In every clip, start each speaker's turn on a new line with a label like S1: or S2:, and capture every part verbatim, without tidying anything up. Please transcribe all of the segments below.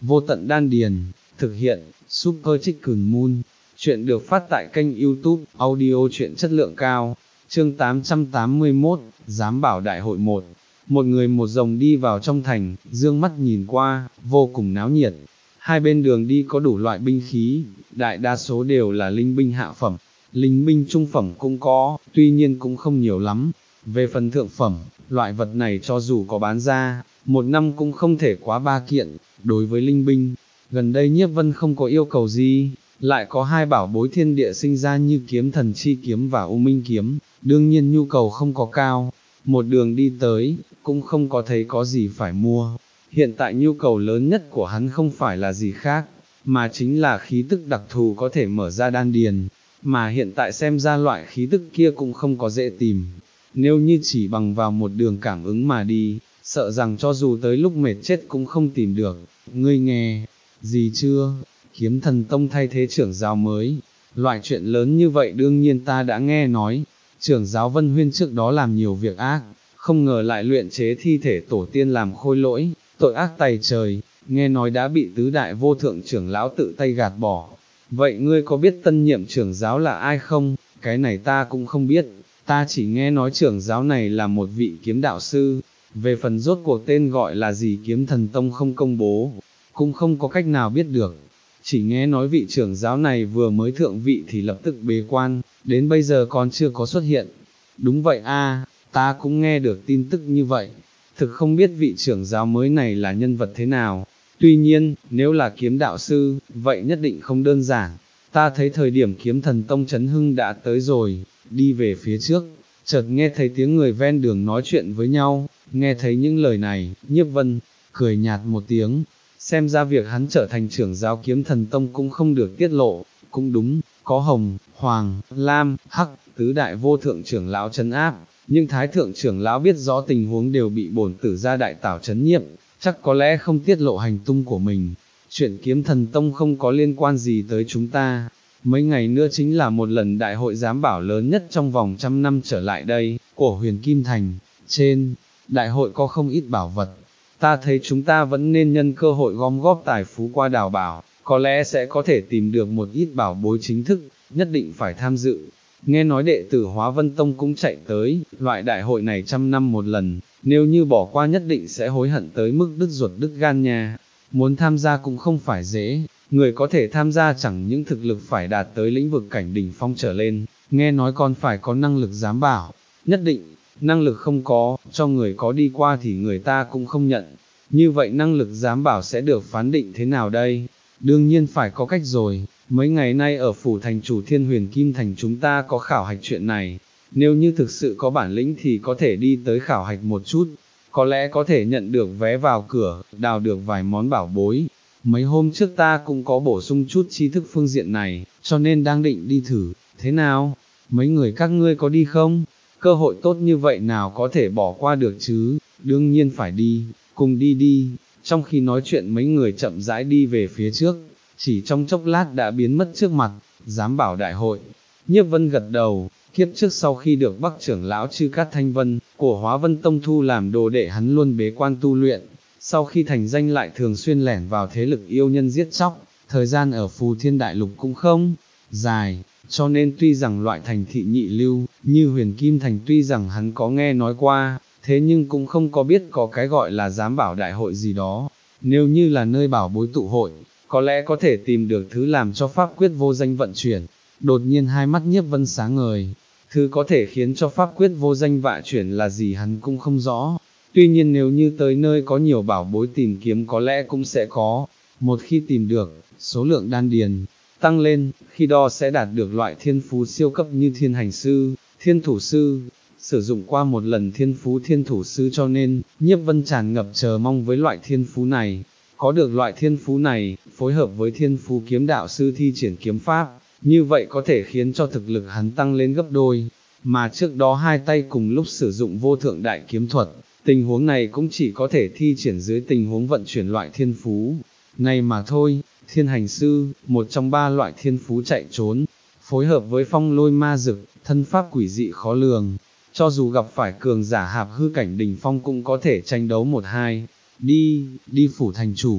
S1: Vô tận đan điền, thực hiện, Super Chicken Moon. Chuyện được phát tại kênh YouTube, audio truyện chất lượng cao. Chương tám trăm tám mươi mốt, Giám bảo đại hội một. Một người một rồng đi vào trong thành, dương mắt nhìn qua, vô cùng náo nhiệt. Hai bên đường đi có đủ loại binh khí, đại đa số đều là linh binh hạ phẩm. Linh binh trung phẩm cũng có, tuy nhiên cũng không nhiều lắm. Về phần thượng phẩm, loại vật này cho dù có bán ra, một năm cũng không thể quá ba kiện. Đối với linh binh, gần đây Nhiếp Vân không có yêu cầu gì, lại có hai bảo bối thiên địa sinh ra như kiếm thần chi kiếm và u minh kiếm, đương nhiên nhu cầu không có cao. Một đường đi tới, cũng không có thấy có gì phải mua. Hiện tại nhu cầu lớn nhất của hắn không phải là gì khác, mà chính là khí tức đặc thù có thể mở ra đan điền, mà hiện tại xem ra loại khí tức kia cũng không có dễ tìm. Nếu như chỉ bằng vào một đường cảm ứng mà đi, sợ rằng cho dù tới lúc mệt chết cũng không tìm được. Ngươi nghe, gì chưa? Kiếm Thần Tông thay thế trưởng giáo mới. Loại chuyện lớn như vậy đương nhiên ta đã nghe nói. Trưởng giáo Vân Huyên trước đó làm nhiều việc ác, không ngờ lại luyện chế thi thể tổ tiên làm khôi lỗi, tội ác tày trời, nghe nói đã bị tứ đại vô thượng trưởng lão tự tay gạt bỏ. Vậy ngươi có biết tân nhiệm trưởng giáo là ai không? Cái này ta cũng không biết, ta chỉ nghe nói trưởng giáo này là một vị kiếm đạo sư, về phần rốt cuộc tên gọi là gì Kiếm Thần Tông không công bố, cũng không có cách nào biết được. Chỉ nghe nói vị trưởng giáo này vừa mới thượng vị thì lập tức bế quan, đến bây giờ còn chưa có xuất hiện. Đúng vậy a, ta cũng nghe được tin tức như vậy, thực không biết vị trưởng giáo mới này là nhân vật thế nào. Tuy nhiên, nếu là kiếm đạo sư, vậy nhất định không đơn giản. Ta thấy thời điểm Kiếm Thần Tông chấn hưng đã tới rồi, đi về phía trước, chợt nghe thấy tiếng người ven đường nói chuyện với nhau. Nghe thấy những lời này, Nhiếp Vân cười nhạt một tiếng, xem ra việc hắn trở thành trưởng giáo Kiếm Thần Tông cũng không được tiết lộ. Cũng đúng, có Hồng, Hoàng, Lam, Hắc, tứ đại vô thượng trưởng lão trấn áp, nhưng thái thượng trưởng lão biết rõ tình huống đều bị bổn tử gia đại tảo trấn nhiệm, chắc có lẽ không tiết lộ hành tung của mình. Chuyện Kiếm Thần Tông không có liên quan gì tới chúng ta. Mấy ngày nữa chính là một lần đại hội giám bảo lớn nhất trong vòng trăm năm trở lại đây, của Huyền Kim Thành. Trên đại hội có không ít bảo vật, ta thấy chúng ta vẫn nên nhân cơ hội gom góp tài phú qua đào bảo, có lẽ sẽ có thể tìm được một ít bảo bối chính thức, nhất định phải tham dự. Nghe nói đệ tử Hóa Vân Tông cũng chạy tới, loại đại hội này trăm năm một lần, nếu như bỏ qua nhất định sẽ hối hận tới mức đứt ruột đứt gan nha. Muốn tham gia cũng không phải dễ, người có thể tham gia chẳng những thực lực phải đạt tới lĩnh vực cảnh đỉnh phong trở lên, nghe nói còn phải có năng lực giám bảo, nhất định, năng lực không có, cho người có đi qua thì người ta cũng không nhận. Như vậy năng lực giám bảo sẽ được phán định thế nào đây? Đương nhiên phải có cách rồi. Mấy ngày nay ở phủ thành chủ Thiên Huyền Kim Thành chúng ta có khảo hạch chuyện này, nếu như thực sự có bản lĩnh thì có thể đi tới khảo hạch một chút, có lẽ có thể nhận được vé vào cửa, đào được vài món bảo bối. Mấy hôm trước ta cũng có bổ sung chút tri thức phương diện này, cho nên đang định đi thử, thế nào? Mấy người các ngươi có đi không? Cơ hội tốt như vậy nào có thể bỏ qua được chứ, đương nhiên phải đi, cùng đi đi. Trong khi nói chuyện mấy người chậm rãi đi về phía trước, chỉ trong chốc lát đã biến mất trước mặt, giám bảo đại hội. Nhiếp Vân gật đầu, kiếp trước sau khi được Bắc trưởng lão Chư Cát Thanh Vân, của Hóa Vân Tông thu làm đồ đệ hắn luôn bế quan tu luyện, sau khi thành danh lại thường xuyên lẻn vào thế lực yêu nhân giết chóc, thời gian ở Phù Thiên Đại Lục cũng không dài, cho nên tuy rằng loại thành thị nhị lưu, như Huyền Kim Thành tuy rằng hắn có nghe nói qua, thế nhưng cũng không có biết có cái gọi là giám bảo đại hội gì đó. Nếu như là nơi bảo bối tụ hội, có lẽ có thể tìm được thứ làm cho pháp quyết vô danh vận chuyển. Đột nhiên hai mắt Nhiếp Vân sáng ngời, thứ có thể khiến cho pháp quyết vô danh vạ chuyển là gì hắn cũng không rõ. Tuy nhiên nếu như tới nơi có nhiều bảo bối tìm kiếm có lẽ cũng sẽ có. Một khi tìm được, số lượng đan điền tăng lên, khi đó sẽ đạt được loại thiên phú siêu cấp như thiên hành sư, thiên thủ sư. Sử dụng qua một lần thiên phú thiên thủ sư cho nên, Nhiếp Vân tràn ngập chờ mong với loại thiên phú này. Có được loại thiên phú này, phối hợp với thiên phú kiếm đạo sư thi triển kiếm pháp, như vậy có thể khiến cho thực lực hắn tăng lên gấp đôi. Mà trước đó hai tay cùng lúc sử dụng vô thượng đại kiếm thuật, tình huống này cũng chỉ có thể thi triển dưới tình huống vận chuyển loại thiên phú này mà thôi. Thiên hành sư, một trong ba loại thiên phú chạy trốn, phối hợp với phong lôi ma dực, thân pháp quỷ dị khó lường, cho dù gặp phải cường giả hạp hư cảnh đỉnh phong cũng có thể tranh đấu một hai. Đi, đi phủ thành chủ.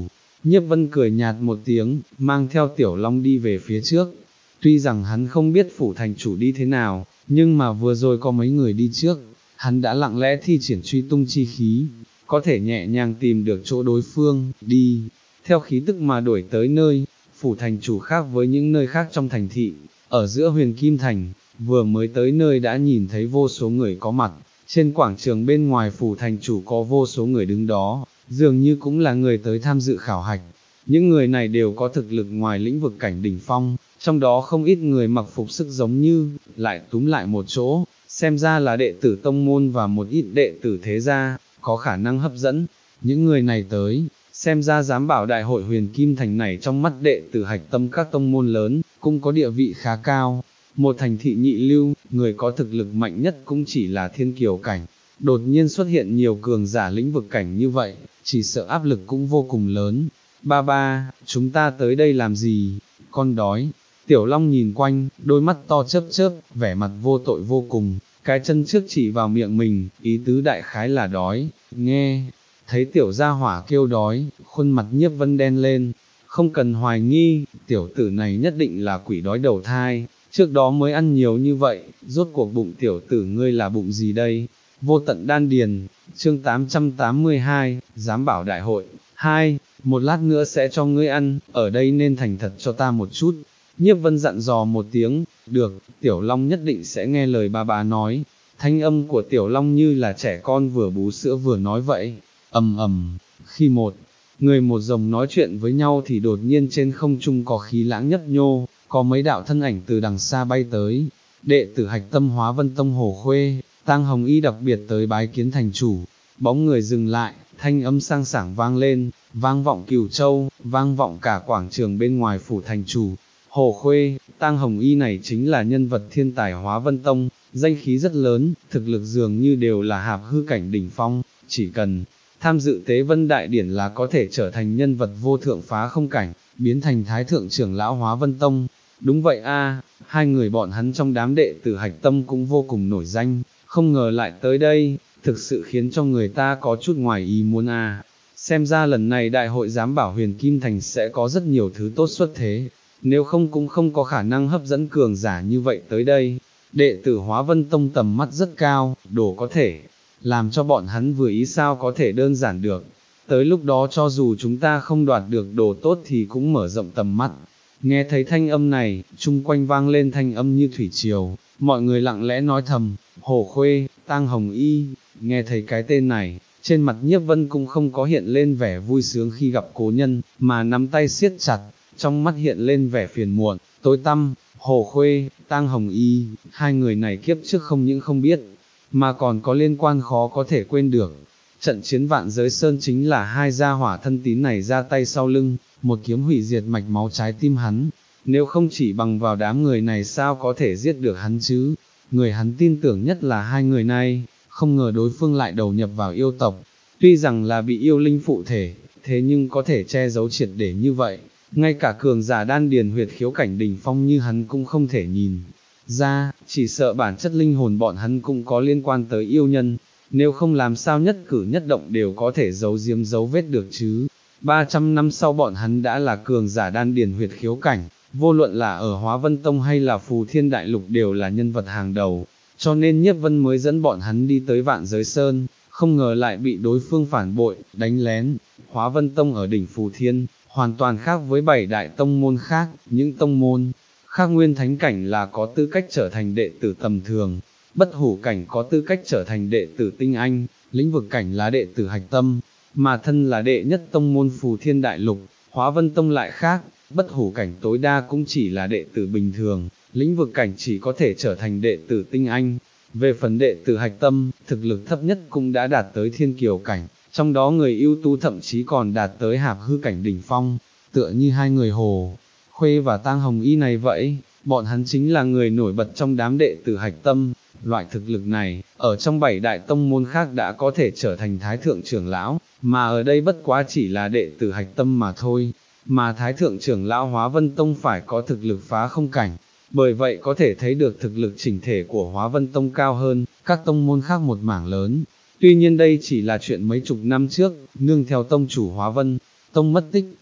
S1: Nhiếp Vân cười nhạt một tiếng, mang theo Tiểu Long đi về phía trước. Tuy rằng hắn không biết phủ thành chủ đi thế nào, nhưng mà vừa rồi có mấy người đi trước, hắn đã lặng lẽ thi triển truy tung chi khí, có thể nhẹ nhàng tìm được chỗ đối phương, đi, theo khí tức mà đuổi tới nơi, phủ thành chủ khác với những nơi khác trong thành thị, ở giữa Huyền Kim Thành, vừa mới tới nơi đã nhìn thấy vô số người có mặt, trên quảng trường bên ngoài phủ thành chủ có vô số người đứng đó, dường như cũng là người tới tham dự khảo hạch. Những người này đều có thực lực ngoài lĩnh vực cảnh đỉnh phong, trong đó không ít người mặc phục sức giống như, lại túm lại một chỗ, xem ra là đệ tử tông môn và một ít đệ tử thế gia, có khả năng hấp dẫn. Những người này tới, xem ra dám bảo đại hội Huyền Kim Thành này trong mắt đệ tử hạch tâm các tông môn lớn, cũng có địa vị khá cao. Một thành thị nhị lưu, người có thực lực mạnh nhất cũng chỉ là thiên kiều cảnh. Đột nhiên xuất hiện nhiều cường giả lĩnh vực cảnh như vậy, chỉ sợ áp lực cũng vô cùng lớn. Ba ba, chúng ta tới đây làm gì? Con đói. Tiểu Long nhìn quanh, đôi mắt to chớp chớp, vẻ mặt vô tội vô cùng, cái chân trước chỉ vào miệng mình, ý tứ đại khái là đói. Nghe, thấy tiểu gia hỏa kêu đói, khuôn mặt Nhiếp Vân đen lên, không cần hoài nghi, tiểu tử này nhất định là quỷ đói đầu thai, trước đó mới ăn nhiều như vậy, rốt cuộc bụng tiểu tử ngươi là bụng gì đây? Vô tận đan điền, chương tám trăm tám mươi hai, giám bảo đại hội, hai, một lát nữa sẽ cho ngươi ăn, ở đây nên thành thật cho ta một chút. Nhiếp Vân dặn dò một tiếng, được, Tiểu Long nhất định sẽ nghe lời ba ba nói. Thanh âm của Tiểu Long như là trẻ con vừa bú sữa vừa nói vậy, ầm ầm. Khi một người một rồng nói chuyện với nhau thì đột nhiên trên không trung có khí lãng nhấp nhô, có mấy đạo thân ảnh từ đằng xa bay tới. Đệ tử hạch tâm Hóa Vân Tông Hồ Khuê, Tang Hồng Y đặc biệt tới bái kiến thành chủ. Bóng người dừng lại, thanh âm sang sảng vang lên, vang vọng Cửu Châu, vang vọng cả quảng trường bên ngoài phủ thành chủ. Hồ Khuê, Tang Hồng Y này chính là nhân vật thiên tài Hóa Vân Tông, danh khí rất lớn, thực lực dường như đều là hạp hư cảnh đỉnh phong, chỉ cần tham dự tế vân đại điển là có thể trở thành nhân vật vô thượng phá không cảnh, biến thành thái thượng trưởng lão Hóa Vân Tông. Đúng vậy a, hai người bọn hắn trong đám đệ tử hạch tâm cũng vô cùng nổi danh, không ngờ lại tới đây, thực sự khiến cho người ta có chút ngoài ý muốn a. Xem ra lần này đại hội giám bảo Huyền Kim Thành sẽ có rất nhiều thứ tốt xuất thế, nếu không cũng không có khả năng hấp dẫn cường giả như vậy tới đây. Đệ tử Hóa Vân Tông tầm mắt rất cao, đồ có thể làm cho bọn hắn vừa ý sao có thể đơn giản được. Tới lúc đó cho dù chúng ta không đoạt được đồ tốt thì cũng mở rộng tầm mắt. Nghe thấy thanh âm này, chung quanh vang lên thanh âm như thủy triều, mọi người lặng lẽ nói thầm, Hồ Khuê, Tang Hồng Y. Nghe thấy cái tên này, trên mặt Nhiếp Vân cũng không có hiện lên vẻ vui sướng khi gặp cố nhân, mà nắm tay siết chặt, trong mắt hiện lên vẻ phiền muộn, tối tăm. Hồ Khuê, Tang Hồng Y, hai người này kiếp trước không những không biết, mà còn có liên quan khó có thể quên được. Trận chiến Vạn Giới Sơn chính là hai gia hỏa thân tín này ra tay sau lưng, một kiếm hủy diệt mạch máu trái tim hắn. Nếu không chỉ bằng vào đám người này sao có thể giết được hắn chứ? Người hắn tin tưởng nhất là hai người này, không ngờ đối phương lại đầu nhập vào yêu tộc. Tuy rằng là bị yêu linh phụ thể, thế nhưng có thể che giấu triệt để như vậy. Ngay cả cường giả đan điền huyệt khiếu cảnh đỉnh phong như hắn cũng không thể nhìn ra, chỉ sợ bản chất linh hồn bọn hắn cũng có liên quan tới yêu nhân, nếu không làm sao nhất cử nhất động đều có thể giấu giếm dấu vết được chứ. ba trăm năm sau bọn hắn đã là cường giả đan điền huyệt khiếu cảnh, vô luận là ở Hóa Vân Tông hay là Phù Thiên Đại Lục đều là nhân vật hàng đầu, cho nên Nhiếp Vân mới dẫn bọn hắn đi tới Vạn Giới Sơn, không ngờ lại bị đối phương phản bội, đánh lén. Hóa Vân Tông ở đỉnh Phù Thiên, hoàn toàn khác với bảy đại tông môn khác, những tông môn khác nguyên thánh cảnh là có tư cách trở thành đệ tử tầm thường, bất hủ cảnh có tư cách trở thành đệ tử tinh anh, lĩnh vực cảnh là đệ tử hạch tâm, mà thân là đệ nhất tông môn Phù Thiên Đại Lục, Hóa Vân Tông lại khác, bất hủ cảnh tối đa cũng chỉ là đệ tử bình thường, lĩnh vực cảnh chỉ có thể trở thành đệ tử tinh anh. Về phần đệ tử hạch tâm, thực lực thấp nhất cũng đã đạt tới thiên kiều cảnh, trong đó người ưu tú thậm chí còn đạt tới hạp hư cảnh đỉnh phong, tựa như hai người Hồ Khuê và Tang Hồng Y này vậy, bọn hắn chính là người nổi bật trong đám đệ tử hạch tâm. Loại thực lực này, ở trong bảy đại tông môn khác đã có thể trở thành thái thượng trưởng lão, mà ở đây bất quá chỉ là đệ tử hạch tâm mà thôi, mà thái thượng trưởng lão Hóa Vân Tông phải có thực lực phá không cảnh, bởi vậy có thể thấy được thực lực chỉnh thể của Hóa Vân Tông cao hơn các tông môn khác một mảng lớn. Tuy nhiên đây chỉ là chuyện mấy chục năm trước, nương theo tông chủ Hóa Vân Tông mất tích,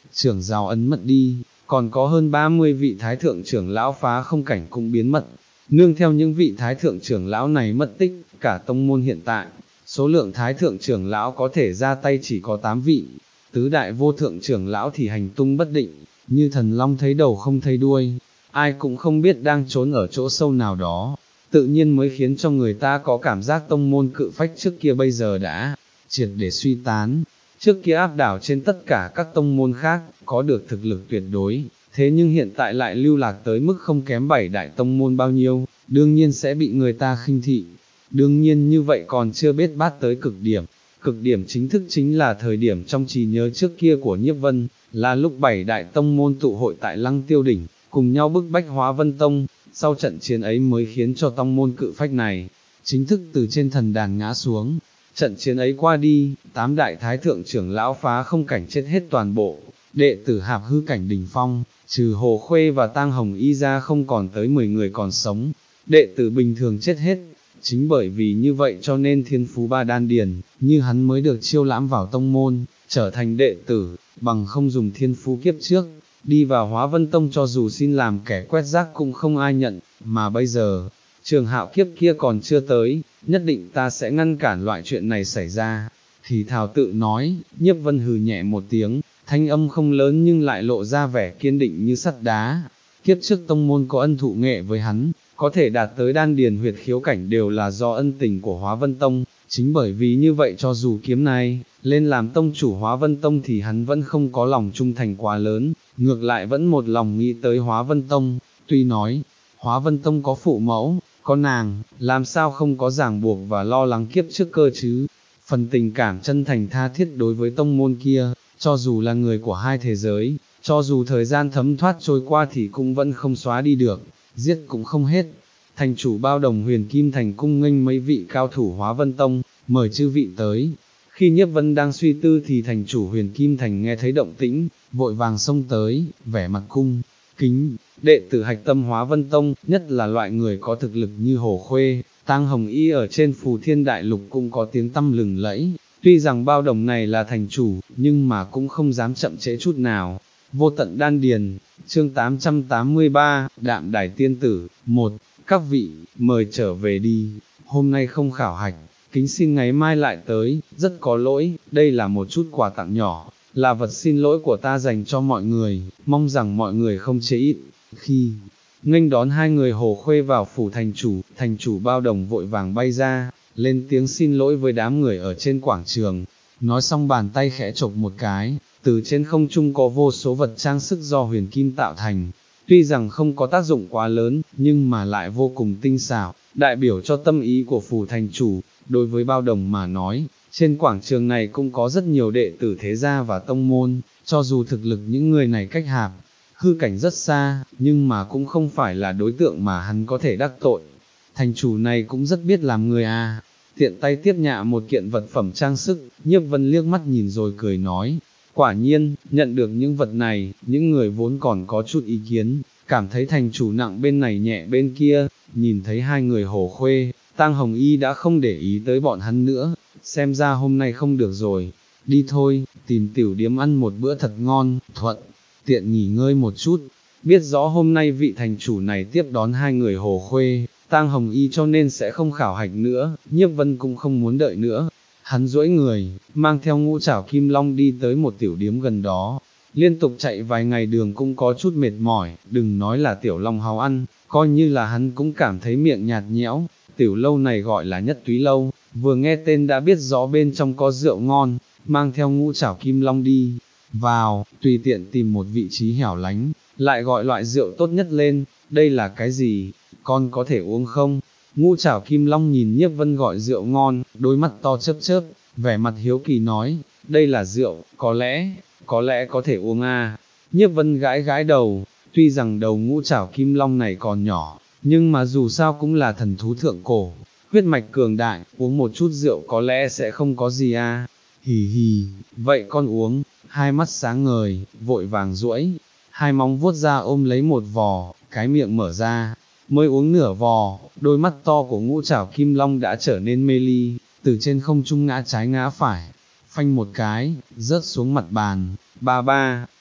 S1: trưởng giáo ấn mật đi, còn có hơn ba mươi vị thái thượng trưởng lão phá không cảnh cũng biến mật. Nương theo những vị thái thượng trưởng lão này mất tích, cả tông môn hiện tại, số lượng thái thượng trưởng lão có thể ra tay chỉ có tám vị, tứ đại vô thượng trưởng lão thì hành tung bất định, như thần long thấy đầu không thấy đuôi, ai cũng không biết đang trốn ở chỗ sâu nào đó, tự nhiên mới khiến cho người ta có cảm giác tông môn cự phách trước kia bây giờ đã triệt để suy tán. Trước kia áp đảo trên tất cả các tông môn khác, có được thực lực tuyệt đối, thế nhưng hiện tại lại lưu lạc tới mức không kém bảy đại tông môn bao nhiêu, đương nhiên sẽ bị người ta khinh thị. Đương nhiên như vậy còn chưa biết bát tới cực điểm, cực điểm chính thức chính là thời điểm trong trí nhớ trước kia của Nhiếp Vân, là lúc bảy đại tông môn tụ hội tại Lăng Tiêu Đỉnh, cùng nhau bức bách Hóa Vân Tông, sau trận chiến ấy mới khiến cho tông môn cự phách này, chính thức từ trên thần đàn ngã xuống. Trận chiến ấy qua đi, tám đại thái thượng trưởng lão phá không cảnh chết hết toàn bộ, đệ tử hạp hư cảnh đỉnh phong, trừ Hồ Khuê và Tang Hồng Y ra không còn tới mười người còn sống, đệ tử bình thường chết hết. Chính bởi vì như vậy cho nên thiên phú ba đan điền, như hắn mới được chiêu lãm vào tông môn, trở thành đệ tử, bằng không dùng thiên phú kiếp trước, đi vào Hóa Vân Tông cho dù xin làm kẻ quét rác cũng không ai nhận, mà bây giờ, Trường Hạo kiếp kia còn chưa tới, nhất định ta sẽ ngăn cản loại chuyện này xảy ra. Thì thào tự nói, Nhiếp Vân hừ nhẹ một tiếng, thanh âm không lớn nhưng lại lộ ra vẻ kiên định như sắt đá. Kiếp trước tông môn có ân thụ nghệ với hắn, có thể đạt tới đan điền huyệt khiếu cảnh đều là do ân tình của Hóa Vân Tông, chính bởi vì như vậy cho dù kiếm này, lên làm tông chủ Hóa Vân Tông thì hắn vẫn không có lòng trung thành quá lớn, ngược lại vẫn một lòng nghĩ tới Hóa Vân Tông, tuy nói, Hóa Vân Tông có phụ mẫu, có nàng, làm sao không có ràng buộc và lo lắng kiếp trước cơ chứ, phần tình cảm chân thành tha thiết đối với tông môn kia, cho dù là người của hai thế giới, cho dù thời gian thấm thoát trôi qua thì cũng vẫn không xóa đi được, giết cũng không hết. Thành chủ Bao Đồng Huyền Kim Thành cung nghênh mấy vị cao thủ Hóa Vân Tông, mời chư vị tới. Khi Nhiếp Vân đang suy tư thì thành chủ Huyền Kim Thành nghe thấy động tĩnh, vội vàng xông tới, vẻ mặt cung kính, đệ tử hạch tâm Hóa Vân Tông, nhất là loại người có thực lực như Hồ Khuê, Tang Hồng Y ở trên Phù Thiên Đại Lục cũng có tiếng tăm lừng lẫy. Tuy rằng Bao Đồng này là thành chủ, nhưng mà cũng không dám chậm trễ chút nào. Vô tận đan điền, chương tám trăm tám mươi ba, Đạm Đài Tiên Tử, một, các vị, mời trở về đi, hôm nay không khảo hạch, kính xin ngày mai lại tới, rất có lỗi, đây là một chút quà tặng nhỏ, là vật xin lỗi của ta dành cho mọi người, mong rằng mọi người không chế ít. Khi nghênh đón hai người Hồ Khuê vào phủ thành chủ, thành chủ Bao Đồng vội vàng bay ra, lên tiếng xin lỗi với đám người ở trên quảng trường, nói xong bàn tay khẽ chộp một cái, từ trên không trung có vô số vật trang sức do huyền kim tạo thành, tuy rằng không có tác dụng quá lớn, nhưng mà lại vô cùng tinh xảo, đại biểu cho tâm ý của phủ thành chủ. Đối với Bao Đồng mà nói, trên quảng trường này cũng có rất nhiều đệ tử thế gia và tông môn, cho dù thực lực những người này cách hạp hư cảnh rất xa, nhưng mà cũng không phải là đối tượng mà hắn có thể đắc tội. Thành chủ này cũng rất biết làm người à, tiện tay tiếp nhạ một kiện vật phẩm trang sức, Nhiếp Vân liếc mắt nhìn rồi cười nói, quả nhiên, nhận được những vật này, những người vốn còn có chút ý kiến, cảm thấy thành chủ nặng bên này nhẹ bên kia, nhìn thấy hai người Hồ Khuê, Tang Hồng Y đã không để ý tới bọn hắn nữa, xem ra hôm nay không được rồi, đi thôi, tìm tiểu điếm ăn một bữa thật ngon, thuận tiện nghỉ ngơi một chút. Biết rõ hôm nay vị thành chủ này tiếp đón hai người Hồ Khuê, Tang Hồng Y cho nên sẽ không khảo hạch nữa, Nhiếp Vân cũng không muốn đợi nữa. Hắn duỗi người, mang theo Ngũ Trảo Kim Long đi tới một tiểu điếm gần đó, liên tục chạy vài ngày đường cũng có chút mệt mỏi, đừng nói là tiểu long hào ăn, coi như là hắn cũng cảm thấy miệng nhạt nhẽo. Tiểu lâu này gọi là Nhất Túy Lâu, vừa nghe tên đã biết rõ bên trong có rượu ngon, mang theo Ngũ Trảo Kim Long đi vào, tùy tiện tìm một vị trí hẻo lánh, lại gọi loại rượu tốt nhất lên. Đây là cái gì, con có thể uống không? Ngũ Trảo Kim Long nhìn Nhiếp Vân gọi rượu ngon, đôi mắt to chớp chớp, vẻ mặt hiếu kỳ nói, đây là rượu, có lẽ, có lẽ có thể uống à. Nhiếp Vân gãi gãi đầu, tuy rằng đầu Ngũ Trảo Kim Long này còn nhỏ, nhưng mà dù sao cũng là thần thú thượng cổ, huyết mạch cường đại, uống một chút rượu có lẽ sẽ không có gì à. Hì hì, vậy con uống. Hai mắt sáng ngời, vội vàng duỗi, hai móng vuốt ra ôm lấy một vò, cái miệng mở ra, mới uống nửa vò, đôi mắt to của Ngũ Trảo Kim Long đã trở nên mê ly, từ trên không trung ngã trái ngã phải, phanh một cái, rớt xuống mặt bàn, ba ba,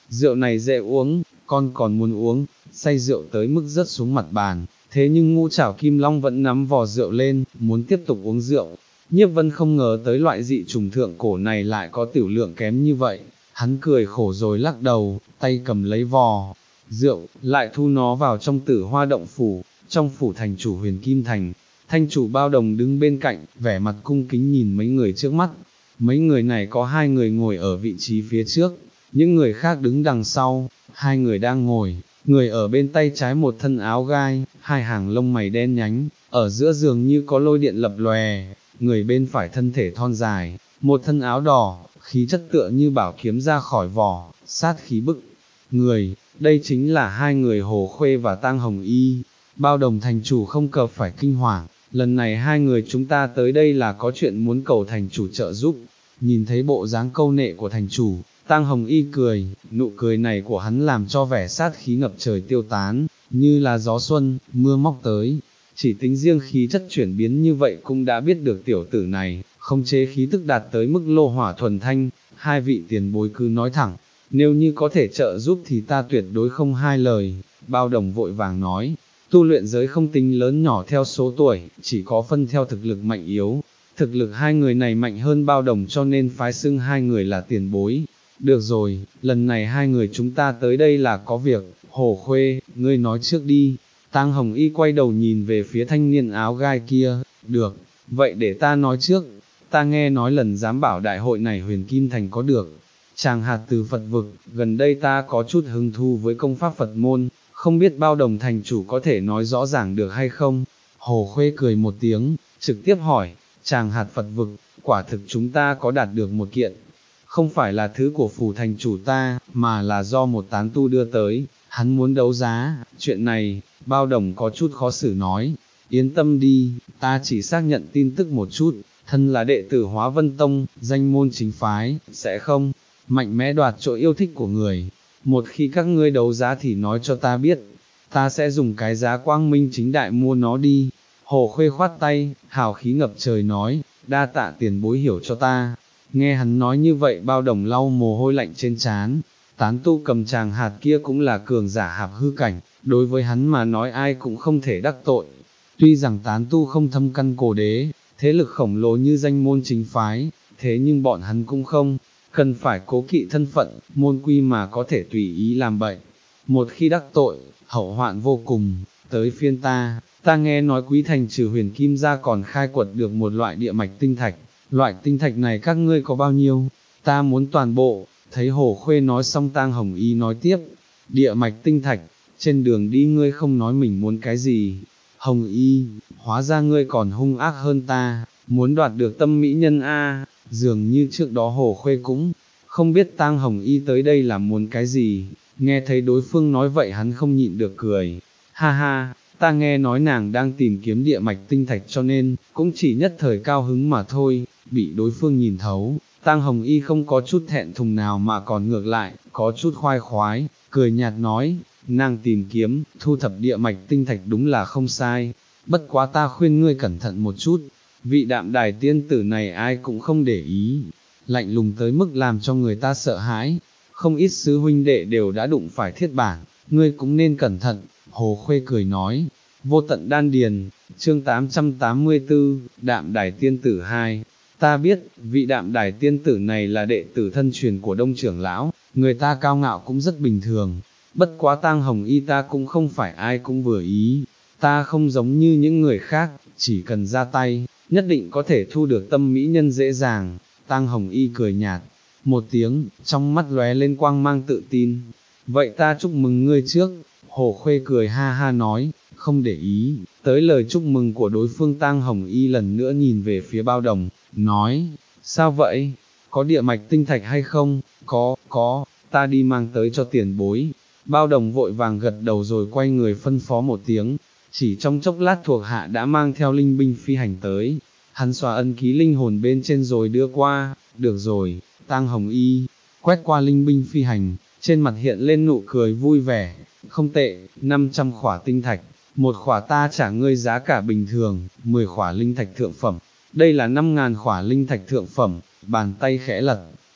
S1: rượu này dễ uống, con còn muốn uống, say rượu tới mức rớt xuống mặt bàn, thế nhưng Ngũ Trảo Kim Long vẫn nắm vò rượu lên, muốn tiếp tục uống rượu. Nhiếp Vân không ngờ tới loại dị trùng thượng cổ này lại có tiểu lượng kém như vậy, hắn cười khổ rồi lắc đầu, tay cầm lấy vò rượu, lại thu nó vào trong Tử Hoa động phủ, trong phủ thành chủ Huyền Kim Thành. Thanh chủ Bao Đồng đứng bên cạnh, vẻ mặt cung kính nhìn mấy người trước mắt. Mấy người này có hai người ngồi ở vị trí phía trước, những người khác đứng đằng sau. Hai người đang ngồi, người ở bên tay trái một thân áo gai, hai hàng lông mày đen nhánh, ở giữa giường như có lôi điện lập lòe. Người bên phải thân thể thon dài, một thân áo đỏ, khí chất tựa như bảo kiếm ra khỏi vỏ, sát khí bức người. Đây chính là hai người Hồ Khuê và Tang Hồng Y. Bao Đồng thành chủ không cần phải kinh hoàng, lần này hai người chúng ta tới đây là có chuyện muốn cầu thành chủ trợ giúp. Nhìn thấy bộ dáng câu nệ của thành chủ, Tang Hồng Y cười, nụ cười này của hắn làm cho vẻ sát khí ngập trời tiêu tán, như là gió xuân, mưa móc tới. Chỉ tính riêng khí chất chuyển biến như vậy cũng đã biết được tiểu tử này, không chế khí tức đạt tới mức lô hỏa thuần thanh. Hai vị tiền bối cứ nói thẳng, nếu như có thể trợ giúp thì ta tuyệt đối không hai lời. Bao Đồng vội vàng nói, tu luyện giới không tính lớn nhỏ theo số tuổi, chỉ có phân theo thực lực mạnh yếu. Thực lực hai người này mạnh hơn Bao Đồng cho nên phái xưng hai người là tiền bối. Được rồi, lần này hai người chúng ta tới đây là có việc. Hồ Khuê, ngươi nói trước đi. Tang Hồng Y quay đầu nhìn về phía thanh niên áo gai kia. Được, vậy để ta nói trước. Ta nghe nói lần giám bảo đại hội này Huyền Kim Thành có được tràng hạt từ Phật vực, gần đây ta có chút hứng thú với công pháp Phật môn, không biết Bao Đồng thành chủ có thể nói rõ ràng được hay không? Hồ Khuê cười một tiếng, trực tiếp hỏi, tràng hạt Phật vực, quả thực chúng ta có đạt được một kiện, không phải là thứ của phủ thành chủ ta, mà là do một tán tu đưa tới, hắn muốn đấu giá. Chuyện này, Bao Đồng có chút khó xử nói, yên tâm đi, ta chỉ xác nhận tin tức một chút, thân là đệ tử Hóa Vân Tông, danh môn chính phái, sẽ không mạnh mẽ đoạt chỗ yêu thích của người. Một khi các ngươi đấu giá thì nói cho ta biết, ta sẽ dùng cái giá quang minh chính đại mua nó đi. Hồ Khuê khoát tay, hào khí ngập trời nói, đa tạ tiền bối hiểu cho ta. Nghe hắn nói như vậy Bao Đồng lau mồ hôi lạnh trên trán. Tán tu cầm tràng hạt kia cũng là cường giả hạp hư cảnh, đối với hắn mà nói ai cũng không thể đắc tội. Tuy rằng tán tu không thâm căn cổ đế, thế lực khổng lồ như danh môn chính phái, thế nhưng bọn hắn cũng không cần phải cố kỵ thân phận, môn quy mà có thể tùy ý làm bậy. Một khi đắc tội, hậu hoạn vô cùng. Tới phiên ta, ta nghe nói Quý Thành trừ Huyền Kim ra còn khai quật được một loại địa mạch tinh thạch, loại tinh thạch này các ngươi có bao nhiêu? Ta muốn toàn bộ. Thấy Hồ Khuê nói xong Tang Hồng Y nói tiếp, địa mạch tinh thạch, trên đường đi ngươi không nói mình muốn cái gì. Hồng Y, hóa ra ngươi còn hung ác hơn ta, muốn đoạt được tâm mỹ nhân a. Dường như trước đó Hồ Khuê cũng không biết Tang Hồng Y tới đây là muốn cái gì, nghe thấy đối phương nói vậy hắn không nhịn được cười. Ha ha, ta nghe nói nàng đang tìm kiếm địa mạch tinh thạch cho nên, cũng chỉ nhất thời cao hứng mà thôi. Bị đối phương nhìn thấu, Tang Hồng Y không có chút thẹn thùng nào mà còn ngược lại, có chút khoai khoái, cười nhạt nói, nàng tìm kiếm, thu thập địa mạch tinh thạch đúng là không sai, bất quá ta khuyên ngươi cẩn thận một chút, vị Đạm Đài tiên tử này ai cũng không để ý, lạnh lùng tới mức làm cho người ta sợ hãi, không ít sứ huynh đệ đều đã đụng phải thiết bản, ngươi cũng nên cẩn thận. Hồ Khuê cười nói, vô tận đan điền, chương tám trăm tám mươi tư, Đạm Đài tiên tử hai. Ta biết, vị Đạm Đài tiên tử này là đệ tử thân truyền của Đông trưởng lão, người ta cao ngạo cũng rất bình thường, bất quá Tang Hồng Y ta cũng không phải ai cũng vừa ý, ta không giống như những người khác, chỉ cần ra tay, nhất định có thể thu được tâm mỹ nhân dễ dàng. Tang Hồng Y cười nhạt một tiếng, trong mắt lóe lên quang mang tự tin, vậy ta chúc mừng ngươi trước. Hồ Khuê cười ha ha nói, không để ý tới lời chúc mừng của đối phương. Tang Hồng Y lần nữa nhìn về phía Bao Đồng, nói, sao vậy, có địa mạch tinh thạch hay không? Có, có, ta đi mang tới cho tiền bối. Bao Đồng vội vàng gật đầu rồi quay người phân phó một tiếng, chỉ trong chốc lát thuộc hạ đã mang theo linh binh phi hành tới, hắn xóa ân ký linh hồn bên trên rồi đưa qua. Được rồi. Tang Hồng Y quét qua linh binh phi hành, trên mặt hiện lên nụ cười vui vẻ, không tệ, năm trăm khỏa tinh thạch, một khỏa ta trả ngươi giá cả bình thường, mười khỏa linh thạch thượng phẩm, đây là năm ngàn khỏa linh thạch thượng phẩm. Bàn tay khẽ lật,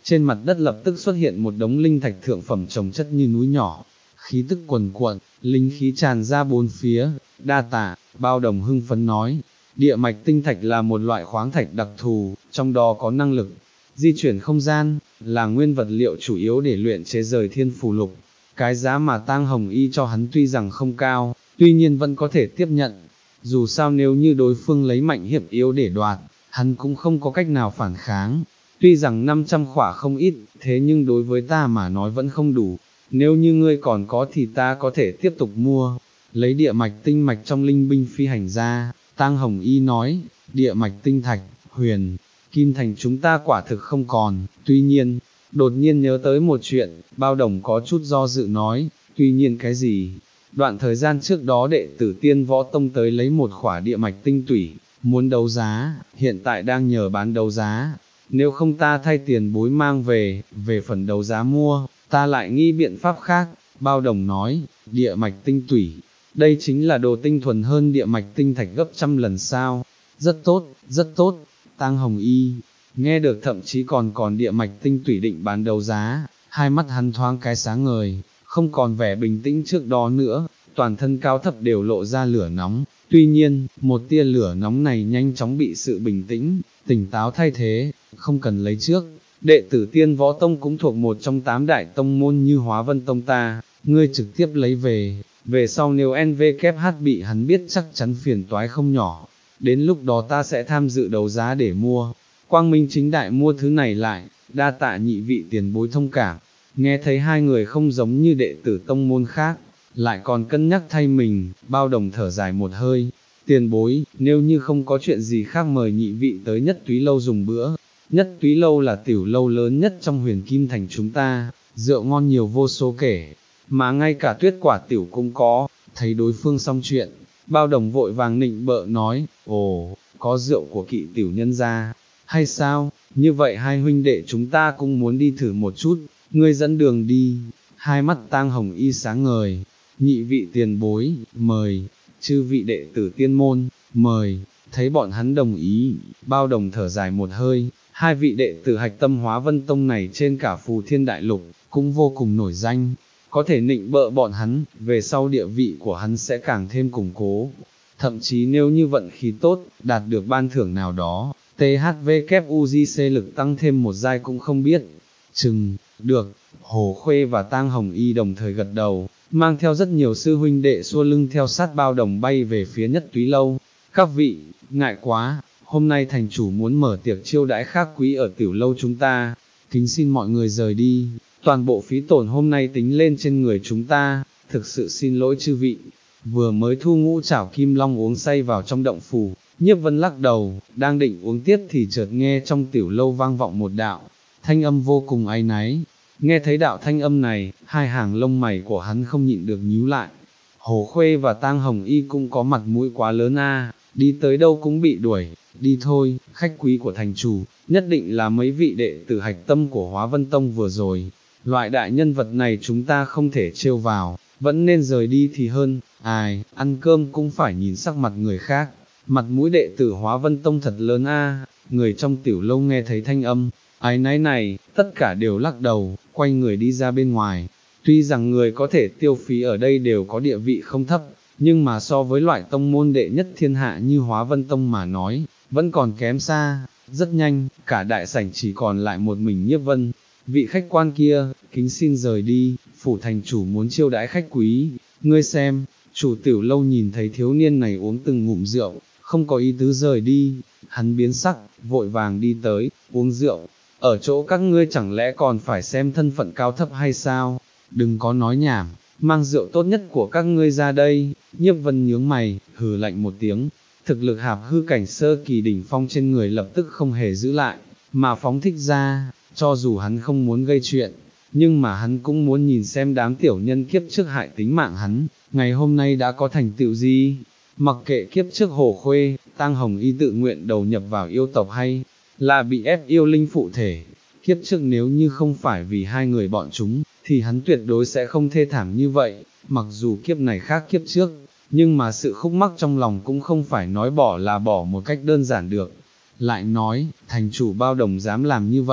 S1: trên mặt đất lập tức xuất hiện một đống linh thạch thượng phẩm chồng chất như núi nhỏ, khí tức quần quận, linh khí tràn ra bốn phía, đa tạ, Bao Đồng hưng phấn nói, địa mạch tinh thạch là một loại khoáng thạch đặc thù, trong đó có năng lực di chuyển không gian, là nguyên vật liệu chủ yếu để luyện chế rời thiên phù lục. Cái giá mà Tang Hồng Y cho hắn tuy rằng không cao, tuy nhiên vẫn có thể tiếp nhận, dù sao nếu như đối phương lấy mạnh hiểm yếu để đoạt, hắn cũng không có cách nào phản kháng. Tuy rằng năm trăm khỏa không ít, thế nhưng đối với ta mà nói vẫn không đủ, nếu như ngươi còn có thì ta có thể tiếp tục mua. Lấy địa mạch tinh mạch trong linh binh phi hành ra, Tang Hồng Y nói, địa mạch tinh thạch, huyền, kim thành chúng ta quả thực không còn, tuy nhiên, đột nhiên nhớ tới một chuyện, Bao Đồng có chút do dự nói, tuy nhiên cái gì? Đoạn thời gian trước đó đệ tử Tiên Võ Tông tới lấy một khỏa địa mạch tinh tủy, muốn đấu giá, hiện tại đang nhờ bán đấu giá, nếu không ta thay tiền bối mang về, về phần đấu giá mua, ta lại nghĩ biện pháp khác. Bao Đồng nói, địa mạch tinh tủy, đây chính là đồ tinh thuần hơn địa mạch tinh thạch gấp trăm lần sao, rất tốt, rất tốt. Tang Hồng Y, nghe được thậm chí còn còn địa mạch tinh tủy định bán đấu giá, hai mắt hắn thoáng cái sáng ngời, không còn vẻ bình tĩnh trước đó nữa, toàn thân cao thấp đều lộ ra lửa nóng, tuy nhiên, một tia lửa nóng này nhanh chóng bị sự bình tĩnh, tỉnh táo thay thế, không cần lấy trước, đệ tử Tiên Võ Tông cũng thuộc một trong tám đại tông môn như Hóa Vân Tông ta, ngươi trực tiếp lấy về, về sau nếu en vê kép hát bị hắn biết chắc chắn phiền toái không nhỏ, đến lúc đó ta sẽ tham dự đấu giá để mua, quang minh chính đại mua thứ này lại, đa tạ nhị vị tiền bối thông cảm. Nghe thấy hai người không giống như đệ tử tông môn khác, lại còn cân nhắc thay mình, Bao Đồng thở dài một hơi, tiền bối, nếu như không có chuyện gì khác mời nhị vị tới Nhất Túy Lâu dùng bữa. Nhất Túy Lâu là tiểu lâu lớn nhất trong Huyền Kim Thành chúng ta, rượu ngon nhiều vô số kể, mà ngay cả Tuyết Quả tiểu cũng có. Thấy đối phương xong chuyện, Bao Đồng vội vàng nịnh bợ nói, ồ, có rượu của Kỵ tiểu nhân gia, hay sao, như vậy hai huynh đệ chúng ta cũng muốn đi thử một chút, ngươi dẫn đường đi. Hai mắt Tang Hồng Y sáng ngời, nhị vị tiền bối, mời, chư vị đệ tử tiên môn, mời. Thấy bọn hắn đồng ý, Bao Đồng thở dài một hơi, hai vị đệ tử hạch tâm Hóa Vân Tông này trên cả Phù Thiên Đại Lục, cũng vô cùng nổi danh, có thể nịnh bợ bọn hắn, về sau địa vị của hắn sẽ càng thêm củng cố. Thậm chí nếu như vận khí tốt, đạt được ban thưởng nào đó, tê hát vê kép u giê xê lực tăng thêm một giai cũng không biết. Chừng, được, Hồ Khuê và Tang Hồng Y đồng thời gật đầu, mang theo rất nhiều sư huynh đệ xua lưng theo sát Bao Đồng bay về phía Nhất Túy Lâu. Các vị, ngại quá, hôm nay thành chủ muốn mở tiệc chiêu đãi khác quý ở tiểu lâu chúng ta, kính xin mọi người rời đi, toàn bộ phí tổn hôm nay tính lên trên người chúng ta, thực sự xin lỗi chư vị. Vừa mới thu ngũ chảo kim long uống say vào trong động phủ, Nhiếp Vân lắc đầu, đang định uống tiếp thì chợt nghe trong tiểu lâu vang vọng một đạo thanh âm vô cùng áy náy. Nghe thấy đạo thanh âm này, hai hàng lông mày của hắn không nhịn được nhíu lại. Hồ Khuê và Tang Hồng Y cũng có mặt mũi quá lớn a, đi tới đâu cũng bị đuổi. Đi thôi, khách quý của thành chủ, nhất định là mấy vị đệ tử hạch tâm của Hóa Vân Tông vừa rồi. Loại đại nhân vật này chúng ta không thể trêu vào, vẫn nên rời đi thì hơn. Ai, ăn cơm cũng phải nhìn sắc mặt người khác. Mặt mũi đệ tử Hóa Vân Tông thật lớn a. Người trong tiểu lâu nghe thấy thanh âm áy náy này, tất cả đều lắc đầu, quay người đi ra bên ngoài. Tuy rằng người có thể tiêu phí ở đây đều có địa vị không thấp, nhưng mà so với loại tông môn đệ nhất thiên hạ như Hóa Vân Tông mà nói, vẫn còn kém xa. Rất nhanh, cả đại sảnh chỉ còn lại một mình Nhiếp Vân. Vị khách quan kia, kính xin rời đi, phủ thành chủ muốn chiêu đãi khách quý. Ngươi xem, chủ tiểu lâu nhìn thấy thiếu niên này uống từng ngụm rượu, không có ý tứ rời đi, hắn biến sắc, vội vàng đi tới, uống rượu. Ở chỗ các ngươi chẳng lẽ còn phải xem thân phận cao thấp hay sao? Đừng có nói nhảm, mang rượu tốt nhất của các ngươi ra đây. Nhiếp Vân nhướng mày, hừ lạnh một tiếng, thực lực hạp hư cảnh sơ kỳ đỉnh phong trên người lập tức không hề giữ lại, mà phóng thích ra. Cho dù hắn không muốn gây chuyện, nhưng mà hắn cũng muốn nhìn xem đám tiểu nhân kiếp trước hại tính mạng hắn, ngày hôm nay đã có thành tựu gì. Mặc kệ kiếp trước Hồ Khuê, Tang Hồng Y tự nguyện đầu nhập vào yêu tộc hay là bị ép yêu linh phụ thể, kiếp trước nếu như không phải vì hai người bọn chúng, thì hắn tuyệt đối sẽ không thê thảm như vậy. Mặc dù kiếp này khác kiếp trước, nhưng mà sự khúc mắc trong lòng cũng không phải nói bỏ là bỏ một cách đơn giản được. Lại nói, thành chủ Bao Đồng dám làm như vậy,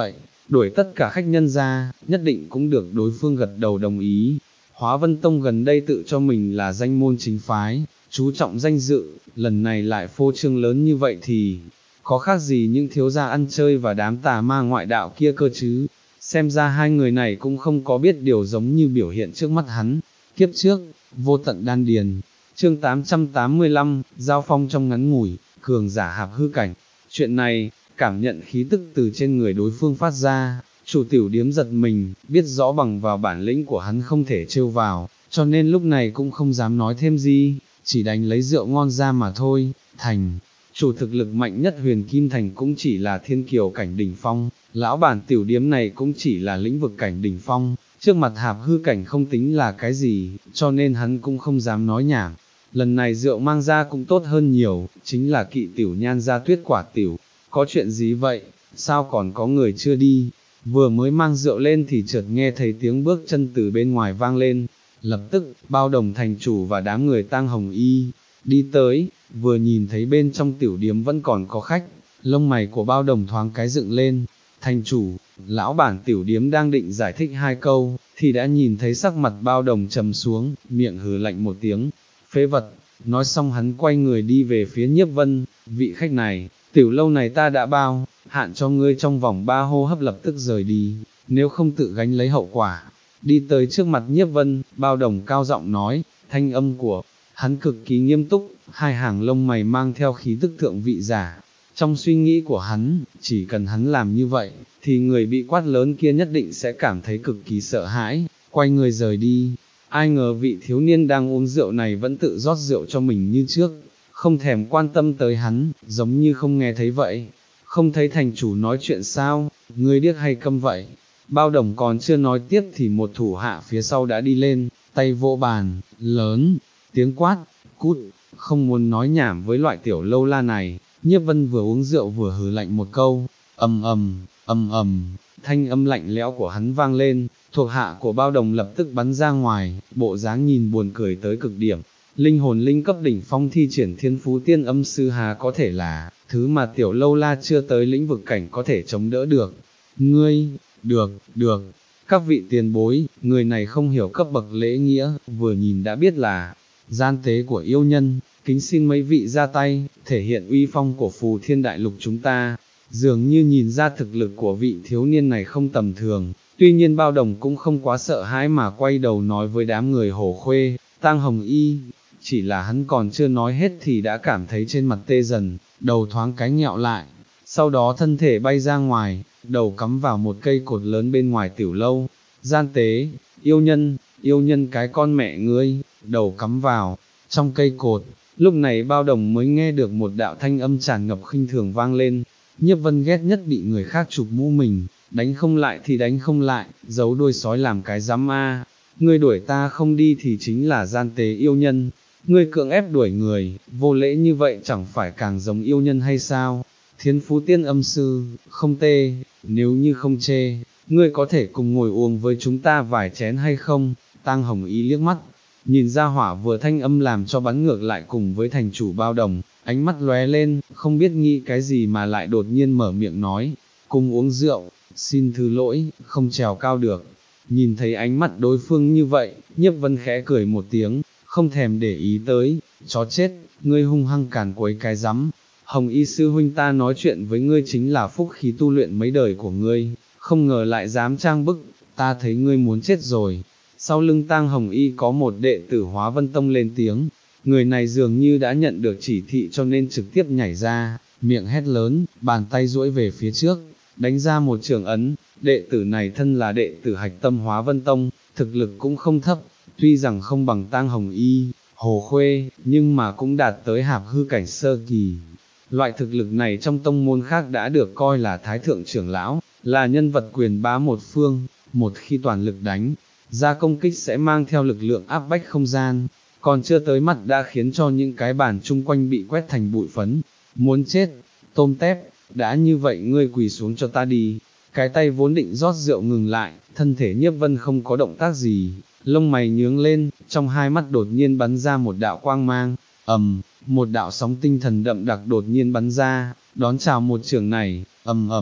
S1: đuổi tất cả khách nhân ra, nhất định cũng được đối phương gật đầu đồng ý. Hóa Vân Tông gần đây tự cho mình là danh môn chính phái, chú trọng danh dự, lần này lại phô trương lớn như vậy thì, có khác gì những thiếu gia ăn chơi và đám tà ma ngoại đạo kia cơ chứ. Xem ra hai người này cũng không có biết điều giống như biểu hiện trước mắt hắn. Kiếp trước, vô tận đan điền. Chương tám trăm tám mươi lăm, giao phong trong ngắn ngủi, cường giả hạp hư cảnh. Chuyện này, cảm nhận khí tức từ trên người đối phương phát ra, chủ tiểu điếm giật mình, biết rõ bằng vào bản lĩnh của hắn không thể trêu vào, cho nên lúc này cũng không dám nói thêm gì, chỉ đánh lấy rượu ngon ra mà thôi. Thành chủ thực lực mạnh nhất Huyền Kim Thành cũng chỉ là thiên kiều cảnh đỉnh phong, lão bản tiểu điếm này cũng chỉ là lĩnh vực cảnh đỉnh phong, trước mặt hạp hư cảnh không tính là cái gì, cho nên hắn cũng không dám nói nhảm. Lần này rượu mang ra cũng tốt hơn nhiều, chính là kỵ tiểu nhan ra tuyết quả tiểu. Có chuyện gì vậy, sao còn có người chưa đi? Vừa mới mang rượu lên thì chợt nghe thấy tiếng bước chân từ bên ngoài vang lên, lập tức, Bao Đồng thành chủ và đám người Tang Hồng Y đi tới, vừa nhìn thấy bên trong tiểu điếm vẫn còn có khách, lông mày của Bao Đồng thoáng cái dựng lên. Thành chủ, lão bản tiểu điếm đang định giải thích hai câu, thì đã nhìn thấy sắc mặt Bao Đồng trầm xuống, miệng hừ lạnh một tiếng, phế vật. Nói xong hắn quay người đi về phía Nhiếp Vân, vị khách này, tiểu lâu này ta đã bao, hạn cho ngươi trong vòng ba hô hấp lập tức rời đi, nếu không tự gánh lấy hậu quả. Đi tới trước mặt Nhiếp Vân, Bao Đồng cao giọng nói, thanh âm của hắn cực kỳ nghiêm túc, hai hàng lông mày mang theo khí tức thượng vị giả. Trong suy nghĩ của hắn, chỉ cần hắn làm như vậy, thì người bị quát lớn kia nhất định sẽ cảm thấy cực kỳ sợ hãi, quay người rời đi. Ai ngờ vị thiếu niên đang uống rượu này vẫn tự rót rượu cho mình như trước, không thèm quan tâm tới hắn, giống như không nghe thấy vậy. Không thấy thành chủ nói chuyện sao, ngươi điếc hay câm vậy? Bao Đồng còn chưa nói tiếp thì một thủ hạ phía sau đã đi lên, tay vỗ bàn, lớn, tiếng quát, cút, không muốn nói nhảm với loại tiểu lâu la này. Nhiếp Vân vừa uống rượu vừa hừ lạnh một câu, ầm ầm, ầm ầm, thanh âm lạnh lẽo của hắn vang lên, thuộc hạ của Bao Đồng lập tức bắn ra ngoài, bộ dáng nhìn buồn cười tới cực điểm. Linh hồn linh cấp đỉnh phong thi triển thiên phú tiên âm sư hà có thể là thứ mà tiểu lâu la chưa tới lĩnh vực cảnh có thể chống đỡ được. Ngươi, được, được, các vị tiền bối, người này không hiểu cấp bậc lễ nghĩa, vừa nhìn đã biết là gian tế của yêu nhân, kính xin mấy vị ra tay, thể hiện uy phong của phù thiên đại lục chúng ta. Dường như nhìn ra thực lực của vị thiếu niên này không tầm thường, tuy nhiên Bao Đồng cũng không quá sợ hãi mà quay đầu nói với đám người Hổ Khuê, Tang Hồng Y. Chỉ là hắn còn chưa nói hết thì đã cảm thấy trên mặt tê dần, đầu thoáng cái nghẹo lại, sau đó thân thể bay ra ngoài, đầu cắm vào một cây cột lớn bên ngoài tiểu lâu. Gian tế, yêu nhân, yêu nhân cái con mẹ ngươi, đầu cắm vào trong cây cột. Lúc này Bao Đồng mới nghe được một đạo thanh âm tràn ngập khinh thường vang lên. Nhiếp Vân ghét nhất bị người khác chụp mũ mình, đánh không lại thì đánh không lại, giấu đuôi sói làm cái dám a. Ngươi đuổi ta không đi thì chính là gian tế yêu nhân, ngươi cưỡng ép đuổi người, vô lễ như vậy chẳng phải càng giống yêu nhân hay sao? Thiên phú tiên âm sư, không tê, nếu như không chê, ngươi có thể cùng ngồi uống với chúng ta vài chén hay không? Tang Hồng Y liếc mắt, nhìn ra hỏa vừa thanh âm làm cho bắn ngược lại cùng với thành chủ Bao Đồng, ánh mắt lóe lên, không biết nghĩ cái gì mà lại đột nhiên mở miệng nói, cùng uống rượu, xin thứ lỗi, không trèo cao được. Nhìn thấy ánh mắt đối phương như vậy, Nhiếp Vân khẽ cười một tiếng, không thèm để ý tới, chó chết, ngươi hung hăng càn quấy cái rắm. Hồng Y sư huynh ta nói chuyện với ngươi chính là phúc khí tu luyện mấy đời của ngươi, không ngờ lại dám trang bức, ta thấy ngươi muốn chết rồi. Sau lưng Tang Hồng Y có một đệ tử Hóa Vân Tông lên tiếng, người này dường như đã nhận được chỉ thị cho nên trực tiếp nhảy ra, miệng hét lớn, bàn tay duỗi về phía trước, đánh ra một trường ấn. Đệ tử này thân là đệ tử hạch tâm Hóa Vân Tông, thực lực cũng không thấp, tuy rằng không bằng Tang Hồng Y, Hồ Khuê, nhưng mà cũng đạt tới hạp hư cảnh sơ kỳ. Loại thực lực này trong tông môn khác đã được coi là thái thượng trưởng lão, là nhân vật quyền bá một phương, một khi toàn lực đánh ra công kích sẽ mang theo lực lượng áp bách không gian, còn chưa tới mặt đã khiến cho những cái bàn chung quanh bị quét thành bụi phấn. Muốn chết, tôm tép, đã như vậy ngươi quỳ xuống cho ta đi. Cái tay vốn định rót rượu ngừng lại, thân thể Nhiếp Vân không có động tác gì, lông mày nhướng lên, trong hai mắt đột nhiên bắn ra một đạo quang mang, ầm, một đạo sóng tinh thần đậm đặc đột nhiên bắn ra, đón chào một trường này, ầm ầm,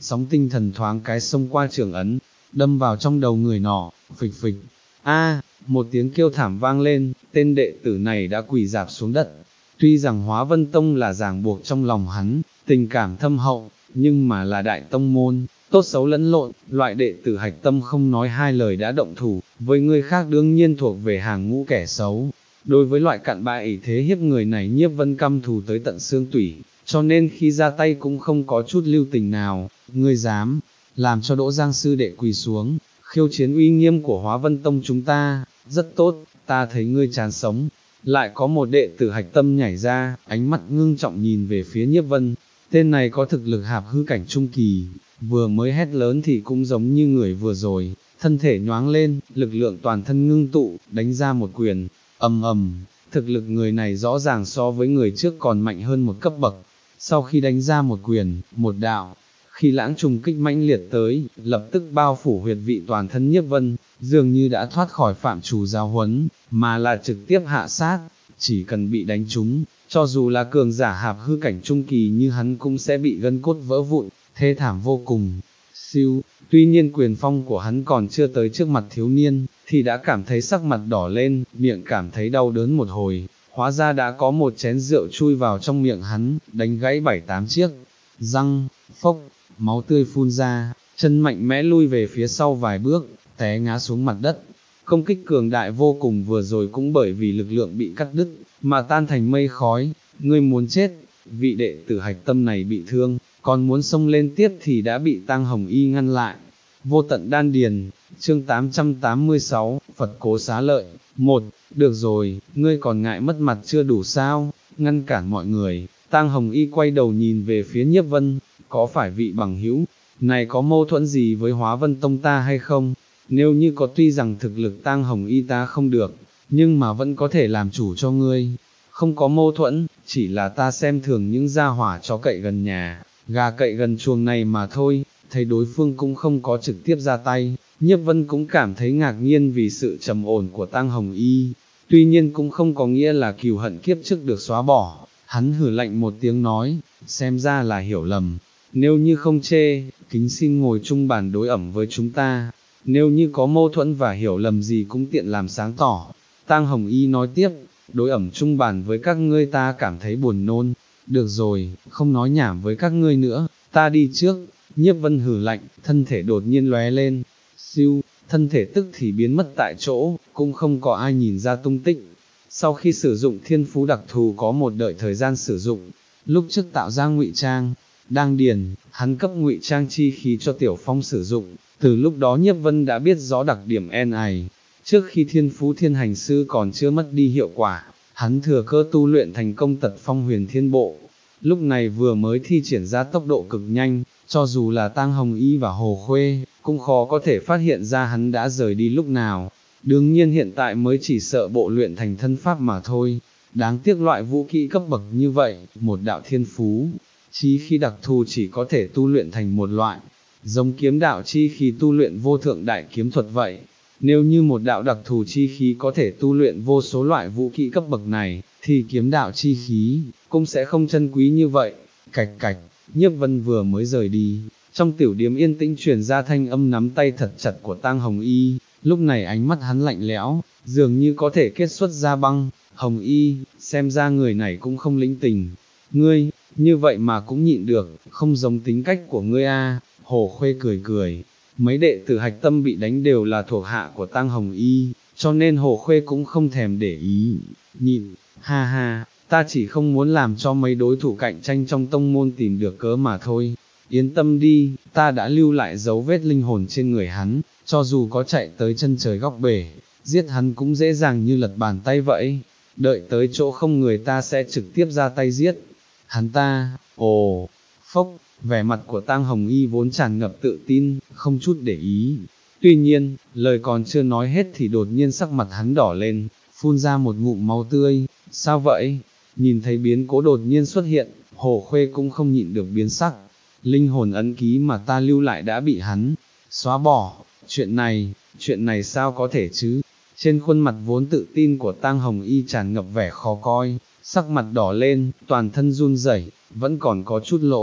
S1: sóng tinh thần thoáng cái xông qua trường ấn, đâm vào trong đầu người nọ, phịch phịch, a, một tiếng kêu thảm vang lên, tên đệ tử này đã quỳ rạp xuống đất. Tuy rằng Hóa Vân Tông là ràng buộc trong lòng hắn, tình cảm thâm hậu, nhưng mà là đại tông môn, tốt xấu lẫn lộn, loại đệ tử hạch tâm không nói hai lời đã động thủ, với người khác đương nhiên thuộc về hàng ngũ kẻ xấu. Đối với loại cặn bã ỷ thế hiếp người này Nhiếp Vân căm thù tới tận xương tủy, cho nên khi ra tay cũng không có chút lưu tình nào. Ngươi dám làm cho Đỗ Giang sư đệ quỳ xuống, khiêu chiến uy nghiêm của Hóa Vân Tông chúng ta, rất tốt, ta thấy ngươi chán sống. Lại có một đệ tử hạch tâm nhảy ra, ánh mắt ngưng trọng nhìn về phía Nhiếp Vân, tên này có thực lực hạp hư cảnh trung kỳ, vừa mới hét lớn thì cũng giống như người vừa rồi, thân thể nhoáng lên, lực lượng toàn thân ngưng tụ, đánh ra một quyền, ầm ầm, thực lực người này rõ ràng so với người trước còn mạnh hơn một cấp bậc. Sau khi đánh ra một quyền, một đạo, khi lãng trùng kích mãnh liệt tới, lập tức bao phủ huyệt vị toàn thân Nhiếp Vân, dường như đã thoát khỏi phạm trù giáo huấn, mà là trực tiếp hạ sát, chỉ cần bị đánh trúng, cho dù là cường giả hạp hư cảnh trung kỳ như hắn cũng sẽ bị gân cốt vỡ vụn, thê thảm vô cùng. Siêu, tuy nhiên quyền phong của hắn còn chưa tới trước mặt thiếu niên, thì đã cảm thấy sắc mặt đỏ lên, miệng cảm thấy đau đớn một hồi, hóa ra đã có một chén rượu chui vào trong miệng hắn, đánh gãy bảy tám chiếc, răng, phốc, máu tươi phun ra, chân mạnh mẽ lui về phía sau vài bước, té ngã xuống mặt đất. Công kích cường đại vô cùng vừa rồi cũng bởi vì lực lượng bị cắt đứt, mà tan thành mây khói. Ngươi muốn chết, vị đệ tử hạch tâm này bị thương, còn muốn xông lên tiếp thì đã bị Tang Hồng Y ngăn lại. Vô tận đan điền, chương tám trăm tám mươi sáu, Phật cố xá lợi. Một, được rồi, ngươi còn ngại mất mặt chưa đủ sao, ngăn cản mọi người. Tang Hồng Y quay đầu nhìn về phía Nhiếp Vân, có phải vị bằng hữu này có mâu thuẫn gì với Hóa Vân Tông ta hay không? Nếu như có, tuy rằng thực lực Tang Hồng Y ta không được, nhưng mà vẫn có thể làm chủ cho ngươi. Không có mâu thuẫn, chỉ là ta xem thường những gia hỏa chó cậy gần nhà, gà cậy gần chuồng này mà thôi. Thấy đối phương cũng không có trực tiếp ra tay, Nhiếp Vân cũng cảm thấy ngạc nhiên vì sự trầm ổn của Tang Hồng Y. Tuy nhiên cũng không có nghĩa là cừu hận kiếp trước được xóa bỏ. Hắn hừ lạnh một tiếng nói, xem ra là hiểu lầm. Nếu như không chê, kính xin ngồi chung bàn đối ẩm với chúng ta. Nếu như có mâu thuẫn và hiểu lầm gì cũng tiện làm sáng tỏ. Tang Hồng Y nói tiếp, đối ẩm chung bàn với các ngươi ta cảm thấy buồn nôn. Được rồi, không nói nhảm với các ngươi nữa, ta đi trước. Nhiếp Vân hừ lạnh, thân thể đột nhiên lóe lên. Siêu, thân thể tức thì biến mất tại chỗ, cũng không có ai nhìn ra tung tích. Sau khi sử dụng thiên phú đặc thù có một đợi thời gian sử dụng, lúc trước tạo ra ngụy trang, đang điền, hắn cấp ngụy trang chi khí cho Tiểu Phong sử dụng, từ lúc đó Nhiếp Vân đã biết rõ đặc điểm en này. Trước khi thiên phú thiên hành sư còn chưa mất đi hiệu quả, hắn thừa cơ tu luyện thành công tật phong huyền thiên bộ, lúc này vừa mới thi triển ra tốc độ cực nhanh, cho dù là Tang Hồng Y và Hồ Khuê, cũng khó có thể phát hiện ra hắn đã rời đi lúc nào. Đương nhiên hiện tại mới chỉ sợ bộ luyện thành thân pháp mà thôi. Đáng tiếc loại vũ kỹ cấp bậc như vậy, một đạo thiên phú, chi khi đặc thù chỉ có thể tu luyện thành một loại, giống kiếm đạo chi khí tu luyện vô thượng đại kiếm thuật vậy. Nếu như một đạo đặc thù chi khí có thể tu luyện vô số loại vũ kỹ cấp bậc này, thì kiếm đạo chi khí cũng sẽ không chân quý như vậy. Cạch cạch, Nhiếp Vân vừa mới rời đi, trong tiểu điếm yên tĩnh truyền ra thanh âm nắm tay thật chặt của Tang Hồng Y. Lúc này ánh mắt hắn lạnh lẽo, dường như có thể kết xuất ra băng. Hồng Y, xem ra người này cũng không lĩnh tình. Ngươi, như vậy mà cũng nhịn được, không giống tính cách của ngươi a. Hồ Khuê cười cười, mấy đệ tử hạch tâm bị đánh đều là thuộc hạ của Tang Hồng Y, cho nên Hồ Khuê cũng không thèm để ý. Nhịn, ha ha, ta chỉ không muốn làm cho mấy đối thủ cạnh tranh trong tông môn tìm được cớ mà thôi. Yên tâm đi, ta đã lưu lại dấu vết linh hồn trên người hắn, cho dù có chạy tới chân trời góc bể, giết hắn cũng dễ dàng như lật bàn tay vậy. Đợi tới chỗ không người ta sẽ trực tiếp ra tay giết hắn ta. Ồ, phốc, vẻ mặt của Tang Hồng Y vốn tràn ngập tự tin, không chút để ý. Tuy nhiên, lời còn chưa nói hết thì đột nhiên sắc mặt hắn đỏ lên, phun ra một ngụm máu tươi. Sao vậy? Nhìn thấy biến cố đột nhiên xuất hiện, Hồ Khuê cũng không nhịn được biến sắc. Linh hồn ấn ký mà ta lưu lại đã bị hắn xóa bỏ. Chuyện này, chuyện này sao có thể chứ? Trên khuôn mặt vốn tự tin của Tang Hồng Y tràn ngập vẻ khó coi, sắc mặt đỏ lên, toàn thân run rẩy, vẫn còn có chút lỗ.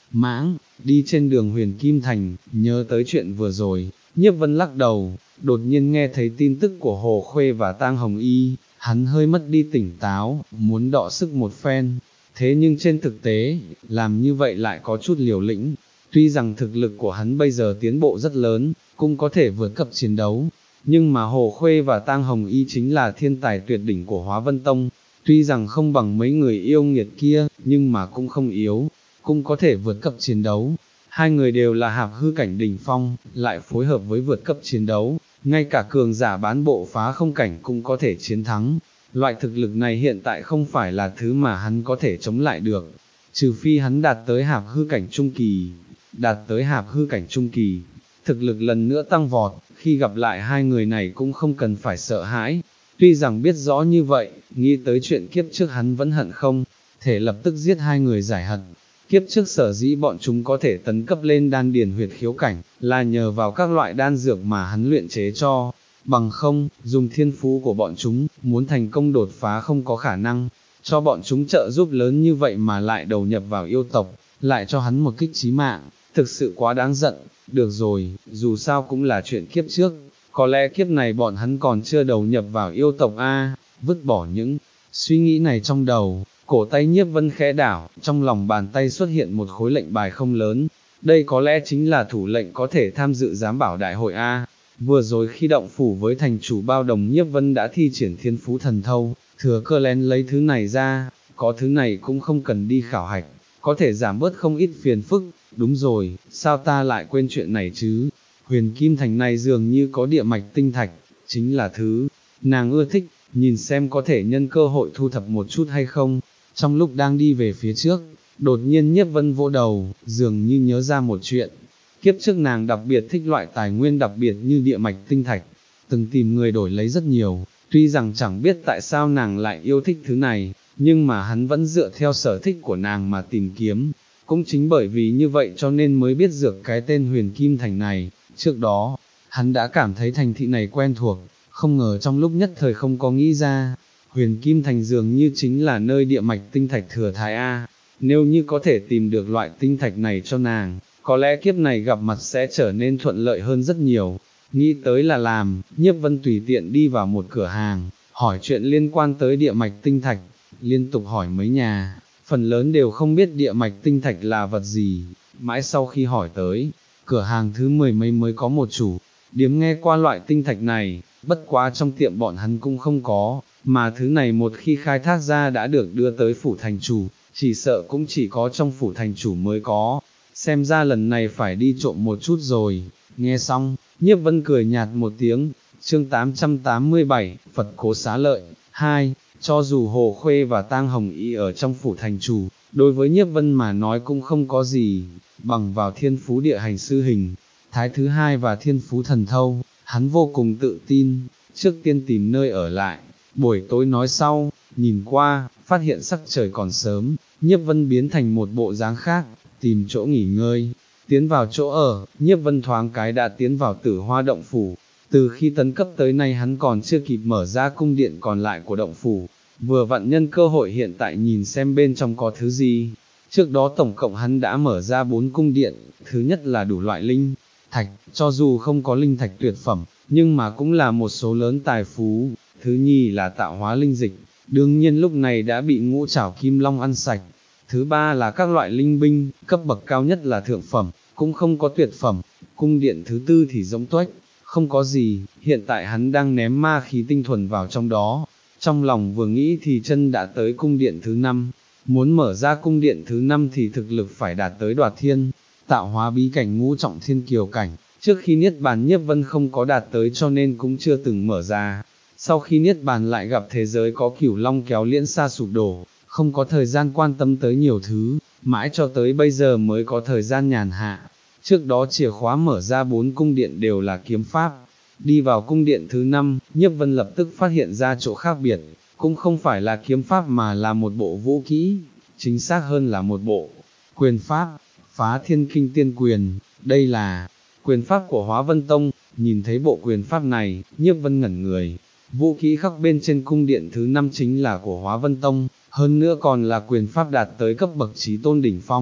S1: mãng, đi trên đường Huyền Kim Thành, nhớ tới chuyện vừa rồi, Nhiếp Vân lắc đầu, đột nhiên nghe thấy tin tức của Hồ Khuê và Tang Hồng Y, hắn hơi mất đi tỉnh táo, muốn đọ sức một phen, thế nhưng trên thực tế, làm như vậy lại có chút liều lĩnh, tuy rằng thực lực của hắn bây giờ tiến bộ rất lớn, cũng có thể vượt cấp chiến đấu, nhưng mà Hồ Khuê và Tang Hồng Y chính là thiên tài tuyệt đỉnh của Hóa Vân Tông, tuy rằng không bằng mấy người yêu nghiệt kia, nhưng mà cũng không yếu, cũng có thể vượt cấp chiến đấu. Hai người đều là hạp hư cảnh đỉnh phong, lại phối hợp với vượt cấp chiến đấu, ngay cả cường giả bán bộ phá không cảnh cũng có thể chiến thắng. Loại thực lực này hiện tại không phải là thứ mà hắn có thể chống lại được, trừ phi hắn đạt tới hạp hư cảnh trung kỳ, đạt tới hạp hư cảnh trung kỳ, thực lực lần nữa tăng vọt, khi gặp lại hai người này cũng không cần phải sợ hãi. Tuy rằng biết rõ như vậy, nghĩ tới chuyện kiếp trước hắn vẫn hận không thể lập tức giết hai người giải hận. Kiếp trước sở dĩ bọn chúng có thể tấn cấp lên đan điền huyệt khiếu cảnh, là nhờ vào các loại đan dược mà hắn luyện chế cho, bằng không, dùng thiên phú của bọn chúng, muốn thành công đột phá không có khả năng, cho bọn chúng trợ giúp lớn như vậy mà lại đầu nhập vào yêu tộc, lại cho hắn một kích chí mạng, thực sự quá đáng giận. Được rồi, dù sao cũng là chuyện kiếp trước, có lẽ kiếp này bọn hắn còn chưa đầu nhập vào yêu tộc a. Vứt bỏ những suy nghĩ này trong đầu, cổ tay Nhiếp Vân khẽ đảo, trong lòng bàn tay xuất hiện một khối lệnh bài không lớn, đây có lẽ chính là thủ lệnh có thể tham dự giám bảo đại hội a. Vừa rồi khi động phủ với thành chủ Bao Đồng, Nhiếp Vân đã thi triển thiên phú thần thâu, thừa cơ lén lấy thứ này ra, có thứ này cũng không cần đi khảo hạch, có thể giảm bớt không ít phiền phức. Đúng rồi, sao ta lại quên chuyện này chứ? Huyền Kim Thành này dường như có địa mạch tinh thạch, chính là thứ nàng ưa thích, nhìn xem có thể nhân cơ hội thu thập một chút hay không. Trong lúc đang đi về phía trước, đột nhiên Nhiếp Vân vỗ đầu, dường như nhớ ra một chuyện. Kiếp trước nàng đặc biệt thích loại tài nguyên đặc biệt như địa mạch tinh thạch, từng tìm người đổi lấy rất nhiều, tuy rằng chẳng biết tại sao nàng lại yêu thích thứ này, nhưng mà hắn vẫn dựa theo sở thích của nàng mà tìm kiếm. Cũng chính bởi vì như vậy cho nên mới biết dược cái tên Huyền Kim Thành này. Trước đó, hắn đã cảm thấy thành thị này quen thuộc, không ngờ trong lúc nhất thời không có nghĩ ra, Huyền Kim Thành dường như chính là nơi địa mạch tinh thạch thừa thái A. Nếu như có thể tìm được loại tinh thạch này cho nàng, có lẽ kiếp này gặp mặt sẽ trở nên thuận lợi hơn rất nhiều. Nghĩ tới là làm, Nhiếp Vân tùy tiện đi vào một cửa hàng, hỏi chuyện liên quan tới địa mạch tinh thạch, liên tục hỏi mấy nhà, phần lớn đều không biết địa mạch tinh thạch là vật gì. Mãi sau khi hỏi tới, cửa hàng thứ mười mấy mới có một chủ điếm nghe qua loại tinh thạch này, bất quá trong tiệm bọn hắn cũng không có, mà thứ này một khi khai thác ra đã được đưa tới phủ thành chủ, chỉ sợ cũng chỉ có trong phủ thành chủ mới có, xem ra lần này phải đi trộm một chút rồi. Nghe xong, Nhiếp Vân cười nhạt một tiếng. Chương tám trăm tám mươi bảy, Phật Cố Xá Lợi hai. Cho dù Hồ Khuê và Tang Hồng Y ở trong phủ thành chủ, đối với Nhiếp Vân mà nói cũng không có gì, bằng vào thiên phú địa hành sư hình, thái thứ hai và thiên phú thần thâu, hắn vô cùng tự tin. Trước tiên tìm nơi ở lại, buổi tối nói sau. Nhìn qua, phát hiện sắc trời còn sớm, Nhiếp Vân biến thành một bộ dáng khác, tìm chỗ nghỉ ngơi, tiến vào chỗ ở. Nhiếp Vân thoáng cái đã tiến vào Tử Hoa động phủ. Từ khi tấn cấp tới nay hắn còn chưa kịp mở ra cung điện còn lại của động phủ, vừa vặn nhân cơ hội hiện tại nhìn xem bên trong có thứ gì. Trước đó tổng cộng hắn đã mở ra bốn cung điện, thứ nhất là đủ loại linh thạch, cho dù không có linh thạch tuyệt phẩm, nhưng mà cũng là một số lớn tài phú. Thứ nhì là tạo hóa linh dịch, đương nhiên lúc này đã bị Ngũ Trảo Kim Long ăn sạch. Thứ ba là các loại linh binh, cấp bậc cao nhất là thượng phẩm, cũng không có tuyệt phẩm. Cung điện thứ tư thì rỗng tuếch, không có gì, hiện tại hắn đang ném ma khí tinh thuần vào trong đó. Trong lòng vừa nghĩ thì chân đã tới cung điện thứ năm, muốn mở ra cung điện thứ năm thì thực lực phải đạt tới Đoạt Thiên, tạo hóa bí cảnh ngũ trọng thiên kiều cảnh. Trước khi Niết Bàn Nhiếp Vân không có đạt tới cho nên cũng chưa từng mở ra. Sau khi Niết Bàn lại gặp thế giới có Cửu Long kéo liễn xa sụp đổ, không có thời gian quan tâm tới nhiều thứ, mãi cho tới bây giờ mới có thời gian nhàn hạ. Trước đó chìa khóa mở ra bốn cung điện đều là kiếm pháp. Đi vào cung điện thứ năm, Nhiếp Vân lập tức phát hiện ra chỗ khác biệt, cũng không phải là kiếm pháp mà là một bộ vũ kỹ, chính xác hơn là một bộ quyền pháp, Phá Thiên Kinh Tiên Quyền. Đây là quyền pháp của Hóa Vân Tông. Nhìn thấy bộ quyền pháp này, Nhiếp Vân ngẩn người. Vũ kỹ khắc bên trên cung điện thứ năm chính là của Hóa Vân Tông, hơn nữa còn là quyền pháp đạt tới cấp bậc chí tôn đỉnh phong.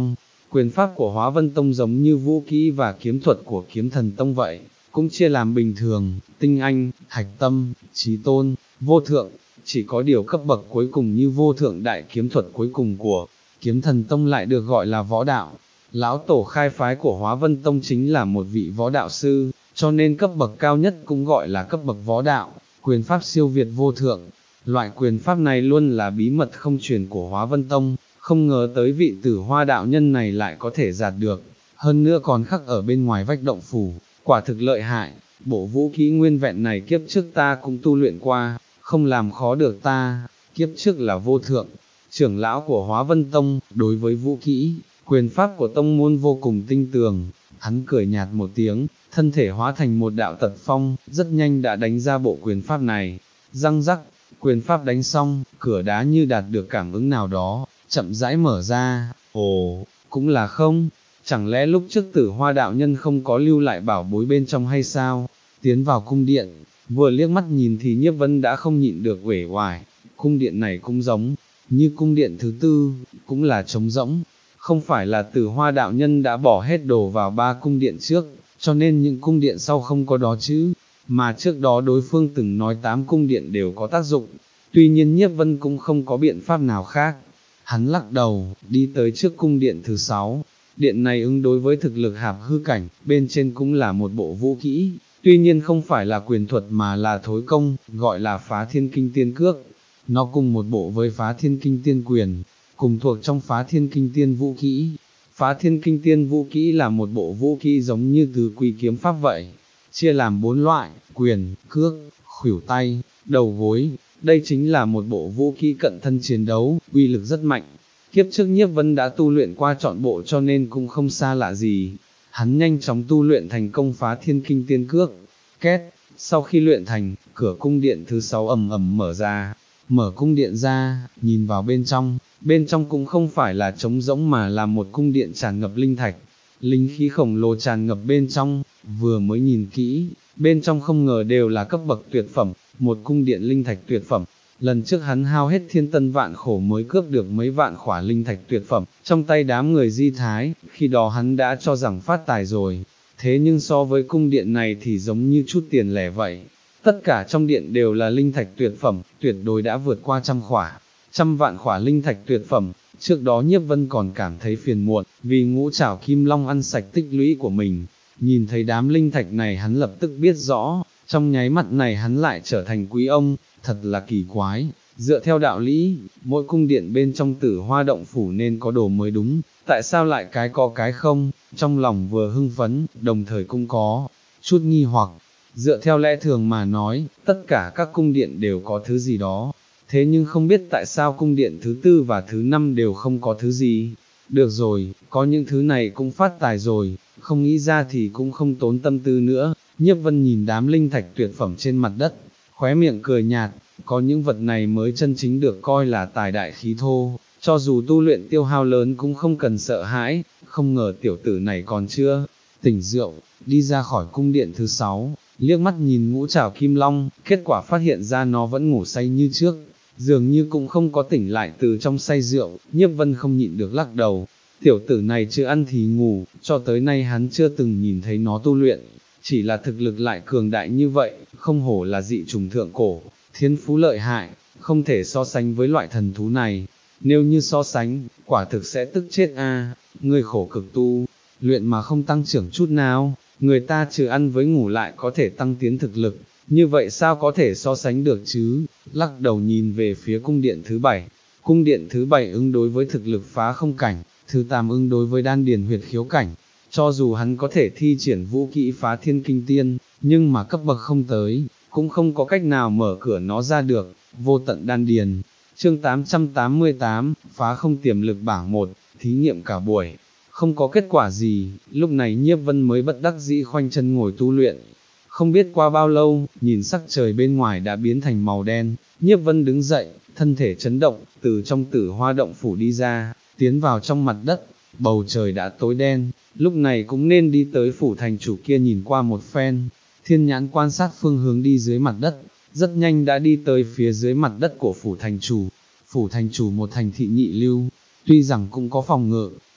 S1: Quyền pháp của Hóa Vân Tông giống như vũ kỹ và kiếm thuật của Kiếm Thần Tông vậy, cũng chia làm bình thường, tinh anh, hạch tâm, chí tôn, vô thượng, chỉ có điều cấp bậc cuối cùng như vô thượng đại kiếm thuật cuối cùng của Kiếm Thần Tông lại được gọi là võ đạo. Lão tổ khai phái của Hóa Vân Tông chính là một vị võ đạo sư, cho nên cấp bậc cao nhất cũng gọi là cấp bậc võ đạo, quyền pháp siêu việt vô thượng. Loại quyền pháp này luôn là bí mật không truyền của Hóa Vân Tông, không ngờ tới vị Tử Hoa đạo nhân này lại có thể giạt được, hơn nữa còn khắc ở bên ngoài vách động phủ, quả thực lợi hại. Bộ vũ khí nguyên vẹn này kiếp trước ta cũng tu luyện qua, không làm khó được ta, kiếp trước là vô thượng, trưởng lão của Hóa Vân Tông, đối với vũ kỹ, quyền pháp của tông môn vô cùng tinh tường. Hắn cười nhạt một tiếng, thân thể hóa thành một đạo tật phong, rất nhanh đã đánh ra bộ quyền pháp này. Răng rắc, quyền pháp đánh xong, cửa đá như đạt được cảm ứng nào đó, chậm rãi mở ra. Ồ, cũng là không, chẳng lẽ lúc trước Tử Hoa đạo nhân không có lưu lại bảo bối bên trong hay sao? Tiến vào cung điện, vừa liếc mắt nhìn thì Nhiếp Vân đã không nhịn được uể oải. Cung điện này cũng giống như cung điện thứ tư, cũng là trống rỗng. Không phải là Tử Hoa đạo nhân đã bỏ hết đồ vào ba cung điện trước, cho nên những cung điện sau không có đó chứ, mà trước đó đối phương từng nói tám cung điện đều có tác dụng, tuy nhiên Nhiếp Vân cũng không có biện pháp nào khác. Hắn lắc đầu, đi tới trước cung điện thứ sáu, điện này ứng đối với thực lực hạp hư cảnh, bên trên cũng là một bộ vũ kỹ, tuy nhiên không phải là quyền thuật mà là thối công, gọi là Phá Thiên Kinh Tiên Cước. Nó cùng một bộ với Phá Thiên Kinh Tiên Quyền, cùng thuộc trong Phá Thiên Kinh Tiên Vũ Kỹ. Phá Thiên Kinh Tiên Vũ Kỹ là một bộ vũ kỹ giống như tứ quý kiếm pháp vậy, chia làm bốn loại, quyền, cước, khuỷu tay, đầu gối. Đây chính là một bộ vũ kỹ cận thân chiến đấu, uy lực rất mạnh. Kiếp trước Nhiếp Vân đã tu luyện qua trọn bộ cho nên cũng không xa lạ gì. Hắn nhanh chóng tu luyện thành công Phá Thiên Kinh Tiên Cước. Két, sau khi luyện thành, cửa cung điện thứ sáu ầm ầm mở ra. Mở cung điện ra, nhìn vào bên trong, bên trong cũng không phải là trống rỗng mà là một cung điện tràn ngập linh thạch. Linh khí khổng lồ tràn ngập bên trong, vừa mới nhìn kỹ, bên trong không ngờ đều là cấp bậc tuyệt phẩm, một cung điện linh thạch tuyệt phẩm. Lần trước hắn hao hết thiên tân vạn khổ mới cướp được mấy vạn khỏa linh thạch tuyệt phẩm, trong tay đám người Di Thái, khi đó hắn đã cho rằng phát tài rồi. Thế nhưng so với cung điện này thì giống như chút tiền lẻ vậy. Tất cả trong điện đều là linh thạch tuyệt phẩm, tuyệt đối đã vượt qua trăm khỏa, trăm vạn khỏa linh thạch tuyệt phẩm. Trước đó Nhiếp Vân còn cảm thấy phiền muộn, vì ngũ trảo kim long ăn sạch tích lũy của mình. Nhìn thấy đám linh thạch này hắn lập tức biết rõ, trong nháy mắt này hắn lại trở thành quý ông, thật là kỳ quái. Dựa theo đạo lý, mỗi cung điện bên trong Tử Hoa động phủ nên có đồ mới đúng, tại sao lại cái có cái không? Trong lòng vừa hưng phấn, đồng thời cũng có chút nghi hoặc. Dựa theo lẽ thường mà nói, tất cả các cung điện đều có thứ gì đó, thế nhưng không biết tại sao cung điện thứ tư và thứ năm đều không có thứ gì. Được rồi, có những thứ này cũng phát tài rồi, không nghĩ ra thì cũng không tốn tâm tư nữa. Nhiếp Vân nhìn đám linh thạch tuyệt phẩm trên mặt đất, khóe miệng cười nhạt, có những vật này mới chân chính được coi là tài đại khí thô, cho dù tu luyện tiêu hao lớn cũng không cần sợ hãi. Không ngờ tiểu tử này còn chưa tỉnh rượu, đi ra khỏi cung điện thứ sáu, liếc mắt nhìn ngũ trảo kim long, kết quả phát hiện ra nó vẫn ngủ say như trước, dường như cũng không có tỉnh lại từ trong say rượu. Nhiếp Vân không nhịn được lắc đầu, tiểu tử này chưa ăn thì ngủ, cho tới nay hắn chưa từng nhìn thấy nó tu luyện, chỉ là thực lực lại cường đại như vậy, không hổ là dị trùng thượng cổ, thiên phú lợi hại, không thể so sánh với loại thần thú này. Nếu như so sánh, quả thực sẽ tức chết a. Người khổ cực tu luyện mà không tăng trưởng chút nào, người ta trừ ăn với ngủ lại có thể tăng tiến thực lực, như vậy sao có thể so sánh được chứ? Lắc đầu nhìn về phía cung điện thứ bảy, cung điện thứ bảy ứng đối với thực lực phá không cảnh, thứ tám ứng đối với đan điền huyệt khiếu cảnh. Cho dù hắn có thể thi triển vũ kỹ Phá Thiên Kinh Tiên, nhưng mà cấp bậc không tới, cũng không có cách nào mở cửa nó ra được. Vô tận đan điền. Chương tám trăm tám mươi tám, phá không tiềm lực bảng một, thí nghiệm cả buổi, không có kết quả gì. Lúc này Nhiếp Vân mới bất đắc dĩ khoanh chân ngồi tu luyện. Không biết qua bao lâu, nhìn sắc trời bên ngoài đã biến thành màu đen, Nhiếp Vân đứng dậy, thân thể chấn động, từ trong Tử Hoa động phủ đi ra, tiến vào trong mặt đất. Bầu trời đã tối đen, lúc này cũng nên đi tới phủ thành chủ kia nhìn qua một phen. Thiên nhãn quan sát phương hướng đi dưới mặt đất, rất nhanh đã đi tới phía dưới mặt đất của phủ thành chủ. Phủ thành chủ một thành thị nhị lưu, tuy rằng cũng có phòng ngự,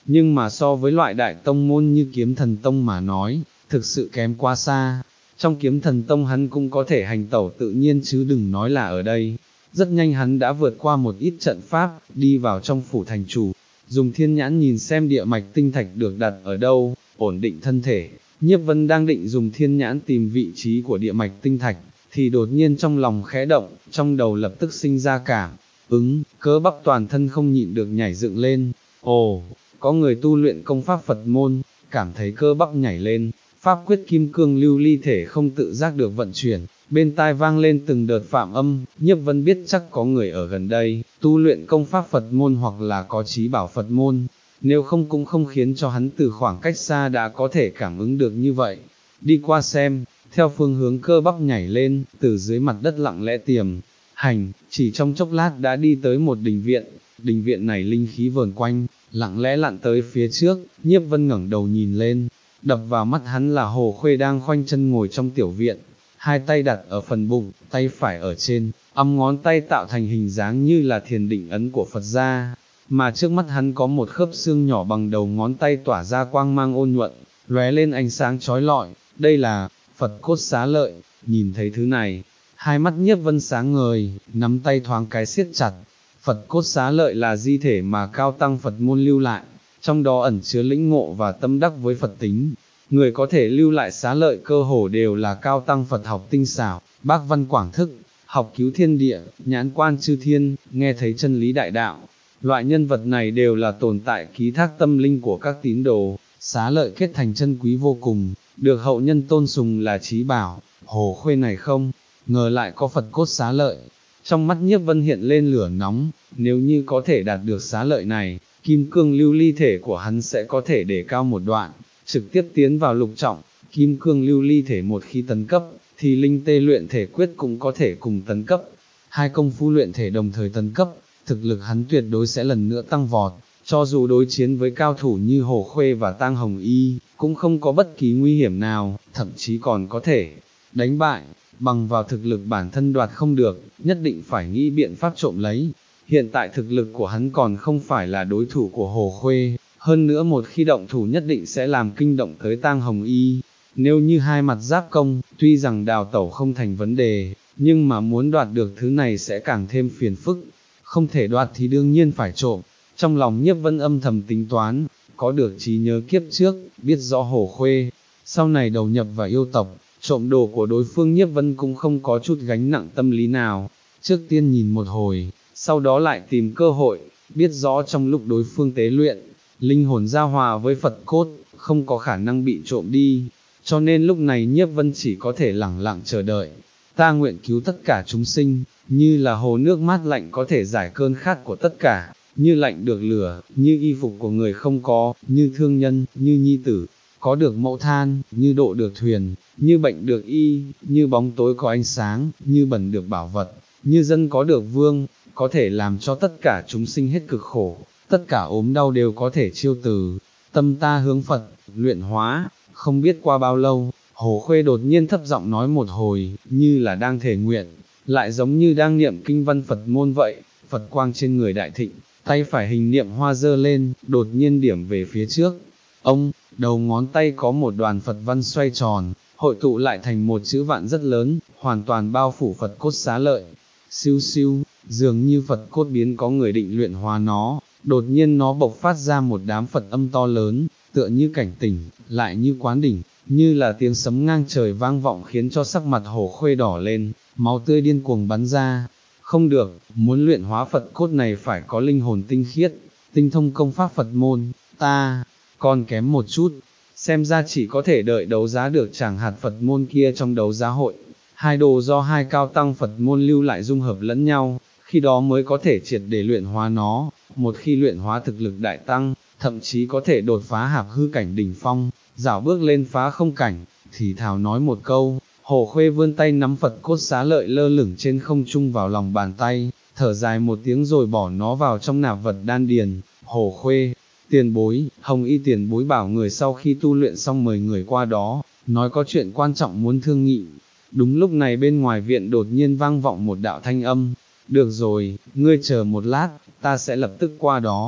S1: nhưng mà so với loại đại tông môn như kiếm thần tông mà nói, thực sự kém quá xa. Trong kiếm thần tông hắn cũng có thể hành tẩu tự nhiên chứ đừng nói là ở đây. Rất nhanh hắn đã vượt qua một ít trận pháp, đi vào trong phủ thành chủ, dùng thiên nhãn nhìn xem địa mạch tinh thạch được đặt ở đâu, ổn định thân thể. Nhiếp Vân đang định dùng thiên nhãn tìm vị trí của địa mạch tinh thạch, thì đột nhiên trong lòng khẽ động, trong đầu lập tức sinh ra cảm ứng, cớ bắp toàn thân không nhịn được nhảy dựng lên. Ồ, có người tu luyện công pháp Phật môn, cảm thấy cơ bắp nhảy lên, pháp quyết kim cương lưu ly thể không tự giác được vận chuyển, bên tai vang lên từng đợt phạm âm. Nhiếp Vân biết chắc có người ở gần đây, tu luyện công pháp Phật môn hoặc là có trí bảo Phật môn, nếu không cũng không khiến cho hắn từ khoảng cách xa đã có thể cảm ứng được như vậy. Đi qua xem, theo phương hướng cơ bắp nhảy lên, từ dưới mặt đất lặng lẽ tiềm hành, chỉ trong chốc lát đã đi tới một đình viện. Đình viện này linh khí vờn quanh, lặng lẽ lặn tới phía trước. Nhiếp Vân ngẩng đầu nhìn lên, đập vào mắt hắn là Hồ Khuê đang khoanh chân ngồi trong tiểu viện, hai tay đặt ở phần bụng, tay phải ở trên, âm ngón tay tạo thành hình dáng như là thiền định ấn của Phật gia, mà trước mắt hắn có một khớp xương nhỏ bằng đầu ngón tay tỏa ra quang mang ôn nhuận, lóe lên ánh sáng chói lọi. Đây là Phật cốt xá lợi. Nhìn thấy thứ này, hai mắt Nhiếp Vân sáng ngời, nắm tay thoáng cái siết chặt. Phật cốt xá lợi là di thể mà cao tăng Phật môn lưu lại, trong đó ẩn chứa lĩnh ngộ và tâm đắc với Phật tính. Người có thể lưu lại xá lợi cơ hồ đều là cao tăng Phật học tinh xảo, bác văn quảng thức, học cứu thiên địa, nhãn quan chư thiên, nghe thấy chân lý đại đạo. Loại nhân vật này đều là tồn tại ký thác tâm linh của các tín đồ, xá lợi kết thành chân quý vô cùng, được hậu nhân tôn sùng là trí bảo. Hồ Khuê này không ngờ lại có Phật cốt xá lợi. Trong mắt Nhiếp Vân hiện lên lửa nóng, nếu như có thể đạt được xá lợi này, kim cương lưu ly thể của hắn sẽ có thể đề cao một đoạn, trực tiếp tiến vào lục trọng. Kim cương lưu ly thể một khi tấn cấp, thì linh tê luyện thể quyết cũng có thể cùng tấn cấp. Hai công phu luyện thể đồng thời tấn cấp, thực lực hắn tuyệt đối sẽ lần nữa tăng vọt, cho dù đối chiến với cao thủ như Hồ Khuê và Tang Hồng Y, cũng không có bất kỳ nguy hiểm nào, thậm chí còn có thể đánh bại. Bằng vào thực lực bản thân đoạt không được, nhất định phải nghĩ biện pháp trộm lấy. Hiện tại thực lực của hắn còn không phải là đối thủ của Hồ Khuê, hơn nữa một khi động thủ nhất định sẽ làm kinh động tới Tang Hồng Y. Nếu như hai mặt giáp công, tuy rằng đào tẩu không thành vấn đề, nhưng mà muốn đoạt được thứ này sẽ càng thêm phiền phức. Không thể đoạt thì đương nhiên phải trộm. Trong lòng Nhiếp Vân âm thầm tính toán, có được trí nhớ kiếp trước, biết rõ Hồ Khuê, sau này đầu nhập vào yêu tộc, trộm đồ của đối phương. Nhiếp Vân cũng không có chút gánh nặng tâm lý nào, trước tiên nhìn một hồi, sau đó lại tìm cơ hội, biết rõ trong lúc đối phương tế luyện, linh hồn giao hòa với Phật cốt, không có khả năng bị trộm đi, cho nên lúc này Nhiếp Vân chỉ có thể lẳng lặng chờ đợi. Ta nguyện cứu tất cả chúng sinh, như là hồ nước mát lạnh có thể giải cơn khát của tất cả, như lạnh được lửa, như y phục của người không có, như thương nhân, như nhi tử, có được mẫu than, như độ được thuyền, như bệnh được y, như bóng tối có ánh sáng, như bẩn được bảo vật, như dân có được vương, có thể làm cho tất cả chúng sinh hết cực khổ, tất cả ốm đau đều có thể chiêu từ. Tâm ta hướng Phật, luyện hóa. Không biết qua bao lâu, Hồ Khuê đột nhiên thấp giọng nói một hồi, như là đang thể nguyện, lại giống như đang niệm kinh văn Phật môn vậy. Phật quang trên người đại thịnh, tay phải hình niệm hoa dơ lên, đột nhiên điểm về phía trước. Ông, đầu ngón tay có một đoàn Phật văn xoay tròn, hội tụ lại thành một chữ vạn rất lớn, hoàn toàn bao phủ Phật cốt xá lợi. Siêu siêu, dường như Phật cốt biến có người định luyện hóa nó, đột nhiên nó bộc phát ra một đám Phật âm to lớn, tựa như cảnh tỉnh, lại như quán đỉnh, như là tiếng sấm ngang trời vang vọng khiến cho sắc mặt Hồ Khuê đỏ lên, máu tươi điên cuồng bắn ra. Không được, muốn luyện hóa Phật cốt này phải có linh hồn tinh khiết, tinh thông công pháp Phật môn, ta còn kém một chút, xem ra chỉ có thể đợi đấu giá được tràng hạt Phật môn kia trong đấu giá hội. Hai đồ do hai cao tăng Phật môn lưu lại dung hợp lẫn nhau, khi đó mới có thể triệt để luyện hóa nó. Một khi luyện hóa thực lực đại tăng, thậm chí có thể đột phá hạp hư cảnh đỉnh phong, dạo bước lên phá không cảnh. Thì thào nói một câu, Hồ Khuê vươn tay nắm Phật cốt xá lợi lơ lửng trên không trung vào lòng bàn tay, thở dài một tiếng rồi bỏ nó vào trong nạp vật đan điền. Hồ Khuê, tiền bối, Hồng Y tiền bối bảo người sau khi tu luyện xong mời người qua đó, nói có chuyện quan trọng muốn thương nghị. Đúng lúc này bên ngoài viện đột nhiên vang vọng một đạo thanh âm. Được rồi, ngươi chờ một lát, ta sẽ lập tức qua đó.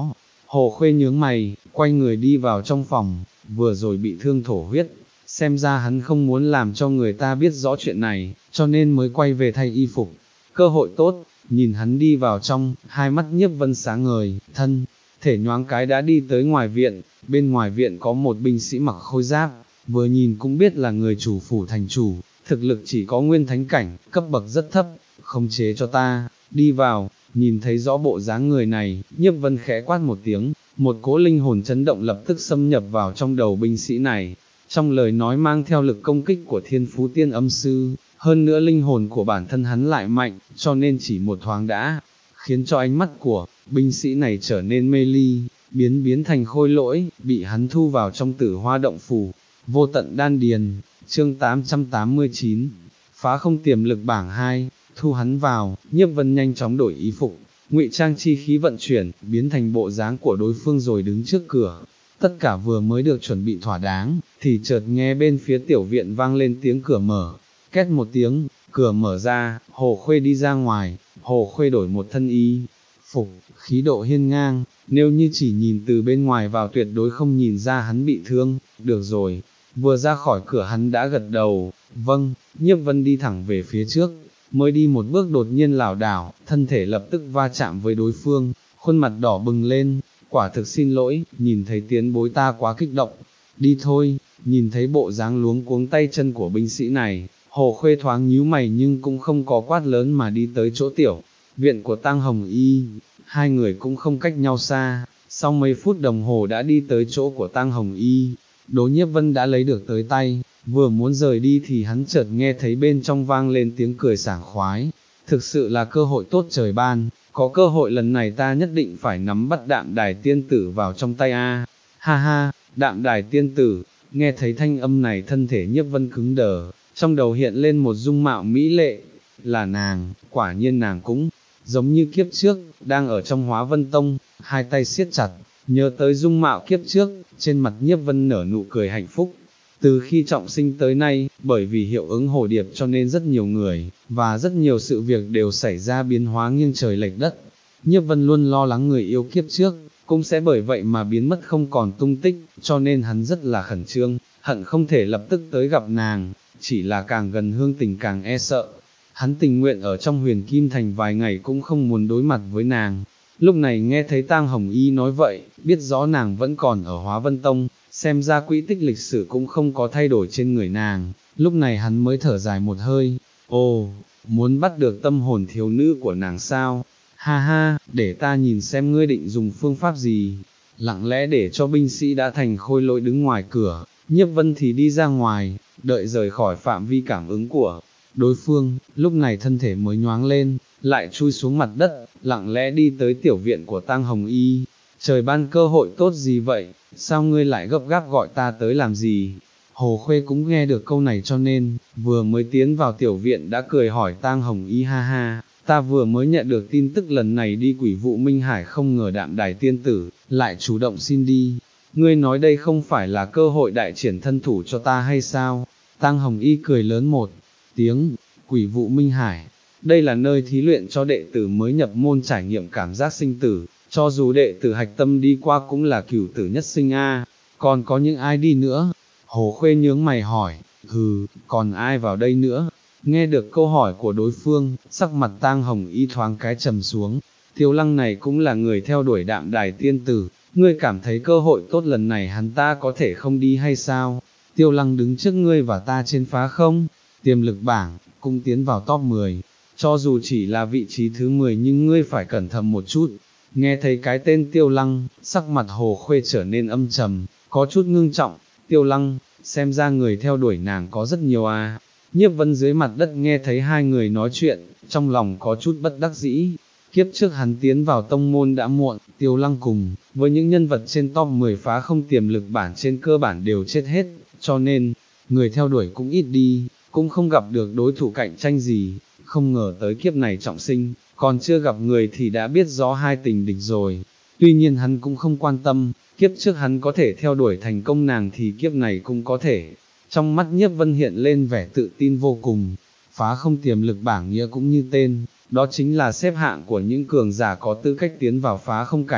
S1: Hồ Khuê nhướng mày, quay người đi vào trong phòng, vừa rồi bị thương thổ huyết, xem ra hắn không muốn làm cho người ta biết rõ chuyện này, cho nên mới quay về thay y phục. Cơ hội tốt, nhìn hắn đi vào trong, hai mắt Nhiếp Vân sáng ngời, thân, thể nhoáng cái đã đi tới ngoài viện, bên ngoài viện có một binh sĩ mặc khôi giáp, vừa nhìn cũng biết là người chủ phủ thành chủ, thực lực chỉ có nguyên thánh cảnh, cấp bậc rất thấp, khống chế cho ta, đi vào. Nhìn thấy rõ bộ dáng người này, Nhiếp Vân khẽ quát một tiếng, một cỗ linh hồn chấn động lập tức xâm nhập vào trong đầu binh sĩ này, trong lời nói mang theo lực công kích của thiên phú tiên âm sư, hơn nữa linh hồn của bản thân hắn lại mạnh, cho nên chỉ một thoáng đã, khiến cho ánh mắt của binh sĩ này trở nên mê ly, biến biến thành khôi lỗi, bị hắn thu vào trong Tử Hoa động phủ, vô tận đan điền. Chương tám trăm tám mươi chín, phá không tiềm lực bảng hai. Thu hắn vào, Nhiếp Vân nhanh chóng đổi y phục, ngụy trang chi khí vận chuyển, biến thành bộ dáng của đối phương rồi đứng trước cửa. Tất cả vừa mới được chuẩn bị thỏa đáng, thì chợt nghe bên phía tiểu viện vang lên tiếng cửa mở, két một tiếng, cửa mở ra, Hồ Khuê đi ra ngoài. Hồ Khuê đổi một thân y phục, khí độ hiên ngang, nếu như chỉ nhìn từ bên ngoài vào tuyệt đối không nhìn ra hắn bị thương. Được rồi, vừa ra khỏi cửa hắn đã gật đầu, vâng. Nhiếp Vân đi thẳng về phía trước, mới đi một bước đột nhiên lảo đảo, thân thể lập tức va chạm với đối phương, khuôn mặt đỏ bừng lên, quả thực xin lỗi, nhìn thấy tiến bối ta quá kích động, đi thôi. Nhìn thấy bộ dáng luống cuống tay chân của binh sĩ này, Hồ Khuê thoáng nhíu mày nhưng cũng không có quát lớn mà đi tới chỗ tiểu viện của Tang Hồng Y. Hai người cũng không cách nhau xa, sau mấy phút đồng hồ đã đi tới chỗ của Tang Hồng Y. Đỗ Nhiếp Vân đã lấy được tới tay, vừa muốn rời đi thì hắn chợt nghe thấy bên trong vang lên tiếng cười sảng khoái, thực sự là cơ hội tốt trời ban, có cơ hội lần này ta nhất định phải nắm bắt Đạm Đài tiên tử vào trong tay a. Ha ha, Đạm Đài tiên tử. Nghe thấy thanh âm này thân thể Nhiếp Vân cứng đờ, trong đầu hiện lên một dung mạo mỹ lệ, là nàng, quả nhiên nàng cũng giống như kiếp trước, đang ở trong Hóa Vân Tông, hai tay siết chặt, nhớ tới dung mạo kiếp trước, trên mặt Nhiếp Vân nở nụ cười hạnh phúc. Từ khi trọng sinh tới nay, bởi vì hiệu ứng hồ điệp cho nên rất nhiều người, và rất nhiều sự việc đều xảy ra biến hóa nghiêng trời lệch đất. Nhiếp Vân luôn lo lắng người yêu kiếp trước, cũng sẽ bởi vậy mà biến mất không còn tung tích, cho nên hắn rất là khẩn trương, hận không thể lập tức tới gặp nàng, chỉ là càng gần hương tình càng e sợ. Hắn tình nguyện ở trong Huyền Kim Thành vài ngày cũng không muốn đối mặt với nàng. Lúc này nghe thấy Tang Hồng Y nói vậy, biết rõ nàng vẫn còn ở Hóa Vân Tông, xem ra quỹ tích lịch sử cũng không có thay đổi trên người nàng, lúc này hắn mới thở dài một hơi. Ồ, muốn bắt được tâm hồn thiếu nữ của nàng sao? Ha ha, để ta nhìn xem ngươi định dùng phương pháp gì. Lặng lẽ để cho binh sĩ đã thành khôi lỗi đứng ngoài cửa, Nhiếp Vân thì đi ra ngoài, đợi rời khỏi phạm vi cảm ứng của đối phương, lúc này thân thể mới nhoáng lên, lại chui xuống mặt đất, lặng lẽ đi tới tiểu viện của Tang Hồng Y. Trời ban cơ hội tốt gì vậy, sao ngươi lại gấp gáp gọi ta tới làm gì? Hồ Khuê cũng nghe được câu này cho nên, vừa mới tiến vào tiểu viện đã cười hỏi Tang Hồng Y. Ha ha, ta vừa mới nhận được tin tức lần này đi Quỷ Vụ Minh Hải, không ngờ Đạm Đài tiên tử lại chủ động xin đi. Ngươi nói đây không phải là cơ hội đại triển thân thủ cho ta hay sao? Tang Hồng Y cười lớn một tiếng. Quỷ Vụ Minh Hải, đây là nơi thí luyện cho đệ tử mới nhập môn trải nghiệm cảm giác sinh tử, cho dù đệ tử hạch tâm đi qua cũng là cửu tử nhất sinh a. Còn có những ai đi nữa? Hồ Khuê nhướng mày hỏi. Hừ, còn ai vào đây nữa? Nghe được câu hỏi của đối phương, sắc mặt Tang Hồng Y thoáng cái trầm xuống. Tiêu Lăng này cũng là người theo đuổi Đạm Đài tiên tử, ngươi cảm thấy cơ hội tốt lần này hắn ta có thể không đi hay sao? Tiêu Lăng đứng trước ngươi và ta trên phá không, tiềm lực bảng, cũng tiến vào top mười, cho dù chỉ là vị trí thứ mười nhưng ngươi phải cẩn thận một chút. Nghe thấy cái tên Tiêu Lăng, sắc mặt Hồ Khuê trở nên âm trầm, có chút ngưng trọng. Tiêu Lăng, xem ra người theo đuổi nàng có rất nhiều à. Nhiếp Vân dưới mặt đất nghe thấy hai người nói chuyện, trong lòng có chút bất đắc dĩ. Kiếp trước hắn tiến vào tông môn đã muộn, Tiêu Lăng cùng với những nhân vật trên top mười phá không tiềm lực bản trên cơ bản đều chết hết, cho nên, người theo đuổi cũng ít đi, cũng không gặp được đối thủ cạnh tranh gì. Không ngờ tới kiếp này trọng sinh, còn chưa gặp người thì đã biết rõ hai tình địch rồi. Tuy nhiên hắn cũng không quan tâm, kiếp trước hắn có thể theo đuổi thành công nàng thì kiếp này cũng có thể. Trong mắt Nhiếp Vân hiện lên vẻ tự tin vô cùng. Phá không tiềm lực bảng nghĩa cũng như tên, đó chính là xếp hạng của những cường giả có tư cách tiến vào phá không cảnh.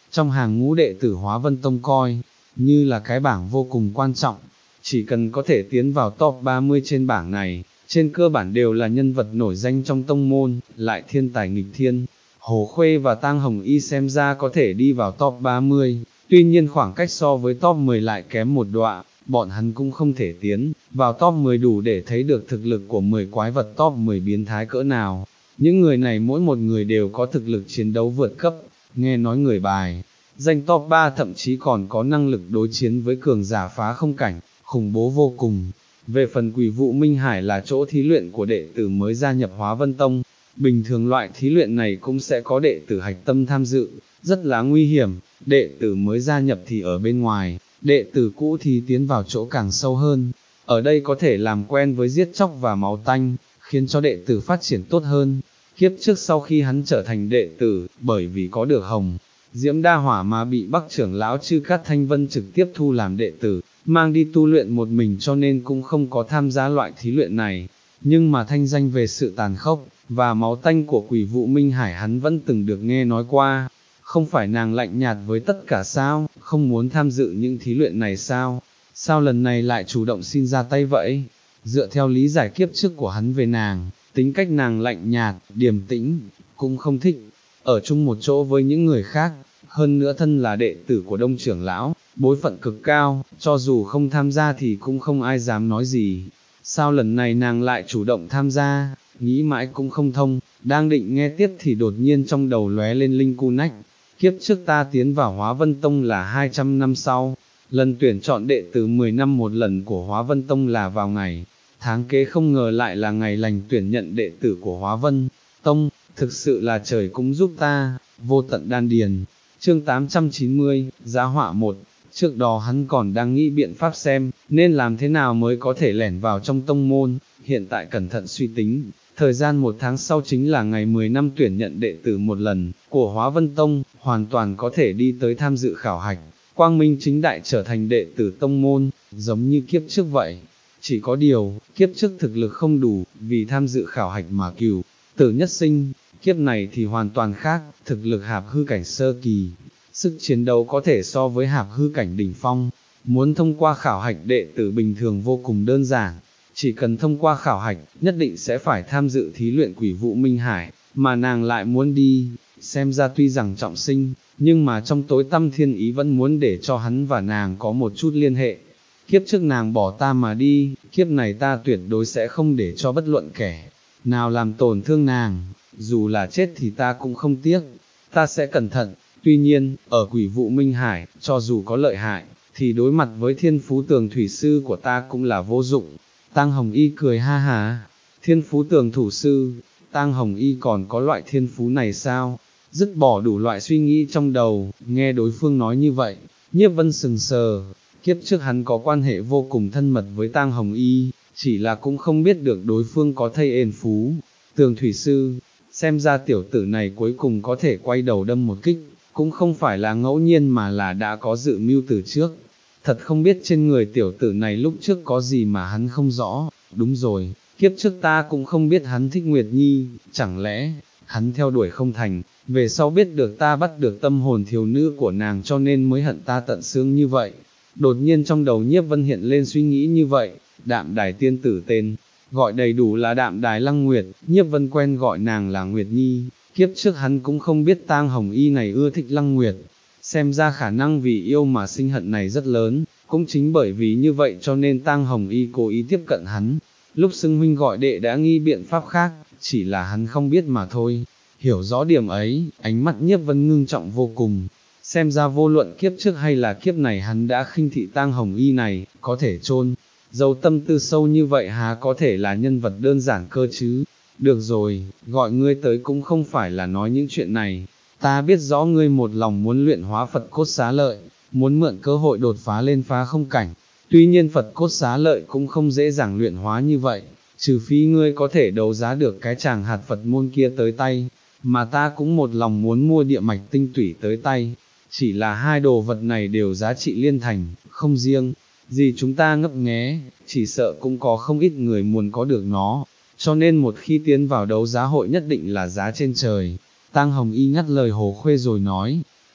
S1: trong hàng ngũ đệ tử Hóa Vân Tông coi, như là cái bảng vô cùng quan trọng, chỉ cần có thể tiến vào top ba mươi trên bảng này, trên cơ bản đều là nhân vật nổi danh trong tông môn, lại thiên tài nghịch thiên. Hồ Khuê và Tang Hồng Y xem ra có thể đi vào top ba mươi, tuy nhiên khoảng cách so với top mười lại kém một đoạn, bọn hắn cũng không thể tiến vào top mười đủ để thấy được thực lực của mười quái vật top mười biến thái cỡ nào. Những người này mỗi một người đều có thực lực chiến đấu vượt cấp, nghe nói người bài danh top ba thậm chí còn có năng lực đối chiến với cường giả phá không cảnh, khủng bố vô cùng. Về phần Quỷ Vụ Minh Hải là chỗ thí luyện của đệ tử mới gia nhập Hóa Vân Tông, bình thường loại thí luyện này cũng sẽ có đệ tử hạch tâm tham dự, rất là nguy hiểm, đệ tử mới gia nhập thì ở bên ngoài, đệ tử cũ thì tiến vào chỗ càng sâu hơn, ở đây có thể làm quen với giết chóc và máu tanh, khiến cho đệ tử phát triển tốt hơn. Kiếp trước sau khi hắn trở thành đệ tử, bởi vì có được Hồng Diễm Đa Hỏa mà bị Bắc trưởng lão Chư Cát Thanh Vân trực tiếp thu làm đệ tử, mang đi tu luyện một mình cho nên cũng không có tham gia loại thí luyện này, nhưng mà thanh danh về sự tàn khốc và máu tanh của Quỷ Vụ Minh Hải hắn vẫn từng được nghe nói qua. Không phải nàng lạnh nhạt với tất cả sao, không muốn tham dự những thí luyện này sao, sao lần này lại chủ động xin ra tay vậy? Dựa theo lý giải kiếp trước của hắn về nàng, tính cách nàng lạnh nhạt, điềm tĩnh, cũng không thích ở chung một chỗ với những người khác, hơn nữa thân là đệ tử của Đông trưởng lão, bối phận cực cao, cho dù không tham gia thì cũng không ai dám nói gì. Sao lần này nàng lại chủ động tham gia, nghĩ mãi cũng không thông, đang định nghe tiếp thì đột nhiên trong đầu lóe lên linh cu nách. Kiếp trước ta tiến vào Hóa Vân Tông là hai trăm năm sau, lần tuyển chọn đệ tử mười năm một lần của Hóa Vân Tông là vào ngày, tháng kế không ngờ lại là ngày lành tuyển nhận đệ tử của Hóa Vân Tông, thực sự là trời cũng giúp ta, vô tận đan điền. Chương tám trăm chín mươi, Giá họa một. Trước đó hắn còn đang nghĩ biện pháp xem, nên làm thế nào mới có thể lẻn vào trong tông môn, hiện tại cẩn thận suy tính, thời gian một tháng sau chính là ngày mười năm tuyển nhận đệ tử một lần, của Hóa Vân Tông, hoàn toàn có thể đi tới tham dự khảo hạch, quang minh chính đại trở thành đệ tử tông môn, giống như kiếp trước vậy. Chỉ có điều, kiếp trước thực lực không đủ, vì tham dự khảo hạch mà cửu tử nhất sinh, kiếp này thì hoàn toàn khác, thực lực hạp hư cảnh sơ kỳ, sức chiến đấu có thể so với hạp hư cảnh đỉnh phong, muốn thông qua khảo hạch đệ tử bình thường vô cùng đơn giản, chỉ cần thông qua khảo hạch, nhất định sẽ phải tham dự thí luyện Quỷ Vụ Minh Hải, mà nàng lại muốn đi, xem ra tuy rằng trọng sinh, nhưng mà trong tối tăm thiên ý vẫn muốn để cho hắn và nàng có một chút liên hệ. Kiếp trước nàng bỏ ta mà đi, kiếp này ta tuyệt đối sẽ không để cho bất luận kẻ nào làm tổn thương nàng, dù là chết thì ta cũng không tiếc, ta sẽ cẩn thận. Tuy nhiên, ở Quỷ Vụ Minh Hải, cho dù có lợi hại, thì đối mặt với Thiên Phú Tường Thủy Sư của ta cũng là vô dụng. Tang Hồng Y cười ha ha, Thiên Phú Tường Thủ Sư, Tang Hồng Y còn có loại thiên phú này sao? Dứt bỏ đủ loại suy nghĩ trong đầu, nghe đối phương nói như vậy, Nhiếp Vân sừng sờ, kiếp trước hắn có quan hệ vô cùng thân mật với Tang Hồng Y, chỉ là cũng không biết được đối phương có thây ên phú, Tường Thủy Sư, xem ra tiểu tử này cuối cùng có thể quay đầu đâm một kích, cũng không phải là ngẫu nhiên mà là đã có dự mưu từ trước. Thật không biết trên người tiểu tử này lúc trước có gì mà hắn không rõ, đúng rồi, kiếp trước ta cũng không biết hắn thích Nguyệt Nhi, chẳng lẽ, hắn theo đuổi không thành, về sau biết được ta bắt được tâm hồn thiếu nữ của nàng cho nên mới hận ta tận xương như vậy. Đột nhiên trong đầu Nhiếp Vân hiện lên suy nghĩ như vậy, Đạm Đài tiên tử tên, gọi đầy đủ là Đạm Đài Lăng Nguyệt, Nhiếp Vân quen gọi nàng là Nguyệt Nhi, kiếp trước hắn cũng không biết Tang Hồng Y này ưa thích Lăng Nguyệt. Xem ra khả năng vì yêu mà sinh hận này rất lớn, cũng chính bởi vì như vậy cho nên Tang Hồng Y cố ý tiếp cận hắn. Lúc xưng huynh gọi đệ đã nghi biện pháp khác, chỉ là hắn không biết mà thôi. Hiểu rõ điểm ấy, ánh mắt Nhiếp Vân ngưng trọng vô cùng. Xem ra vô luận kiếp trước hay là kiếp này hắn đã khinh thị Tang Hồng Y này, có thể chôn dấu tâm tư sâu như vậy há có thể là nhân vật đơn giản cơ chứ. Được rồi, gọi ngươi tới cũng không phải là nói những chuyện này. Ta biết rõ ngươi một lòng muốn luyện hóa Phật cốt xá lợi, muốn mượn cơ hội đột phá lên phá không cảnh. Tuy nhiên Phật cốt xá lợi cũng không dễ dàng luyện hóa như vậy, trừ phi ngươi có thể đấu giá được cái chàng hạt Phật môn kia tới tay, mà ta cũng một lòng muốn mua địa mạch tinh tủy tới tay. Chỉ là hai đồ vật này đều giá trị liên thành, không riêng gì chúng ta ngấp nghé, chỉ sợ cũng có không ít người muốn có được nó, cho nên một khi tiến vào đấu giá hội nhất định là giá trên trời. Tang Hồng Y ngắt lời Hồ Khuê rồi nói,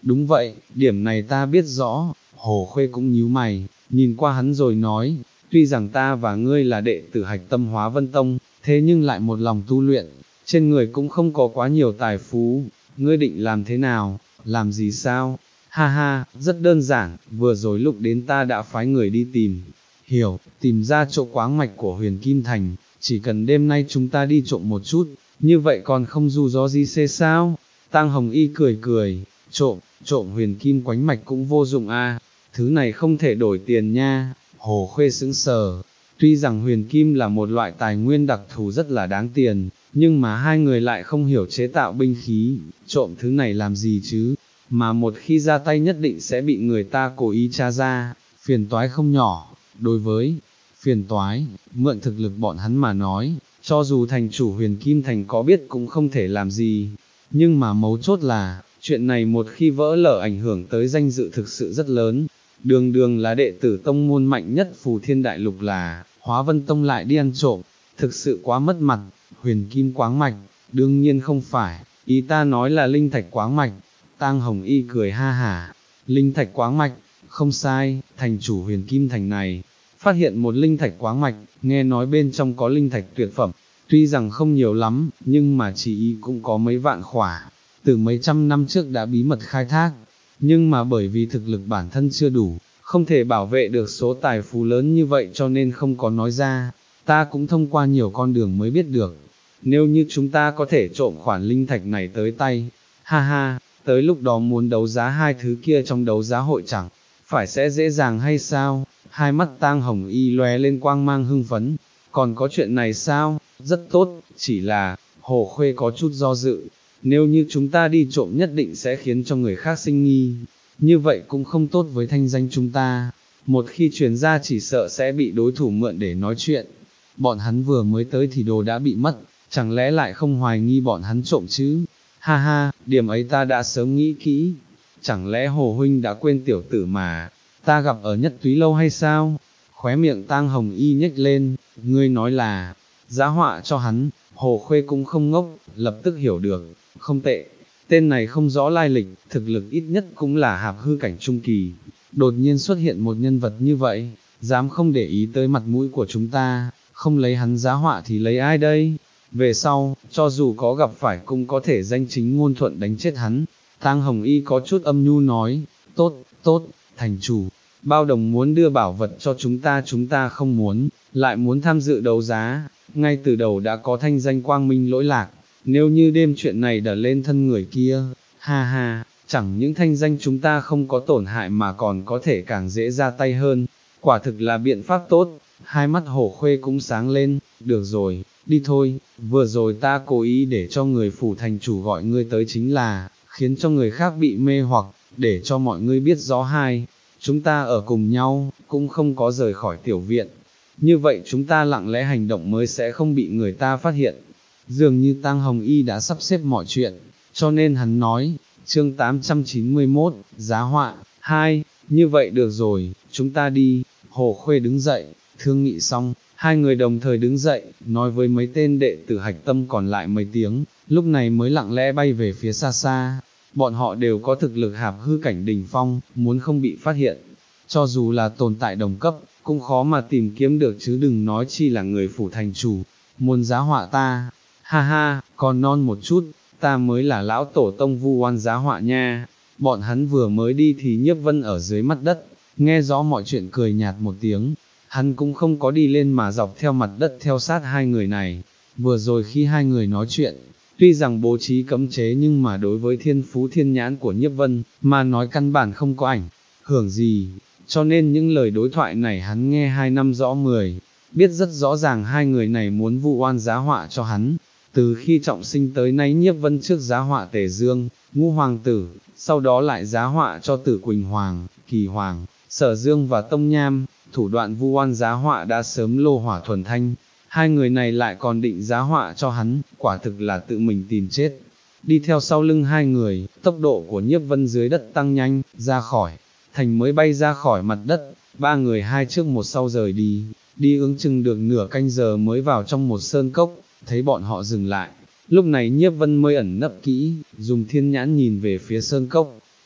S1: Đúng vậy, điểm này ta biết rõ. Hồ Khuê cũng nhíu mày, nhìn qua hắn rồi nói, tuy rằng ta và ngươi là đệ tử Hạch Tâm Hóa Vân Tông, thế nhưng lại một lòng tu luyện, trên người cũng không có quá nhiều tài phú, ngươi định làm thế nào, làm gì sao? Ha ha, rất đơn giản, vừa rồi lúc đến ta đã phái người đi tìm, hiểu, tìm ra chỗ quáng mạch của Huyền Kim Thành, chỉ cần đêm nay chúng ta đi trộm một chút, như vậy còn không dù gió gì xê sao? Tang Hồng Y cười cười, trộm, trộm Huyền Kim quánh mạch cũng vô dụng a, thứ này không thể đổi tiền nha. Hồ Khuê sững sờ, tuy rằng Huyền Kim là một loại tài nguyên đặc thù rất là đáng tiền, nhưng mà hai người lại không hiểu chế tạo binh khí, trộm thứ này làm gì chứ, mà một khi ra tay nhất định sẽ bị người ta cố ý tra ra, phiền toái không nhỏ. Đối với phiền toái, mượn thực lực bọn hắn mà nói, cho dù thành chủ Huyền Kim Thành có biết cũng không thể làm gì, nhưng mà mấu chốt là, chuyện này một khi vỡ lở ảnh hưởng tới danh dự thực sự rất lớn. Đường đường là đệ tử tông môn mạnh nhất Phù Thiên Đại Lục là, Hóa Vân Tông lại đi ăn trộm, thực sự quá mất mặt. Huyền Kim quáng mạch, đương nhiên không phải, ý ta nói là linh thạch quáng mạch. Tang Hồng Y cười ha hả, linh thạch quáng mạch, không sai, thành chủ Huyền Kim Thành này, phát hiện một linh thạch quáng mạch, nghe nói bên trong có linh thạch tuyệt phẩm, tuy rằng không nhiều lắm, nhưng mà chỉ ý cũng có mấy vạn khỏa, từ mấy trăm năm trước đã bí mật khai thác, nhưng mà bởi vì thực lực bản thân chưa đủ, không thể bảo vệ được số tài phú lớn như vậy cho nên không có nói ra, ta cũng thông qua nhiều con đường mới biết được, nếu như chúng ta có thể trộm khoản linh thạch này tới tay, ha ha, tới lúc đó muốn đấu giá hai thứ kia trong đấu giá hội chẳng, phải sẽ dễ dàng hay sao? Hai mắt Tang Hồng Y lóe lên quang mang hưng phấn, còn có chuyện này sao? Rất tốt, chỉ là, Hồ Khuê có chút do dự, nếu như chúng ta đi trộm nhất định sẽ khiến cho người khác sinh nghi, như vậy cũng không tốt với thanh danh chúng ta, một khi truyền ra chỉ sợ sẽ bị đối thủ mượn để nói chuyện, bọn hắn vừa mới tới thì đồ đã bị mất, chẳng lẽ lại không hoài nghi bọn hắn trộm chứ? Ha ha, điểm ấy ta đã sớm nghĩ kỹ, chẳng lẽ Hồ Huynh đã quên tiểu tử mà, ta gặp ở Nhất Túy Lâu hay sao? Khóe miệng Tang Hồng Y nhếch lên, ngươi nói là, giá họa cho hắn. Hồ Khuê cũng không ngốc, lập tức hiểu được, không tệ, tên này không rõ lai lịch, thực lực ít nhất cũng là hạp hư cảnh trung kỳ, đột nhiên xuất hiện một nhân vật như vậy, dám không để ý tới mặt mũi của chúng ta, không lấy hắn giá họa thì lấy ai đây? Về sau, cho dù có gặp phải cũng có thể danh chính ngôn thuận đánh chết hắn. Tang Hồng Y có chút âm nhu nói, tốt, tốt, thành chủ, bao đồng muốn đưa bảo vật cho chúng ta chúng ta không muốn, lại muốn tham dự đấu giá, ngay từ đầu đã có thanh danh quang minh lỗi lạc, nếu như đêm chuyện này đã lên thân người kia, ha ha, chẳng những thanh danh chúng ta không có tổn hại mà còn có thể càng dễ ra tay hơn, quả thực là biện pháp tốt. Hai mắt Hồ Khuê cũng sáng lên, được rồi, đi thôi, vừa rồi ta cố ý để cho người phủ thành chủ gọi ngươi tới chính là, khiến cho người khác bị mê hoặc, để cho mọi người biết rõ hai, chúng ta ở cùng nhau, cũng không có rời khỏi tiểu viện, như vậy chúng ta lặng lẽ hành động mới sẽ không bị người ta phát hiện. Dường như Tang Hồng Y đã sắp xếp mọi chuyện, cho nên hắn nói, chương tám trăm chín mươi mốt, giá họa, hai, như vậy được rồi, chúng ta đi. Hồ Khuê đứng dậy, thương nghị xong, hai người đồng thời đứng dậy, nói với mấy tên đệ tử Hạch Tâm còn lại mấy tiếng, lúc này mới lặng lẽ bay về phía xa xa. Bọn họ đều có thực lực hạp hư cảnh đỉnh phong, muốn không bị phát hiện, cho dù là tồn tại đồng cấp, cũng khó mà tìm kiếm được chứ đừng nói chi là người phủ thành chủ, muốn giá họa ta, ha ha, còn non một chút, ta mới là lão tổ tông vu oan giá họa nha. Bọn hắn vừa mới đi thì Nhiếp Vân ở dưới mặt đất, nghe rõ mọi chuyện cười nhạt một tiếng, hắn cũng không có đi lên mà dọc theo mặt đất theo sát hai người này. Vừa rồi khi hai người nói chuyện, tuy rằng bố trí cấm chế nhưng mà đối với thiên phú thiên nhãn của Nhiếp Vân, mà nói căn bản không có ảnh hưởng gì, cho nên những lời đối thoại này hắn nghe hai năm rõ mười, biết rất rõ ràng hai người này muốn vu oan giá họa cho hắn. Từ khi trọng sinh tới nay Nhiếp Vân trước giá họa Tề Dương, Ngũ Hoàng Tử, sau đó lại giá họa cho Tử Quỳnh Hoàng, Kỳ Hoàng, Sở Dương và Tông Nham, thủ đoạn vu oan giá họa đã sớm lô hỏa thuần thanh, hai người này lại còn định giá họa cho hắn, quả thực là tự mình tìm chết. Đi theo sau lưng hai người, tốc độ của Nhiếp Vân dưới đất tăng nhanh, ra khỏi thành mới bay ra khỏi mặt đất, ba người hai trước một sau rời đi, đi ước chừng được nửa canh giờ mới vào trong một sơn cốc, thấy bọn họ dừng lại, lúc này Nhiếp Vân mới ẩn nấp kỹ, dùng thiên nhãn nhìn về phía sơn cốc,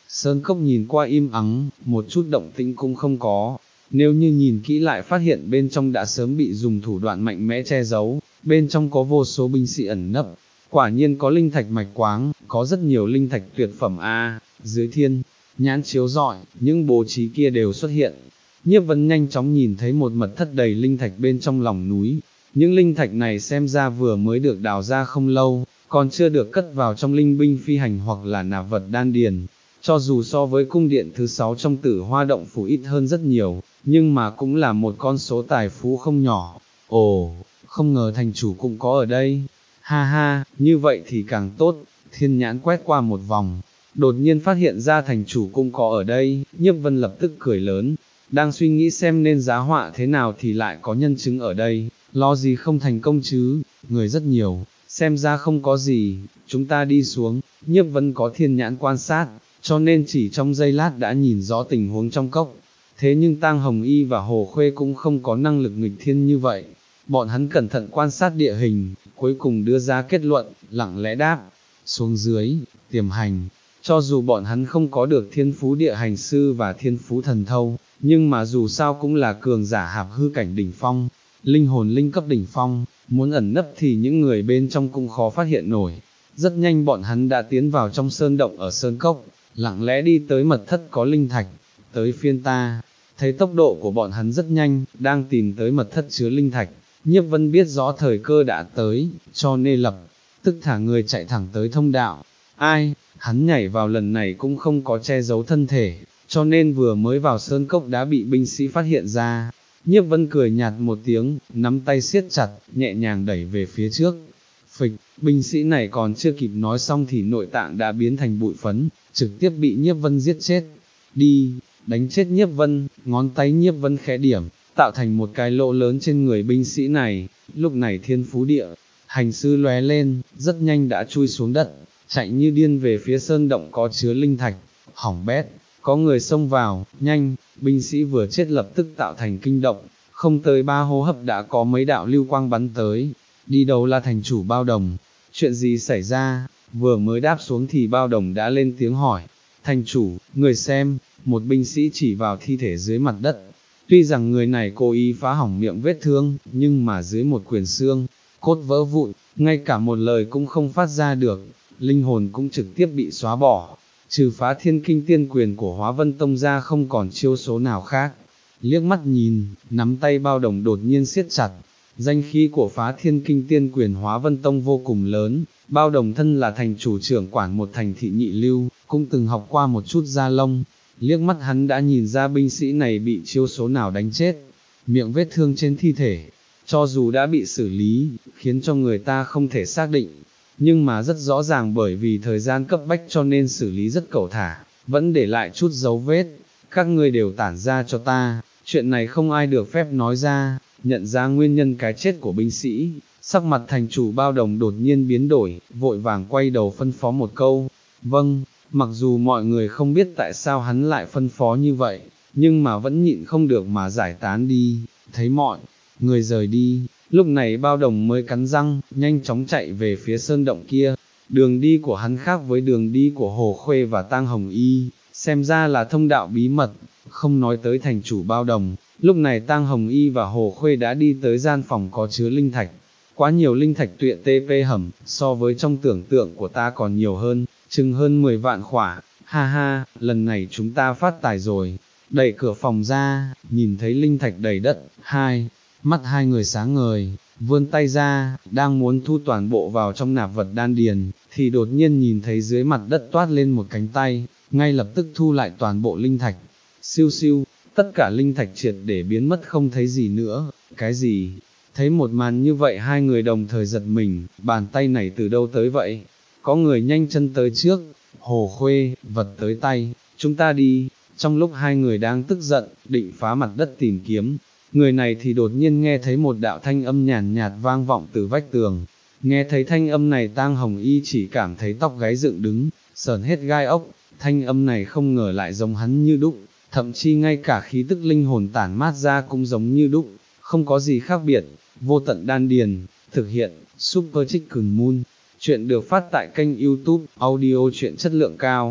S1: Sơn cốc nhìn qua im ắng, một chút động tĩnh cũng không có, nếu như nhìn kỹ lại phát hiện bên trong đã sớm bị dùng thủ đoạn mạnh mẽ che giấu, bên trong có vô số binh sĩ ẩn nấp, quả nhiên có linh thạch mạch quáng, có rất nhiều linh thạch tuyệt phẩm a. Dưới thiên nhãn chiếu rọi, những bố trí kia đều xuất hiện. Nhiếp Vân nhanh chóng nhìn thấy một mật thất đầy linh thạch bên trong lòng núi, những linh thạch này xem ra vừa mới được đào ra không lâu, còn chưa được cất vào trong linh binh phi hành hoặc là nạp vật đan điền. Cho dù so với cung điện thứ sáu trong Tử Hoa động phủ ít hơn rất nhiều, nhưng mà cũng là một con số tài phú không nhỏ. Ồ, không ngờ thành chủ cũng có ở đây. Ha ha, như vậy thì càng tốt. Thiên nhãn quét qua một vòng, đột nhiên phát hiện ra thành chủ cũng có ở đây. Nhiếp Vân lập tức cười lớn, đang suy nghĩ xem nên giá họa thế nào thì lại có nhân chứng ở đây, lo gì không thành công chứ, người rất nhiều, xem ra không có gì, chúng ta đi xuống. Nhiếp Vân có thiên nhãn quan sát, cho nên chỉ trong giây lát đã nhìn rõ tình huống trong cốc. Thế nhưng Tang Hồng Y và Hồ Khuê cũng không có năng lực nghịch thiên như vậy, bọn hắn cẩn thận quan sát địa hình, cuối cùng đưa ra kết luận, lặng lẽ đáp, xuống dưới, tiềm hành. Cho dù bọn hắn không có được thiên phú địa hành sư và thiên phú thần thâu, nhưng mà dù sao cũng là cường giả hạp hư cảnh đỉnh phong, linh hồn linh cấp đỉnh phong, muốn ẩn nấp thì những người bên trong cũng khó phát hiện nổi. Rất nhanh bọn hắn đã tiến vào trong sơn động ở sơn cốc, lặng lẽ đi tới mật thất có linh thạch. Tới phiên ta, thấy tốc độ của bọn hắn rất nhanh, đang tìm tới mật thất chứa linh thạch. Nhiếp Vân biết rõ thời cơ đã tới, cho nên lập tức thả người chạy thẳng tới thông đạo. Ai, hắn nhảy vào lần này cũng không có che giấu thân thể, cho nên vừa mới vào sơn cốc đã bị binh sĩ phát hiện ra. Nhiếp Vân cười nhạt một tiếng, nắm tay siết chặt, nhẹ nhàng đẩy về phía trước. Phịch, binh sĩ này còn chưa kịp nói xong thì nội tạng đã biến thành bụi phấn, trực tiếp bị Nhiếp Vân giết chết. Đi, đánh chết Nhiếp Vân, ngón tay Nhiếp Vân khẽ điểm, tạo thành một cái lỗ lớn trên người binh sĩ này. Lúc này thiên phú địa hành sư lóe lên, rất nhanh đã chui xuống đất, chạy như điên về phía sơn động có chứa linh thạch. Hỏng bét, có người xông vào, nhanh, binh sĩ vừa chết lập tức tạo thành kinh động, không tới ba hô hấp đã có mấy đạo lưu quang bắn tới. Đi đâu là thành chủ Bao Đồng, chuyện gì xảy ra? Vừa mới đáp xuống thì Bao Đồng đã lên tiếng hỏi. Thành chủ, người xem, một binh sĩ chỉ vào thi thể dưới mặt đất. Tuy rằng người này cố ý phá hỏng miệng vết thương, nhưng mà dưới một quyền xương, cốt vỡ vụn, ngay cả một lời cũng không phát ra được, linh hồn cũng trực tiếp bị xóa bỏ. Trừ phá thiên kinh tiên quyền của Hóa Vân Tông ra không còn chiêu số nào khác. Liếc mắt nhìn, nắm tay Bao Đồng đột nhiên siết chặt. Danh khí của phá thiên kinh tiên quyền Hóa Vân Tông vô cùng lớn, Bao Đồng thân là thành chủ trưởng quản một thành thị nhị lưu, cũng từng học qua một chút gia lông. Liếc mắt hắn đã nhìn ra binh sĩ này bị chiêu số nào đánh chết. Miệng vết thương trên thi thể, cho dù đã bị xử lý, khiến cho người ta không thể xác định, nhưng mà rất rõ ràng bởi vì thời gian cấp bách cho nên xử lý rất cẩu thả, vẫn để lại chút dấu vết. Các ngươi đều tản ra cho ta, chuyện này không ai được phép nói ra. Nhận ra nguyên nhân cái chết của binh sĩ, sắc mặt thành chủ Bao Đồng đột nhiên biến đổi, vội vàng quay đầu phân phó một câu. Vâng, mặc dù mọi người không biết tại sao hắn lại phân phó như vậy, nhưng mà vẫn nhịn không được mà giải tán đi. Thấy mọi người rời đi, lúc này Bao Đồng mới cắn răng, nhanh chóng chạy về phía sơn động kia. Đường đi của hắn khác với đường đi của Hồ Khuê và Tang Hồng Y, xem ra là thông đạo bí mật. Không nói tới thành chủ Bao Đồng, lúc này Tang Hồng Y và Hồ Khuê đã đi tới gian phòng có chứa linh thạch. Quá nhiều linh thạch tuyệt tê pê hầm, so với trong tưởng tượng của ta còn nhiều hơn, chừng hơn mười vạn khỏa. Ha ha, lần này chúng ta phát tài rồi. Đẩy cửa phòng ra, nhìn thấy linh thạch đầy đất, hai mắt hai người sáng ngời, vươn tay ra, đang muốn thu toàn bộ vào trong nạp vật đan điền, thì đột nhiên nhìn thấy dưới mặt đất toát lên một cánh tay, ngay lập tức thu lại toàn bộ linh thạch. Siêu siêu, tất cả linh thạch triệt để biến mất không thấy gì nữa. Cái gì? Thấy một màn như vậy hai người đồng thời giật mình, bàn tay này từ đâu tới vậy? Có người nhanh chân tới trước. Hồ Khuê, vật tới tay, chúng ta đi. Trong lúc hai người đang tức giận, định phá mặt đất tìm kiếm, người này thì đột nhiên nghe thấy một đạo thanh âm nhàn nhạt, nhạt vang vọng từ vách tường. Nghe thấy thanh âm này Tang Hồng Y chỉ cảm thấy tóc gáy dựng đứng, sởn hết gai ốc. Thanh âm này không ngờ lại giống hắn như đúc, thậm chí ngay cả khí tức linh hồn tản mát ra cũng giống như đúc, không có gì khác biệt. Vô tận đan điền, thực hiện, Super Chicken Moon. Chuyện được phát tại kênh YouTube, audio truyện chất lượng cao.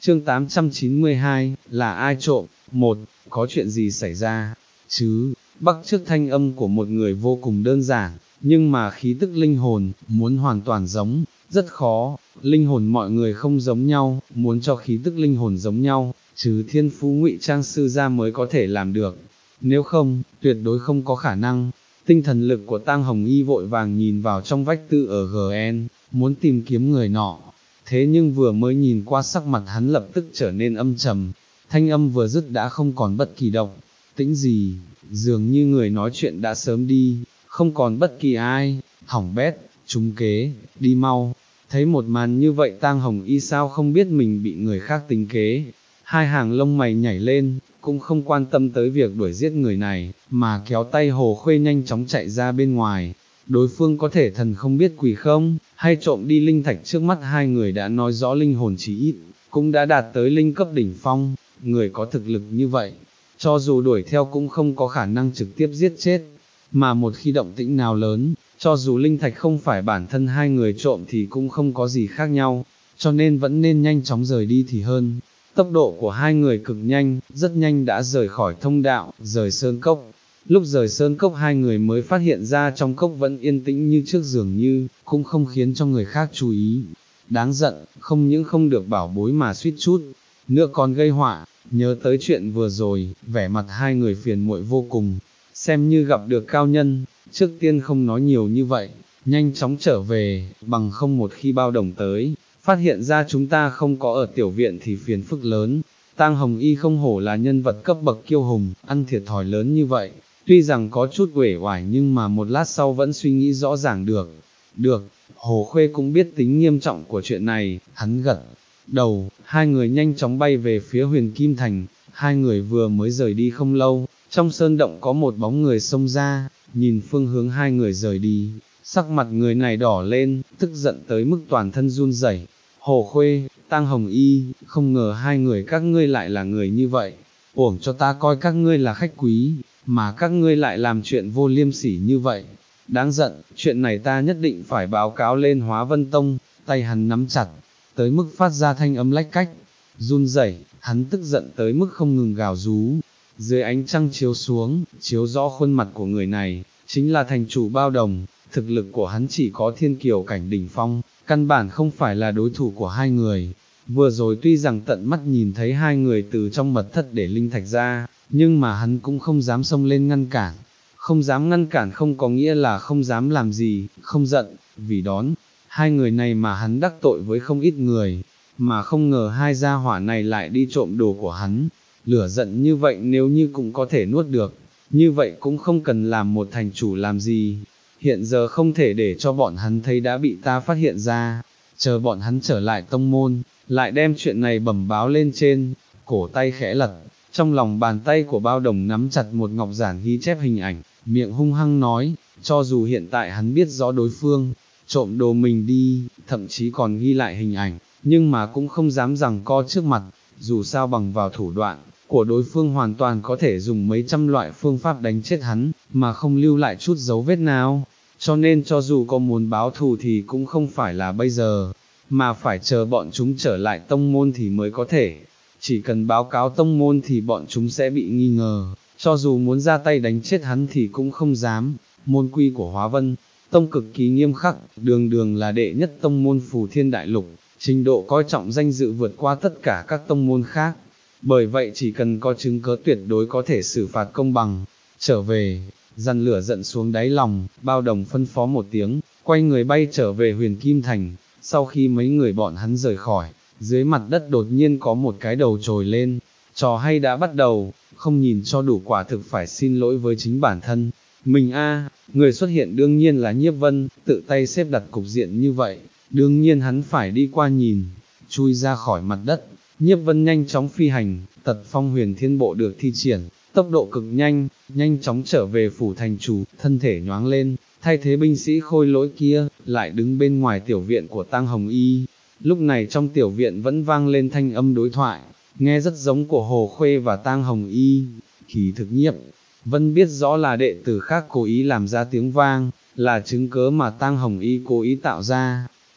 S1: Chương tám trăm chín mươi hai, là ai trộm? Một, có chuyện gì xảy ra? Chứ, bắt chước thanh âm của một người vô cùng đơn giản, nhưng mà khí tức linh hồn, muốn hoàn toàn giống, rất khó, linh hồn mọi người không giống nhau, muốn cho khí tức linh hồn giống nhau, chứ thiên phú ngụy trang sư ra mới có thể làm được, nếu không, tuyệt đối không có khả năng. Tinh thần lực của Tang Hồng Y vội vàng nhìn vào trong vách tư ở giê en, muốn tìm kiếm người nọ, thế nhưng vừa mới nhìn qua sắc mặt hắn lập tức trở nên âm trầm, thanh âm vừa dứt đã không còn bất kỳ động tĩnh gì, dường như người nói chuyện đã sớm đi, không còn bất kỳ ai. Hỏng bét, trúng kế, đi mau. Thấy một màn như vậy Tang Hồng Y sao không biết mình bị người khác tính kế, hai hàng lông mày nhảy lên, cũng không quan tâm tới việc đuổi giết người này, mà kéo tay Hồ Khuê nhanh chóng chạy ra bên ngoài. Đối phương có thể thần không biết quỷ không, hay trộm đi linh thạch trước mắt hai người đã nói rõ linh hồn chí ít, cũng đã đạt tới linh cấp đỉnh phong, người có thực lực như vậy, cho dù đuổi theo cũng không có khả năng trực tiếp giết chết, mà một khi động tĩnh nào lớn, cho dù linh thạch không phải bản thân hai người trộm thì cũng không có gì khác nhau, cho nên vẫn nên nhanh chóng rời đi thì hơn. Tốc độ của hai người cực nhanh, rất nhanh đã rời khỏi thông đạo, rời sơn cốc. Lúc rời sơn cốc hai người mới phát hiện ra trong cốc vẫn yên tĩnh như trước dường như, cũng không khiến cho người khác chú ý. Đáng giận, không những không được bảo bối mà suýt chút, nữa còn gây họa. Nhớ tới chuyện vừa rồi, vẻ mặt hai người phiền muội vô cùng, xem như gặp được cao nhân, trước tiên không nói nhiều như vậy, nhanh chóng trở về, bằng không một khi bao đồng tới, phát hiện ra chúng ta không có ở tiểu viện thì phiền phức lớn. Tang Hồng Y không hổ là nhân vật cấp bậc kiêu hùng, ăn thiệt thòi lớn như vậy, tuy rằng có chút uể oải nhưng mà một lát sau vẫn suy nghĩ rõ ràng được. Được, Hồ Khuê cũng biết tính nghiêm trọng của chuyện này, hắn gật đầu, hai người nhanh chóng bay về phía Huyền Kim Thành. Hai người vừa mới rời đi không lâu, trong sơn động có một bóng người xông ra, nhìn phương hướng hai người rời đi, sắc mặt người này đỏ lên, tức giận tới mức toàn thân run rẩy. Hồ Khuê, Tang Hồng Y, không ngờ hai người các ngươi lại là người như vậy, uổng cho ta coi các ngươi là khách quý, mà các ngươi lại làm chuyện vô liêm sỉ như vậy. Đáng giận, chuyện này ta nhất định phải báo cáo lên Hóa Vân Tông. Tay hắn nắm chặt, tới mức phát ra thanh âm lách cách, run rẩy, hắn tức giận tới mức không ngừng gào rú. Dưới ánh trăng chiếu xuống, chiếu rõ khuôn mặt của người này, chính là thành chủ Bao Đồng. Thực lực của hắn chỉ có thiên kiều cảnh đỉnh phong, căn bản không phải là đối thủ của hai người. Vừa rồi tuy rằng tận mắt nhìn thấy hai người từ trong mật thất để linh thạch ra, nhưng mà hắn cũng không dám xông lên ngăn cản. Không dám ngăn cản không có nghĩa là không dám làm gì, không giận, vì đón hai người này mà hắn đắc tội với không ít người, mà không ngờ hai gia hỏa này lại đi trộm đồ của hắn. Lửa giận như vậy nếu như cũng có thể nuốt được, như vậy cũng không cần làm một thành chủ làm gì. Hiện giờ không thể để cho bọn hắn thấy đã bị ta phát hiện ra, chờ bọn hắn trở lại tông môn, lại đem chuyện này bẩm báo lên trên. Cổ tay khẽ lật, trong lòng bàn tay của Bao Đồng nắm chặt một ngọc giản ghi chép hình ảnh, miệng hung hăng nói, cho dù hiện tại hắn biết rõ đối phương trộm đồ mình đi, thậm chí còn ghi lại hình ảnh, nhưng mà cũng không dám giằng co trước mặt, dù sao bằng vào thủ đoạn của đối phương hoàn toàn có thể dùng mấy trăm loại phương pháp đánh chết hắn, mà không lưu lại chút dấu vết nào. Cho nên cho dù có muốn báo thù thì cũng không phải là bây giờ, mà phải chờ bọn chúng trở lại tông môn thì mới có thể. Chỉ cần báo cáo tông môn thì bọn chúng sẽ bị nghi ngờ, cho dù muốn ra tay đánh chết hắn thì cũng không dám. Môn quy của Hóa Vân Tông cực kỳ nghiêm khắc, đường đường là đệ nhất tông môn Phù Thiên Đại Lục, trình độ coi trọng danh dự vượt qua tất cả các tông môn khác. Bởi vậy chỉ cần có chứng cớ tuyệt đối có thể xử phạt công bằng. Trở về, dằn lửa giận xuống đáy lòng, Bao Đồng phân phó một tiếng, quay người bay trở về Huyền Kim Thành. Sau khi mấy người bọn hắn rời khỏi, dưới mặt đất đột nhiên có một cái đầu trồi lên. Trò hay đã bắt đầu, không nhìn cho đủ quả thực phải xin lỗi với chính bản thân. Mình a, người xuất hiện đương nhiên là Nhiếp Vân, tự tay xếp đặt cục diện như vậy, đương nhiên hắn phải đi qua nhìn. Chui ra khỏi mặt đất, Nhiếp Vân nhanh chóng phi hành, Tật Phong Huyền Thiên Bộ được thi triển, tốc độ cực nhanh, nhanh chóng trở về phủ thành chủ, thân thể nhoáng lên, thay thế binh sĩ khôi lỗi kia, lại đứng bên ngoài tiểu viện của Tang Hồng Y. Lúc này trong tiểu viện vẫn vang lên thanh âm đối thoại, nghe rất giống của Hồ Khuê và Tang Hồng Y. Kỳ thực Nhiếp Vân biết rõ là đệ tử khác cố ý làm ra tiếng vang, là chứng cớ mà Tang Hồng Y cố ý tạo ra.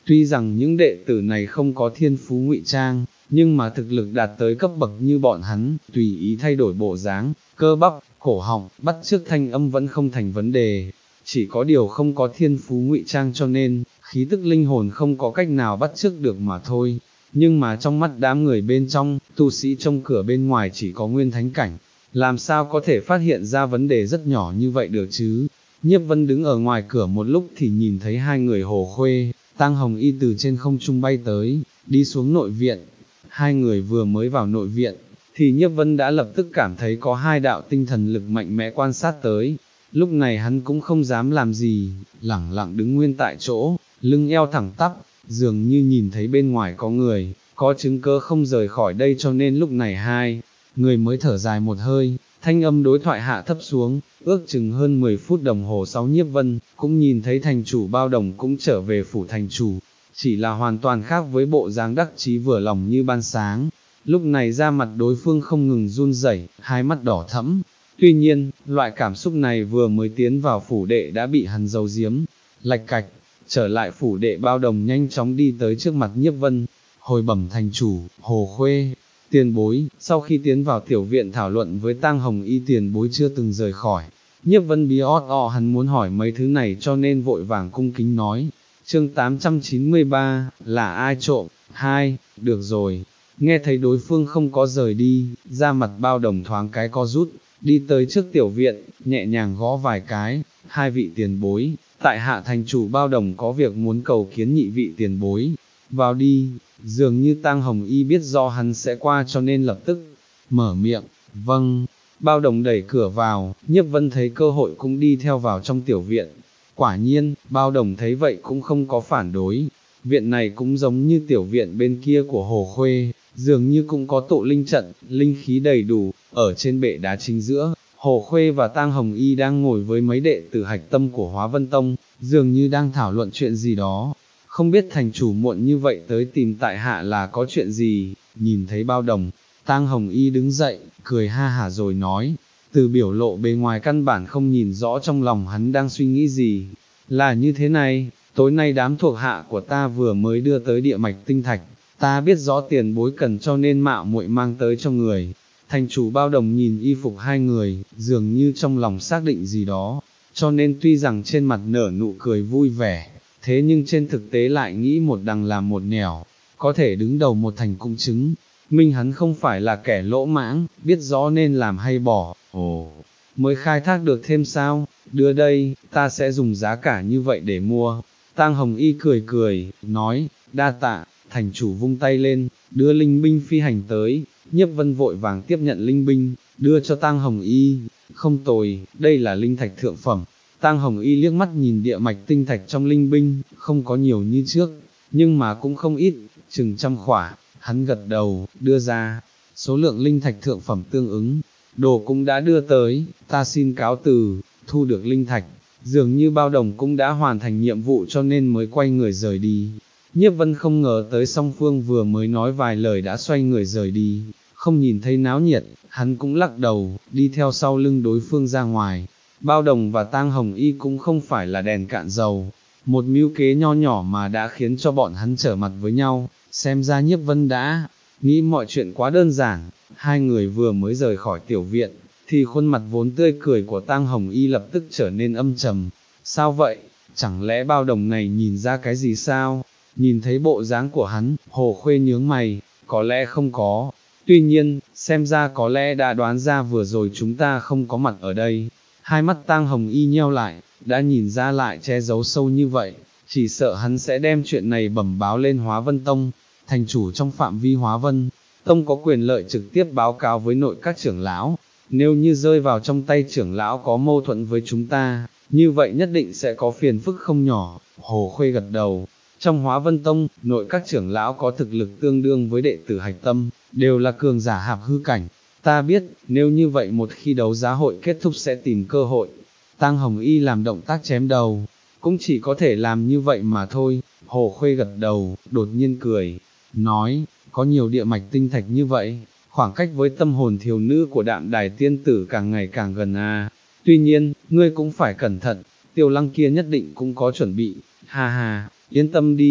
S1: Tuy rằng những đệ tử này không có thiên phú ngụy trang, nhưng mà thực lực đạt tới cấp bậc như bọn hắn, tùy ý thay đổi bộ dáng, cơ bắp, cổ họng, bắt chước thanh âm vẫn không thành vấn đề. Chỉ có điều không có thiên phú ngụy trang cho nên, khí tức linh hồn không có cách nào bắt chước được mà thôi. Nhưng mà trong mắt đám người bên trong, tu sĩ trong cửa bên ngoài chỉ có nguyên thánh cảnh, làm sao có thể phát hiện ra vấn đề rất nhỏ như vậy được chứ. Nhiếp Vân đứng ở ngoài cửa một lúc thì nhìn thấy hai người Hồ Khuê, Tang Hồng Y từ trên không trung bay tới, đi xuống nội viện. Hai người vừa mới vào nội viện, thì Nhiếp Vân đã lập tức cảm thấy có hai đạo tinh thần lực mạnh mẽ quan sát tới. Lúc này hắn cũng không dám làm gì, lẳng lặng đứng nguyên tại chỗ, lưng eo thẳng tắp, dường như nhìn thấy bên ngoài có người, có chứng cớ không rời khỏi đây, cho nên lúc này hai người mới thở dài một hơi, thanh âm đối thoại hạ thấp xuống. Ước chừng hơn mười phút đồng hồ sau, Nhiếp Vân cũng nhìn thấy thành chủ Bao Đồng cũng trở về phủ thành chủ, chỉ là hoàn toàn khác với bộ dáng đắc chí vừa lòng như ban sáng. Lúc này da mặt đối phương không ngừng run rẩy, hai mắt đỏ thẫm. Tuy nhiên, loại cảm xúc này vừa mới tiến vào phủ đệ đã bị hắn giấu giếm. Lạch cạch, trở lại phủ đệ, Bao Đồng nhanh chóng đi tới trước mặt Nhiếp Vân, hồi bẩm thành chủ, Hồ Khuê, tiền bối. Sau khi tiến vào tiểu viện thảo luận với Tang Hồng Y, tiền bối chưa từng rời khỏi. Nhiếp Vân bí ót o hắn muốn hỏi mấy thứ này cho nên vội vàng cung kính nói. Chương tám trăm chín mươi ba, là ai trộm? Hai, được rồi. Nghe thấy đối phương không có rời đi, da mặt Bao Đồng thoáng cái co rút, đi tới trước tiểu viện, nhẹ nhàng gõ vài cái. Hai vị tiền bối, tại hạ thành chủ Bao Đồng có việc muốn cầu kiến nhị vị tiền bối. Vào đi. Dường như Tang Hồng Y biết do hắn sẽ qua cho nên lập tức mở miệng. Vâng. Bao Đồng đẩy cửa vào, Nhiếp Vân thấy cơ hội cũng đi theo vào trong tiểu viện. Quả nhiên, Bao Đồng thấy vậy cũng không có phản đối. Viện này cũng giống như tiểu viện bên kia của Hồ Khuê, dường như cũng có tụ linh trận, linh khí đầy đủ. Ở trên bệ đá chính giữa, Hồ Khuê và Tang Hồng Y đang ngồi với mấy đệ tử hạch tâm của Hóa Vân Tông, dường như đang thảo luận chuyện gì đó. Không biết thành chủ muộn như vậy tới tìm tại hạ là có chuyện gì? Nhìn thấy Bao Đồng, Tang Hồng Y đứng dậy, cười ha hả rồi nói, từ biểu lộ bề ngoài căn bản không nhìn rõ trong lòng hắn đang suy nghĩ gì. Là như thế này, tối nay đám thuộc hạ của ta vừa mới đưa tới địa mạch tinh thạch, ta biết rõ tiền bối cần cho nên mạo muội mang tới cho người. Thành chủ Bao Đồng nhìn y phục hai người, dường như trong lòng xác định gì đó, cho nên tuy rằng trên mặt nở nụ cười vui vẻ, thế nhưng trên thực tế lại nghĩ một đằng làm một nẻo, có thể đứng đầu một thành cũng chứng minh hắn không phải là kẻ lỗ mãng, biết rõ nên làm hay bỏ. Ồ, mới khai thác được thêm sao? Đưa đây, ta sẽ dùng giá cả như vậy để mua. Tang Hồng Y cười cười, nói, đa tạ. Thành chủ vung tay lên, đưa linh binh phi hành tới. Nhiếp Vân vội vàng tiếp nhận linh binh, đưa cho Tang Hồng Y. Không tồi, đây là linh thạch thượng phẩm. Tang Hồng Y liếc mắt nhìn địa mạch tinh thạch trong linh binh, không có nhiều như trước, nhưng mà cũng không ít, chừng trăm khỏa. Hắn gật đầu, đưa ra, số lượng linh thạch thượng phẩm tương ứng, đồ cũng đã đưa tới, ta xin cáo từ. Thu được linh thạch, dường như Bao Đồng cũng đã hoàn thành nhiệm vụ cho nên mới quay người rời đi. Nhiếp Vân không ngờ tới song phương vừa mới nói vài lời đã xoay người rời đi, không nhìn thấy náo nhiệt, hắn cũng lắc đầu, đi theo sau lưng đối phương ra ngoài. Bao Đồng và Tang Hồng Y cũng không phải là đèn cạn dầu, một mưu kế nho nhỏ mà đã khiến cho bọn hắn trở mặt với nhau. Xem ra Nhiếp Vân đã nghĩ mọi chuyện quá đơn giản. Hai người vừa mới rời khỏi tiểu viện, thì khuôn mặt vốn tươi cười của Tang Hồng Y lập tức trở nên âm trầm. Sao vậy? Chẳng lẽ Bao Đồng này nhìn ra cái gì sao? Nhìn thấy bộ dáng của hắn, Hồ Khuê nhướng mày, có lẽ không có. Tuy nhiên, xem ra có lẽ đã đoán ra vừa rồi chúng ta không có mặt ở đây. Hai mắt Tang Hồng Y nheo lại, đã nhìn ra lại che giấu sâu như vậy, chỉ sợ hắn sẽ đem chuyện này bẩm báo lên Hóa Vân Tông. Thành chủ trong phạm vi Hóa Vân Tông có quyền lợi trực tiếp báo cáo với nội các trưởng lão, nếu như rơi vào trong tay trưởng lão có mâu thuẫn với chúng ta, như vậy nhất định sẽ có phiền phức không nhỏ. Hồ Khuê gật đầu, trong Hóa Vân Tông, nội các trưởng lão có thực lực tương đương với đệ tử hạch tâm, đều là cường giả hạp hư cảnh. Ta biết, nếu như vậy một khi đấu giá hội kết thúc sẽ tìm cơ hội. Tang Hồng Y làm động tác chém đầu, cũng chỉ có thể làm như vậy mà thôi. Hồ Khuê gật đầu, đột nhiên cười, nói, có nhiều địa mạch tinh thạch như vậy, khoảng cách với tâm hồn thiếu nữ của Đạm Đài tiên tử càng ngày càng gần à. Tuy nhiên, ngươi cũng phải cẩn thận, Tiêu Lăng kia nhất định cũng có chuẩn bị. Ha ha, yên tâm đi,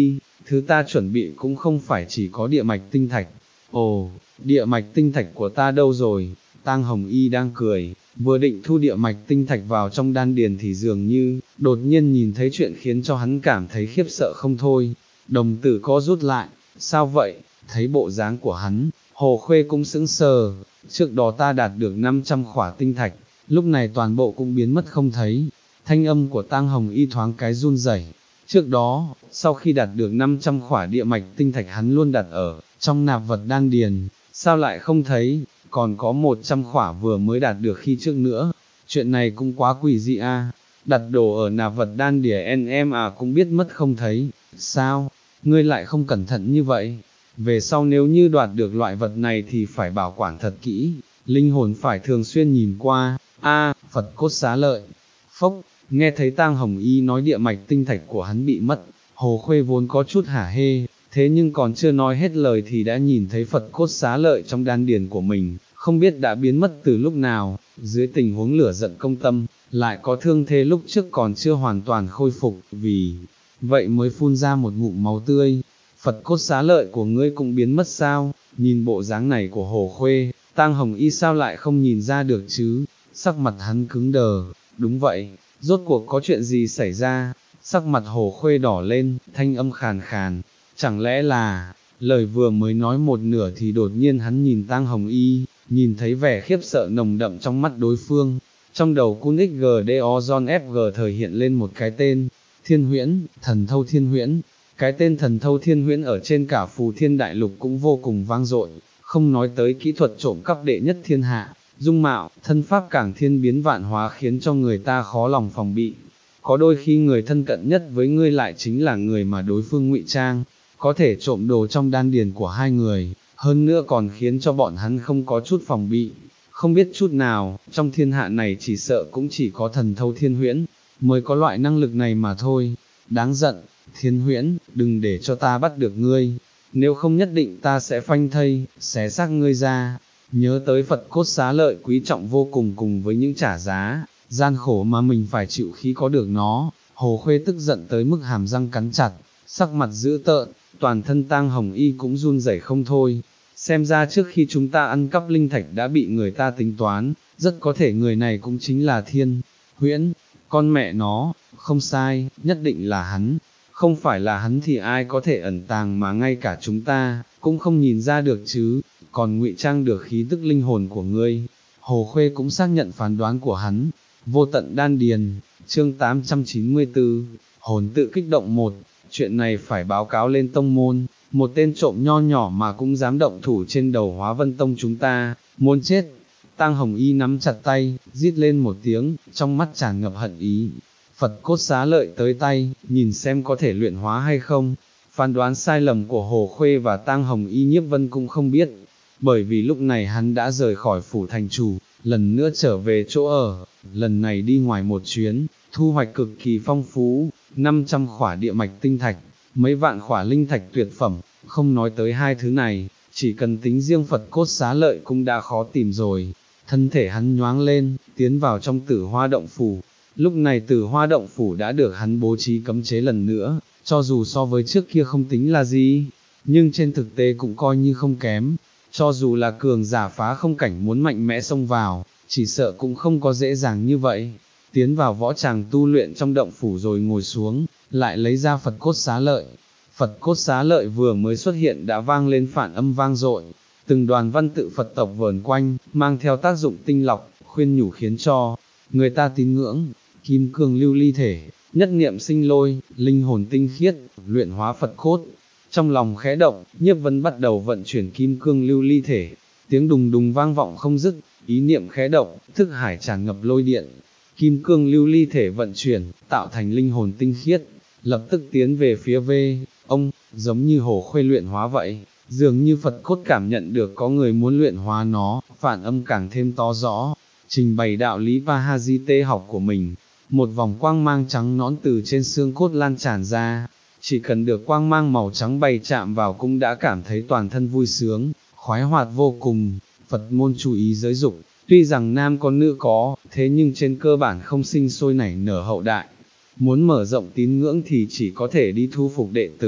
S1: thứ ta chuẩn bị cũng không phải chỉ có địa mạch tinh thạch. Ồ, địa mạch tinh thạch của ta đâu rồi? Tang Hồng Y đang cười, vừa định thu địa mạch tinh thạch vào trong đan điền thì dường như, đột nhiên nhìn thấy chuyện khiến cho hắn cảm thấy khiếp sợ không thôi. Đồng tử co rút lại, sao vậy? Thấy bộ dáng của hắn, Hồ Khuê cũng sững sờ, trước đó ta đạt được năm trăm khỏa tinh thạch, lúc này toàn bộ cũng biến mất không thấy. Thanh âm của Tang Hồng Y thoáng cái run rẩy. Trước đó, sau khi đạt được năm trăm khỏa địa mạch tinh thạch hắn luôn đặt ở trong nạp vật đan điền, sao lại không thấy, còn có một trăm khỏa vừa mới đạt được khi trước nữa. Chuyện này cũng quá quỷ dị a. Đặt đồ ở nạp vật đan điền em à cũng biết mất không thấy. Sao? Ngươi lại không cẩn thận như vậy? Về sau nếu như đoạt được loại vật này thì phải bảo quản thật kỹ, linh hồn phải thường xuyên nhìn qua. A, Phật cốt xá lợi. Phốc, nghe thấy Tang Hồng Y nói địa mạch tinh thạch của hắn bị mất, Hồ Khuê vốn có chút hả hê, thế nhưng còn chưa nói hết lời thì đã nhìn thấy Phật cốt xá lợi trong đan điền của mình, không biết đã biến mất từ lúc nào. Dưới tình huống lửa giận công tâm, lại có thương thế lúc trước còn chưa hoàn toàn khôi phục, vì vậy mới phun ra một ngụm máu tươi. Phật cốt xá lợi của ngươi cũng biến mất sao? Nhìn bộ dáng này của Hồ Khuê, Tang Hồng Y sao lại không nhìn ra được chứ? Sắc mặt hắn cứng đờ. Đúng vậy, rốt cuộc có chuyện gì xảy ra? Sắc mặt Hồ Khuê đỏ lên, thanh âm khàn khàn. Chẳng lẽ là, lời vừa mới nói một nửa thì đột nhiên hắn nhìn Tang Hồng Y, nhìn thấy vẻ khiếp sợ nồng đậm trong mắt đối phương. Trong đầu Kun ích giê đê o John ép giê thời hiện lên một cái tên, Thiên Huyễn, Thần Thâu Thiên Huyễn. Cái tên Thần Thâu Thiên Huyễn ở trên cả Phù Thiên Đại Lục cũng vô cùng vang dội, không nói tới kỹ thuật trộm cắp đệ nhất thiên hạ, dung mạo, thân pháp càng thiên biến vạn hóa khiến cho người ta khó lòng phòng bị. Có đôi khi người thân cận nhất với ngươi lại chính là người mà đối phương ngụy trang, có thể trộm đồ trong đan điền của hai người, hơn nữa còn khiến cho bọn hắn không có chút phòng bị. Không biết chút nào, trong thiên hạ này chỉ sợ cũng chỉ có Thần Thâu Thiên Huyễn mới có loại năng lực này mà thôi. Đáng giận, Thiên Huyễn, đừng để cho ta bắt được ngươi, nếu không nhất định ta sẽ phanh thây, xé xác ngươi ra. Nhớ tới Phật cốt xá lợi quý trọng vô cùng cùng với những trả giá, gian khổ mà mình phải chịu khi có được nó, Hồ Khuê tức giận tới mức hàm răng cắn chặt, sắc mặt dữ tợn, toàn thân Tang Hồng Y cũng run rẩy không thôi. Xem ra trước khi chúng ta ăn cắp linh thạch đã bị người ta tính toán, rất có thể người này cũng chính là Thiên Huyễn. Con mẹ nó, không sai, nhất định là hắn. Không phải là hắn thì ai có thể ẩn tàng mà ngay cả chúng ta cũng không nhìn ra được chứ, còn ngụy trang được khí tức linh hồn của ngươi. Hồ Khuê cũng xác nhận phán đoán của hắn. Vô tận đan điền, chương tám trăm chín mươi tư, hồn tự kích động một, chuyện này phải báo cáo lên tông môn, một tên trộm nho nhỏ mà cũng dám động thủ trên đầu Hóa Vân Tông chúng ta, muốn chết. Tang Hồng Y nắm chặt tay, rít lên một tiếng, trong mắt tràn ngập hận ý. Phật cốt xá lợi tới tay, nhìn xem có thể luyện hóa hay không. Phán đoán sai lầm của Hồ Khuê và Tang Hồng Y Nhiếp Vân cũng không biết, bởi vì lúc này hắn đã rời khỏi phủ thành chủ, lần nữa trở về chỗ ở, lần này đi ngoài một chuyến, thu hoạch cực kỳ phong phú, năm trăm khỏa địa mạch tinh thạch, mấy vạn khỏa linh thạch tuyệt phẩm, không nói tới hai thứ này, chỉ cần tính riêng Phật cốt xá lợi cũng đã khó tìm rồi. Thân thể hắn nhoáng lên, tiến vào trong Tử Hoa động phủ. Lúc này Tử Hoa động phủ đã được hắn bố trí cấm chế lần nữa, cho dù so với trước kia không tính là gì, nhưng trên thực tế cũng coi như không kém. Cho dù là cường giả phá không cảnh muốn mạnh mẽ xông vào, chỉ sợ cũng không có dễ dàng như vậy. Tiến vào võ tràng tu luyện trong động phủ rồi ngồi xuống, lại lấy ra Phật cốt xá lợi. Phật cốt xá lợi vừa mới xuất hiện đã vang lên phản âm vang dội, từng đoàn văn tự Phật tộc vờn quanh, mang theo tác dụng tinh lọc, khuyên nhủ khiến cho người ta tín ngưỡng. Kim cương lưu ly thể, nhất niệm sinh lôi, linh hồn tinh khiết, luyện hóa Phật cốt. Trong lòng khẽ động, Nhiếp Vân bắt đầu vận chuyển kim cương lưu ly thể, tiếng đùng đùng vang vọng không dứt, ý niệm khẽ động, thức hải tràn ngập lôi điện. Kim cương lưu ly thể vận chuyển, tạo thành linh hồn tinh khiết, lập tức tiến về phía về, ông, giống như Hồ Khuê luyện hóa vậy, dường như Phật cốt cảm nhận được có người muốn luyện hóa nó, phản âm càng thêm to rõ, trình bày đạo lý Vahajite học của mình. Một vòng quang mang trắng nõn từ trên xương cốt lan tràn ra, chỉ cần được quang mang màu trắng bay chạm vào cũng đã cảm thấy toàn thân vui sướng, khoái hoạt vô cùng. Phật môn chú ý giới dục, tuy rằng nam có nữ có, thế nhưng trên cơ bản không sinh sôi nảy nở hậu đại. Muốn mở rộng tín ngưỡng thì chỉ có thể đi thu phục đệ tử.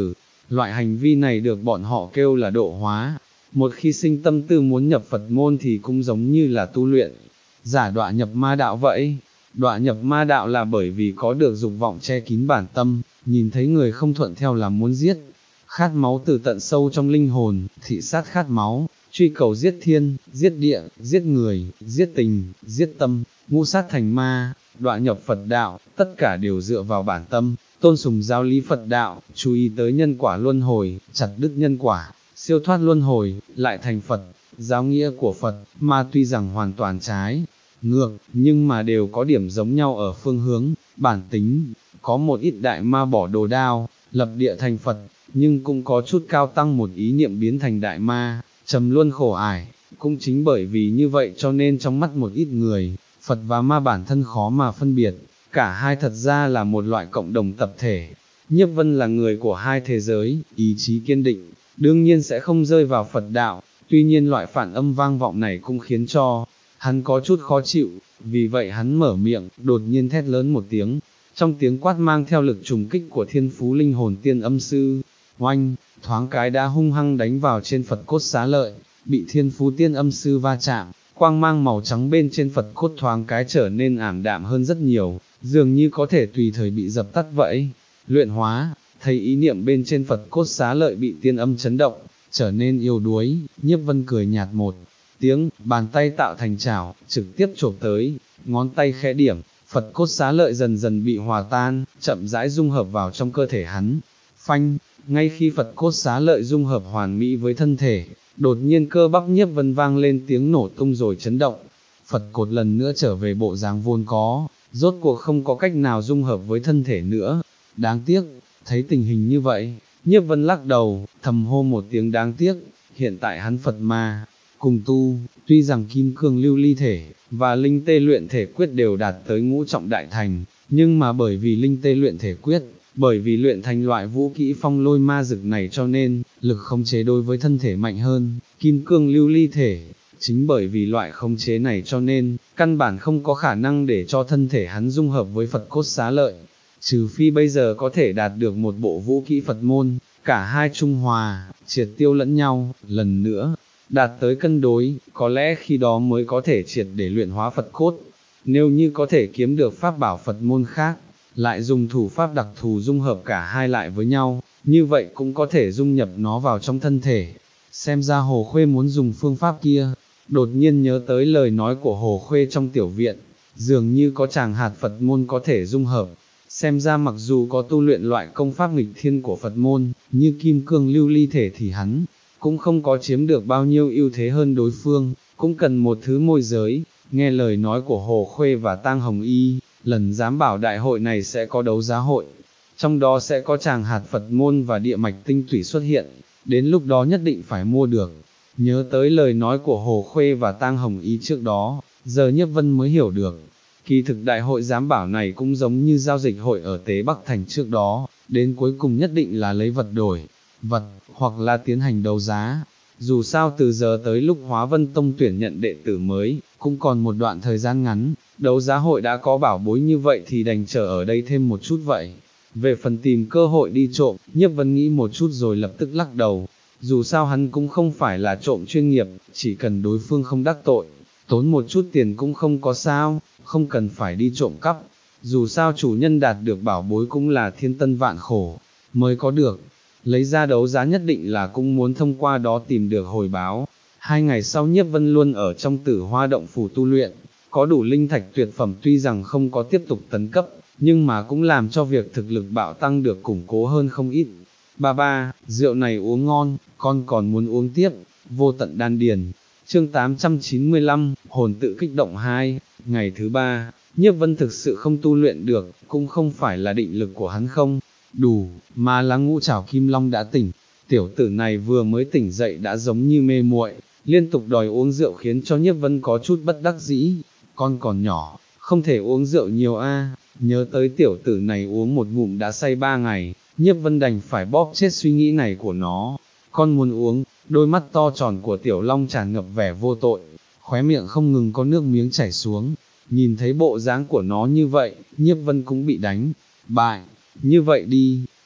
S1: Loại hành vi này được bọn họ kêu là độ hóa. Một khi sinh tâm tư muốn nhập Phật môn thì cũng giống như là tu luyện, giả đọa nhập ma đạo vậy. Đọa nhập ma đạo là bởi vì có được dục vọng che kín bản tâm, nhìn thấy người không thuận theo là muốn giết, khát máu từ tận sâu trong linh hồn, thị sát khát máu, truy cầu giết thiên, giết địa, giết người, giết tình, giết tâm, ngũ sát thành ma. Đọa nhập Phật đạo, tất cả đều dựa vào bản tâm, tôn sùng giáo lý Phật đạo, chú ý tới nhân quả luân hồi, chặt đứt nhân quả, siêu thoát luân hồi, lại thành Phật. Giáo nghĩa của Phật, ma tuy rằng hoàn toàn trái ngược, nhưng mà đều có điểm giống nhau ở phương hướng, bản tính. Có một ít đại ma bỏ đồ đao, lập địa thành Phật, nhưng cũng có chút cao tăng một ý niệm biến thành đại ma, trầm luân khổ ải. Cũng chính bởi vì như vậy cho nên trong mắt một ít người, Phật và ma bản thân khó mà phân biệt, cả hai thật ra là một loại cộng đồng tập thể. Nhiếp Vân là người của hai thế giới, ý chí kiên định, đương nhiên sẽ không rơi vào Phật đạo, tuy nhiên loại phản âm vang vọng này cũng khiến cho hắn có chút khó chịu, vì vậy hắn mở miệng, đột nhiên thét lớn một tiếng, trong tiếng quát mang theo lực trùng kích của thiên phú linh hồn tiên âm sư, oanh, thoáng cái đã hung hăng đánh vào trên Phật cốt xá lợi, bị thiên phú tiên âm sư va chạm, quang mang màu trắng bên trên Phật cốt thoáng cái trở nên ảm đạm hơn rất nhiều, dường như có thể tùy thời bị dập tắt vậy. Luyện hóa, thấy ý niệm bên trên Phật cốt xá lợi bị tiên âm chấn động, trở nên yếu đuối, Nhiếp Vân cười nhạt một tiếng, bàn tay tạo thành chảo, trực tiếp chộp tới, ngón tay khẽ điểm, Phật cốt xá lợi dần dần bị hòa tan, chậm rãi dung hợp vào trong cơ thể hắn. Phanh, ngay khi Phật cốt xá lợi dung hợp hoàn mỹ với thân thể, đột nhiên cơ bắp Nhiếp Vân vang lên tiếng nổ tung rồi chấn động. Phật cốt lần nữa trở về bộ dáng vốn có, rốt cuộc không có cách nào dung hợp với thân thể nữa. Đáng tiếc, thấy tình hình như vậy, Nhiếp Vân lắc đầu, thầm hô một tiếng đáng tiếc. Hiện tại hắn Phật ma cùng tu, tuy rằng kim cương lưu ly thể, và linh tê luyện thể quyết đều đạt tới ngũ trọng đại thành, nhưng mà bởi vì linh tê luyện thể quyết, bởi vì luyện thành loại vũ kỹ phong lôi ma dực này cho nên, lực khống chế đối với thân thể mạnh hơn, kim cương lưu ly thể. Chính bởi vì loại khống chế này cho nên, căn bản không có khả năng để cho thân thể hắn dung hợp với Phật cốt xá lợi, trừ phi bây giờ có thể đạt được một bộ vũ kỹ Phật môn, cả hai trung hòa, triệt tiêu lẫn nhau, lần nữa đạt tới cân đối, có lẽ khi đó mới có thể triệt để luyện hóa Phật cốt. Nếu như có thể kiếm được pháp bảo Phật môn khác, lại dùng thủ pháp đặc thù dung hợp cả hai lại với nhau, như vậy cũng có thể dung nhập nó vào trong thân thể. Xem ra Hồ Khuê muốn dùng phương pháp kia, đột nhiên nhớ tới lời nói của Hồ Khuê trong tiểu viện, dường như có chàng hạt Phật môn có thể dung hợp. Xem ra mặc dù có tu luyện loại công pháp nghịch thiên của Phật môn, như kim cương lưu ly thể thì hắn cũng không có chiếm được bao nhiêu ưu thế hơn đối phương, cũng cần một thứ môi giới. Nghe lời nói của Hồ Khuê và Tang Hồng Y, lần giám bảo đại hội này sẽ có đấu giá hội, trong đó sẽ có chàng hạt Phật môn và địa mạch tinh thủy xuất hiện, đến lúc đó nhất định phải mua được. Nhớ tới lời nói của Hồ Khuê và Tang Hồng Y trước đó, giờ Nhiếp Vân mới hiểu được, kỳ thực đại hội giám bảo này cũng giống như giao dịch hội ở Tế Bắc Thành trước đó, đến cuối cùng nhất định là lấy vật đổi vật, hoặc là tiến hành đấu giá. Dù sao từ giờ tới lúc Hóa Vân Tông tuyển nhận đệ tử mới, cũng còn một đoạn thời gian ngắn, đấu giá hội đã có bảo bối như vậy thì đành chờ ở đây thêm một chút vậy. Về phần tìm cơ hội đi trộm, Nhiếp Vân nghĩ một chút rồi lập tức lắc đầu, dù sao hắn cũng không phải là trộm chuyên nghiệp, chỉ cần đối phương không đắc tội, tốn một chút tiền cũng không có sao, không cần phải đi trộm cắp. Dù sao chủ nhân đạt được bảo bối cũng là thiên tân vạn khổ mới có được, lấy ra đấu giá nhất định là cũng muốn thông qua đó tìm được hồi báo. Hai ngày sau Nhiếp Vân luôn ở trong Tử Hoa động phủ tu luyện, có đủ linh thạch tuyệt phẩm, tuy rằng không có tiếp tục tấn cấp, nhưng mà cũng làm cho việc thực lực bạo tăng được củng cố hơn không ít. Ba ba, rượu này uống ngon, con còn muốn uống tiếp. Vô tận đan điền. Chương tám trăm chín mươi lăm, hồn tự kích động hai. Ngày thứ ba, Nhiếp Vân thực sự không tu luyện được, cũng không phải là định lực của hắn không đủ, mà là ngũ trảo kim long đã tỉnh. Tiểu tử này vừa mới tỉnh dậy đã giống như mê muội, liên tục đòi uống rượu khiến cho Nhiếp Vân có chút bất đắc dĩ. Con còn nhỏ, không thể uống rượu nhiều a. Nhớ tới tiểu tử này uống một ngụm đã say ba ngày, Nhiếp Vân đành phải bóp chết suy nghĩ này của nó. Con muốn uống. Đôi mắt to tròn của tiểu long tràn ngập vẻ vô tội, khóe miệng không ngừng có nước miếng chảy xuống. Nhìn thấy bộ dáng của nó như vậy, Nhiếp Vân cũng bị đánh bại. Như vậy đi,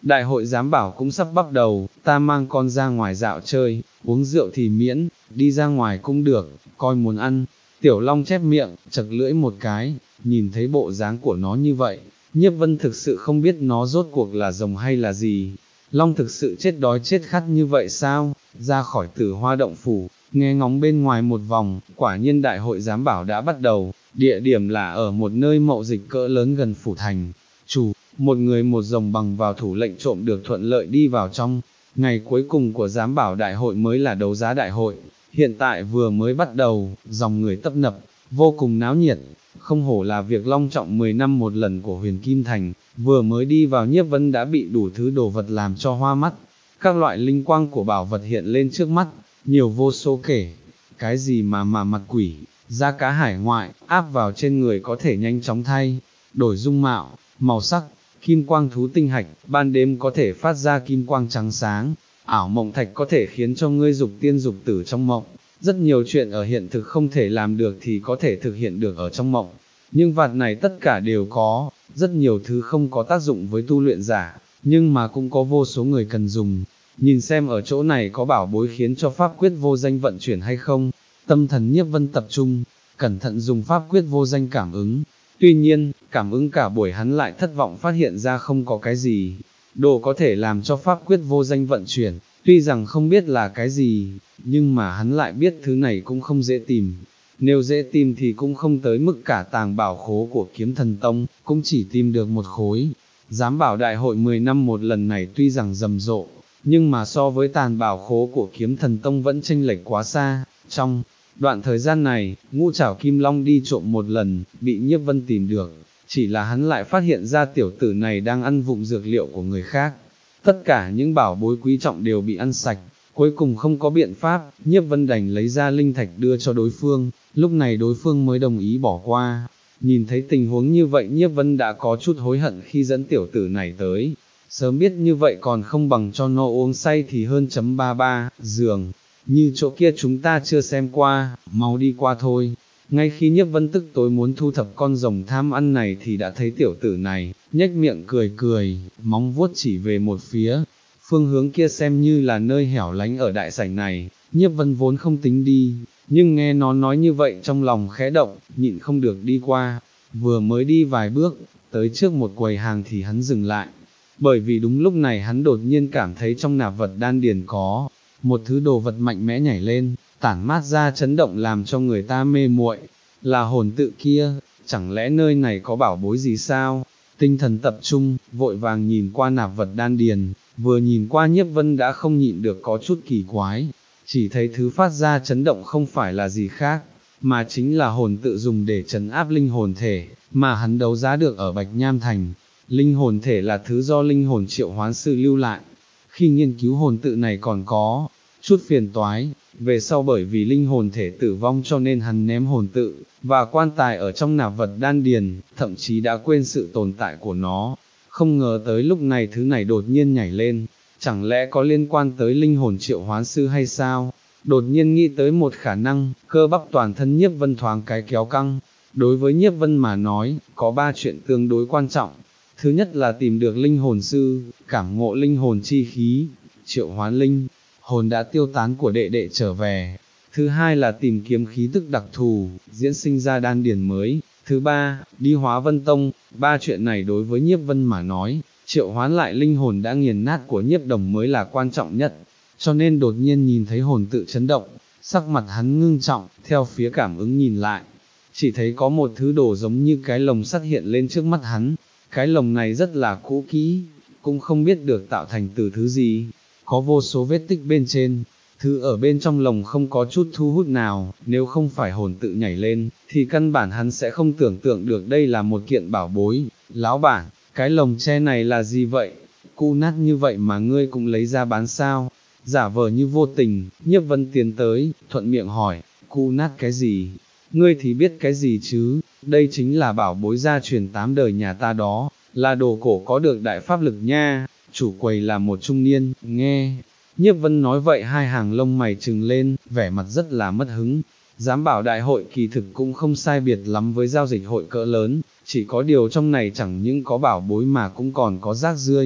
S1: đại hội giám bảo cũng sắp bắt đầu, ta mang con ra ngoài dạo chơi, uống rượu thì miễn, đi ra ngoài cũng được, coi muốn ăn. Tiểu Long chép miệng, chật lưỡi một cái, nhìn thấy bộ dáng của nó như vậy, Nhiếp Vân thực sự không biết nó rốt cuộc là rồng hay là gì. Long thực sự chết đói chết khát như vậy sao? Ra khỏi Tử Hoa động phủ, nghe ngóng bên ngoài một vòng, quả nhiên đại hội giám bảo đã bắt đầu, địa điểm là ở một nơi mậu dịch cỡ lớn gần phủ thành. Chủ, một người một rồng bằng vào thủ lệnh trộm được thuận lợi đi vào trong. Ngày cuối cùng của giám bảo đại hội mới là đấu giá đại hội, hiện tại vừa mới bắt đầu, dòng người tấp nập, vô cùng náo nhiệt, không hổ là việc long trọng mười năm một lần của Huyền Kim Thành, vừa mới đi vào Nhiếp Vân đã bị đủ thứ đồ vật làm cho hoa mắt, các loại linh quang của bảo vật hiện lên trước mắt, nhiều vô số kể, cái gì mà mà mặt quỷ, da cá hải ngoại, áp vào trên người có thể nhanh chóng thay, đổi dung mạo, màu sắc, kim quang thú tinh hạch, ban đêm có thể phát ra kim quang trắng sáng, ảo mộng thạch có thể khiến cho ngươi dục tiên dục tử trong mộng, rất nhiều chuyện ở hiện thực không thể làm được thì có thể thực hiện được ở trong mộng, nhưng vạt này tất cả đều có, rất nhiều thứ không có tác dụng với tu luyện giả, nhưng mà cũng có vô số người cần dùng, nhìn xem ở chỗ này có bảo bối khiến cho pháp quyết vô danh vận chuyển hay không, tâm thần Nhiếp Vân tập trung, cẩn thận dùng pháp quyết vô danh cảm ứng. Tuy nhiên, cảm ứng cả buổi hắn lại thất vọng phát hiện ra không có cái gì, đồ có thể làm cho pháp quyết vô danh vận chuyển, tuy rằng không biết là cái gì, nhưng mà hắn lại biết thứ này cũng không dễ tìm. Nếu dễ tìm thì cũng không tới mức cả tàng bảo khố của Kiếm Thần Tông, cũng chỉ tìm được một khối. Giám bảo đại hội mười năm một lần này tuy rằng rầm rộ, nhưng mà so với tàn bảo khố của Kiếm Thần Tông vẫn chênh lệch quá xa. Trong đoạn thời gian này, Ngũ Trảo Kim Long đi trộm một lần, bị Nhiếp Vân tìm được, chỉ là hắn lại phát hiện ra tiểu tử này đang ăn vụng dược liệu của người khác. Tất cả những bảo bối quý trọng đều bị ăn sạch, cuối cùng không có biện pháp, Nhiếp Vân đành lấy ra linh thạch đưa cho đối phương, lúc này đối phương mới đồng ý bỏ qua. Nhìn thấy tình huống như vậy Nhiếp Vân đã có chút hối hận khi dẫn tiểu tử này tới, sớm biết như vậy còn không bằng cho nó uống say thì hơn. Chấm ba ba, giường, như chỗ kia chúng ta chưa xem qua, mau đi qua thôi. Ngay khi Nhiếp Vân tức tối muốn thu thập con rồng tham ăn này thì đã thấy tiểu tử này, nhếch miệng cười cười, móng vuốt chỉ về một phía, phương hướng kia xem như là nơi hẻo lánh ở đại sảnh này, Nhiếp Vân vốn không tính đi, nhưng nghe nó nói như vậy trong lòng khẽ động, nhịn không được đi qua, vừa mới đi vài bước, tới trước một quầy hàng thì hắn dừng lại, bởi vì đúng lúc này hắn đột nhiên cảm thấy trong nạp vật đan điền có một thứ đồ vật mạnh mẽ nhảy lên, tản mát ra chấn động làm cho người ta mê muội, là hồn tự kia, chẳng lẽ nơi này có bảo bối gì sao? Tinh thần tập trung, vội vàng nhìn qua nạp vật đan điền, vừa nhìn qua Nhiếp Vân đã không nhịn được có chút kỳ quái, chỉ thấy thứ phát ra chấn động không phải là gì khác, mà chính là hồn tự dùng để trấn áp linh hồn thể, mà hắn đấu giá được ở Bạch Nham Thành. Linh hồn thể là thứ do linh hồn triệu hoán sư lưu lại, khi nghiên cứu hồn tự này còn có chút phiền toái, về sau bởi vì linh hồn thể tử vong cho nên hắn ném hồn tự, và quan tài ở trong nạp vật đan điền, thậm chí đã quên sự tồn tại của nó, không ngờ tới lúc này thứ này đột nhiên nhảy lên, chẳng lẽ có liên quan tới linh hồn triệu hoán sư hay sao? Đột nhiên nghĩ tới một khả năng, cơ bắp toàn thân Nhiếp Vân thoáng cái kéo căng, đối với Nhiếp Vân mà nói, có ba chuyện tương đối quan trọng. Thứ nhất là tìm được linh hồn sư, cảm ngộ linh hồn chi khí, triệu hoán linh hồn đã tiêu tán của đệ đệ trở về. Thứ hai là tìm kiếm khí tức đặc thù, diễn sinh ra đan điền mới. Thứ ba, đi Hóa Vân Tông. Ba chuyện này đối với Nhiếp Vân mà nói, triệu hoán lại linh hồn đã nghiền nát của Nhiếp Đồng mới là quan trọng nhất. Cho nên đột nhiên nhìn thấy hồn tự chấn động, sắc mặt hắn ngưng trọng, theo phía cảm ứng nhìn lại, chỉ thấy có một thứ đồ giống như cái lồng sắt hiện lên trước mắt hắn. Cái lồng này rất là cũ kỹ, cũng không biết được tạo thành từ thứ gì, có vô số vết tích bên trên, thứ ở bên trong lồng không có chút thu hút nào, nếu không phải hồn tự nhảy lên, thì căn bản hắn sẽ không tưởng tượng được đây là một kiện bảo bối. Lão bản, cái lồng tre này là gì vậy? Cu nát như vậy mà ngươi cũng lấy ra bán sao? Giả vờ như vô tình, Nhiếp Vân tiến tới, thuận miệng hỏi, cu nát cái gì? Ngươi thì biết cái gì chứ, đây chính là bảo bối gia truyền tám đời nhà ta đó, là đồ cổ có được đại pháp lực nha. Chủ quầy là một trung niên, nghe Nhiếp Vân nói vậy hai hàng lông mày trừng lên, vẻ mặt rất là mất hứng. Giám bảo đại hội kỳ thực cũng không sai biệt lắm với giao dịch hội cỡ lớn, chỉ có điều trong này chẳng những có bảo bối mà cũng còn có rác rưởi.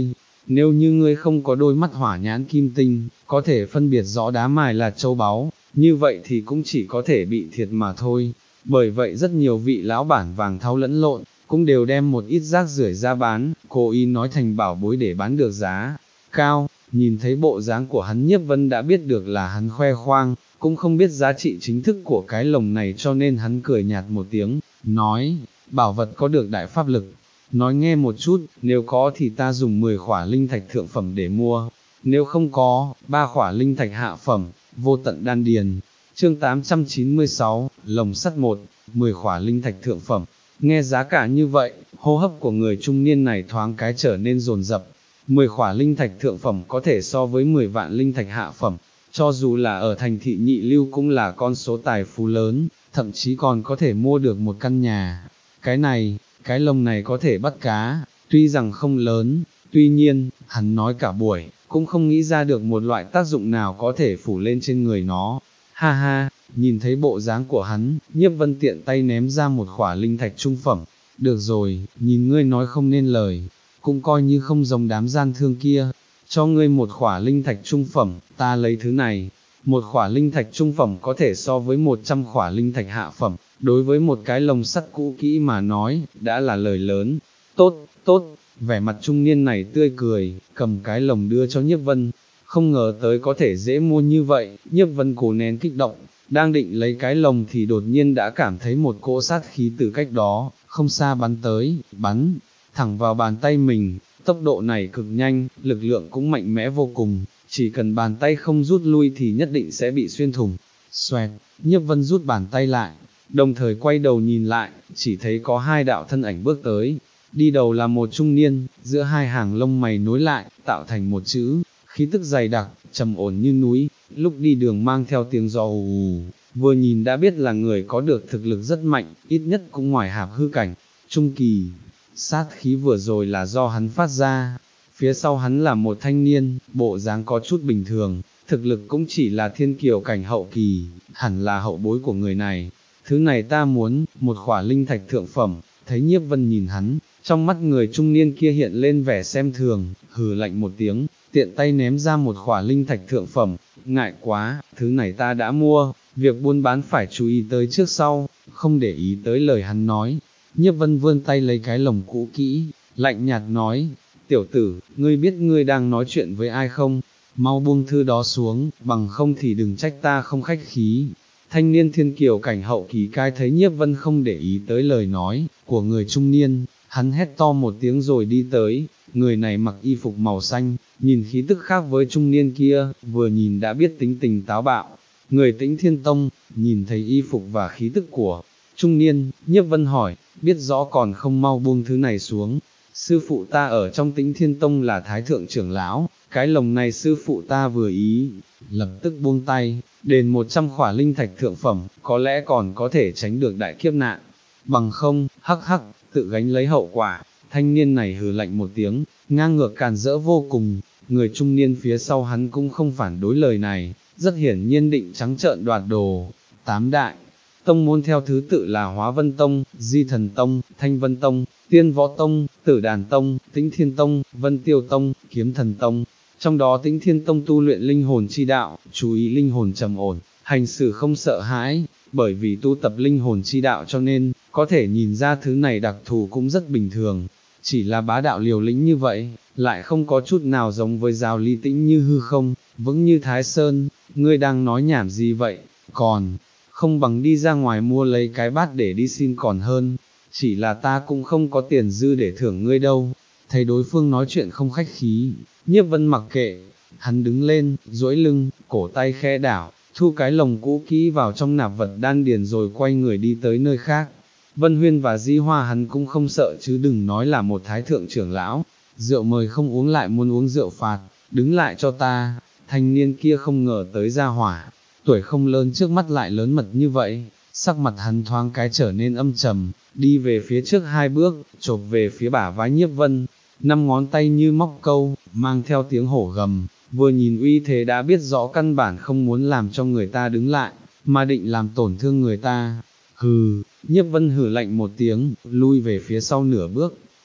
S1: nếu như ngươi không có đôi mắt hỏa nhãn kim tinh, có thể phân biệt rõ đá mài là châu báu, như vậy thì cũng chỉ có thể bị thiệt mà thôi. Bởi vậy rất nhiều vị lão bản vàng thau lẫn lộn, cũng đều đem một ít rác rưởi ra bán, cố ý nói thành bảo bối để bán được giá cao. Nhìn thấy bộ dáng của hắn, Nhiếp Vân đã biết được là hắn khoe khoang, cũng không biết giá trị chính thức của cái lồng này, cho nên hắn cười nhạt một tiếng, nói, bảo vật có được đại pháp lực. Nói nghe một chút, nếu có thì ta dùng mười khỏa linh thạch thượng phẩm để mua, nếu không có, ba khỏa linh thạch hạ phẩm, vô tận đan điền. Chương tám trăm chín mươi sáu, lồng sắt một, mười khỏa linh thạch thượng phẩm. Nghe giá cả như vậy, hô hấp của người trung niên này thoáng cái trở nên dồn dập. mười khỏa linh thạch thượng phẩm có thể so với mười vạn linh thạch hạ phẩm, cho dù là ở thành thị nhị lưu cũng là con số tài phú lớn, thậm chí còn có thể mua được một căn nhà. Cái này, cái lồng này có thể bắt cá, tuy rằng không lớn, tuy nhiên, hắn nói cả buổi, cũng không nghĩ ra được một loại tác dụng nào có thể phủ lên trên người nó. Ha ha, nhìn thấy bộ dáng của hắn, Nhiếp Vân tiện tay ném ra một khỏa linh thạch trung phẩm. Được rồi, nhìn ngươi nói không nên lời, cũng coi như không giống đám gian thương kia, cho ngươi một khỏa linh thạch trung phẩm, ta lấy thứ này. Một khỏa linh thạch trung phẩm có thể so với một trăm khỏa linh thạch hạ phẩm, đối với một cái lồng sắt cũ kỹ mà nói, đã là lời lớn. Tốt, tốt, vẻ mặt trung niên này tươi cười, cầm cái lồng đưa cho Nhiếp Vân. Không ngờ tới có thể dễ mua như vậy, Nhiếp Vân cố nén kích động, đang định lấy cái lồng thì đột nhiên đã cảm thấy một cỗ sát khí từ cách đó, không xa bắn tới, bắn thẳng vào bàn tay mình. Tốc độ này cực nhanh, lực lượng cũng mạnh mẽ vô cùng, chỉ cần bàn tay không rút lui thì nhất định sẽ bị xuyên thủng. Xoẹt, Nhiếp Vân rút bàn tay lại, đồng thời quay đầu nhìn lại, chỉ thấy có hai đạo thân ảnh bước tới. Đi đầu là một trung niên, giữa hai hàng lông mày nối lại, tạo thành một chữ, khí tức dày đặc, trầm ổn như núi, lúc đi đường mang theo tiếng gió ù ù, vừa nhìn đã biết là người có được thực lực rất mạnh, ít nhất cũng ngoài hạp hư cảnh, trung kỳ. Sát khí vừa rồi là do hắn phát ra, phía sau hắn là một thanh niên, bộ dáng có chút bình thường, thực lực cũng chỉ là thiên kiều cảnh hậu kỳ, hẳn là hậu bối của người này. Thứ này ta muốn, một khỏa linh thạch thượng phẩm. Thấy Nhiếp Vân nhìn hắn, trong mắt người trung niên kia hiện lên vẻ xem thường, hừ lạnh một tiếng, tiện tay ném ra một khỏa linh thạch thượng phẩm. Ngại quá, thứ này ta đã mua, việc buôn bán phải chú ý tới trước sau, không để ý tới lời hắn nói. Nhiếp Vân vươn tay lấy cái lồng cũ kỹ, lạnh nhạt nói, tiểu tử, ngươi biết ngươi đang nói chuyện với ai không? Mau buông thư đó xuống, bằng không thì đừng trách ta không khách khí. Thanh niên thiên kiều cảnh hậu kỳ cai thấy Nhiếp Vân không để ý tới lời nói của người trung niên, hắn hét to một tiếng rồi đi tới. Người này mặc y phục màu xanh, nhìn khí tức khác với trung niên kia, vừa nhìn đã biết tính tình táo bạo. Người Tĩnh Thiên Tông, nhìn thấy y phục và khí tức của trung niên, Nhiếp Vân hỏi, biết rõ còn không mau buông thứ này xuống. Sư phụ ta ở trong Tĩnh Thiên Tông là thái thượng trưởng lão, cái lồng này sư phụ ta vừa ý, lập tức buông tay, đền một trăm khỏa linh thạch thượng phẩm, có lẽ còn có thể tránh được đại kiếp nạn. Bằng không, hắc hắc, tự gánh lấy hậu quả. Thanh niên này hừ lạnh một tiếng, ngang ngược càn rỡ vô cùng. Người trung niên phía sau hắn cũng không phản đối lời này, rất hiển nhiên định trắng trợn đoạt đồ. Tám đại tông môn theo thứ tự là Hóa Vân Tông, Di Thần Tông, Thanh Vân Tông, Tiên Võ Tông, Tử Đàn Tông, Tĩnh Thiên Tông, Vân Tiêu Tông, Kiếm Thần Tông. Trong đó Tĩnh Thiên Tông tu luyện linh hồn chi đạo, chú ý linh hồn trầm ổn, hành xử không sợ hãi, bởi vì tu tập linh hồn chi đạo cho nên, có thể nhìn ra thứ này đặc thù cũng rất bình thường. Chỉ là bá đạo liều lĩnh như vậy, lại không có chút nào giống với giáo lý tĩnh như hư không, vững như Thái Sơn. Ngươi đang nói nhảm gì vậy, còn không bằng đi ra ngoài mua lấy cái bát để đi xin còn hơn, chỉ là ta cũng không có tiền dư để thưởng ngươi đâu. Thấy đối phương nói chuyện không khách khí, Nhiếp Vân mặc kệ, hắn đứng lên, duỗi lưng, cổ tay khẽ đảo, thu cái lồng cũ kỹ vào trong nạp vật đan điền rồi quay người đi tới nơi khác. Vân Huyên và Di Hoa hắn cũng không sợ chứ đừng nói là một thái thượng trưởng lão, rượu mời không uống lại muốn uống rượu phạt, đứng lại cho ta. Thanh niên kia không ngờ tới gia hỏa, tuổi không lớn trước mắt lại lớn mật như vậy, sắc mặt hắn thoáng cái trở nên âm trầm, đi về phía trước hai bước, chộp về phía bả vai Nhiếp Vân, năm ngón tay như móc câu, mang theo tiếng hổ gầm, vừa nhìn uy thế đã biết rõ căn bản không muốn làm cho người ta đứng lại, mà định làm tổn thương người ta. Hừ, Nhiếp Vân hừ lạnh một tiếng, lui về phía sau nửa bước,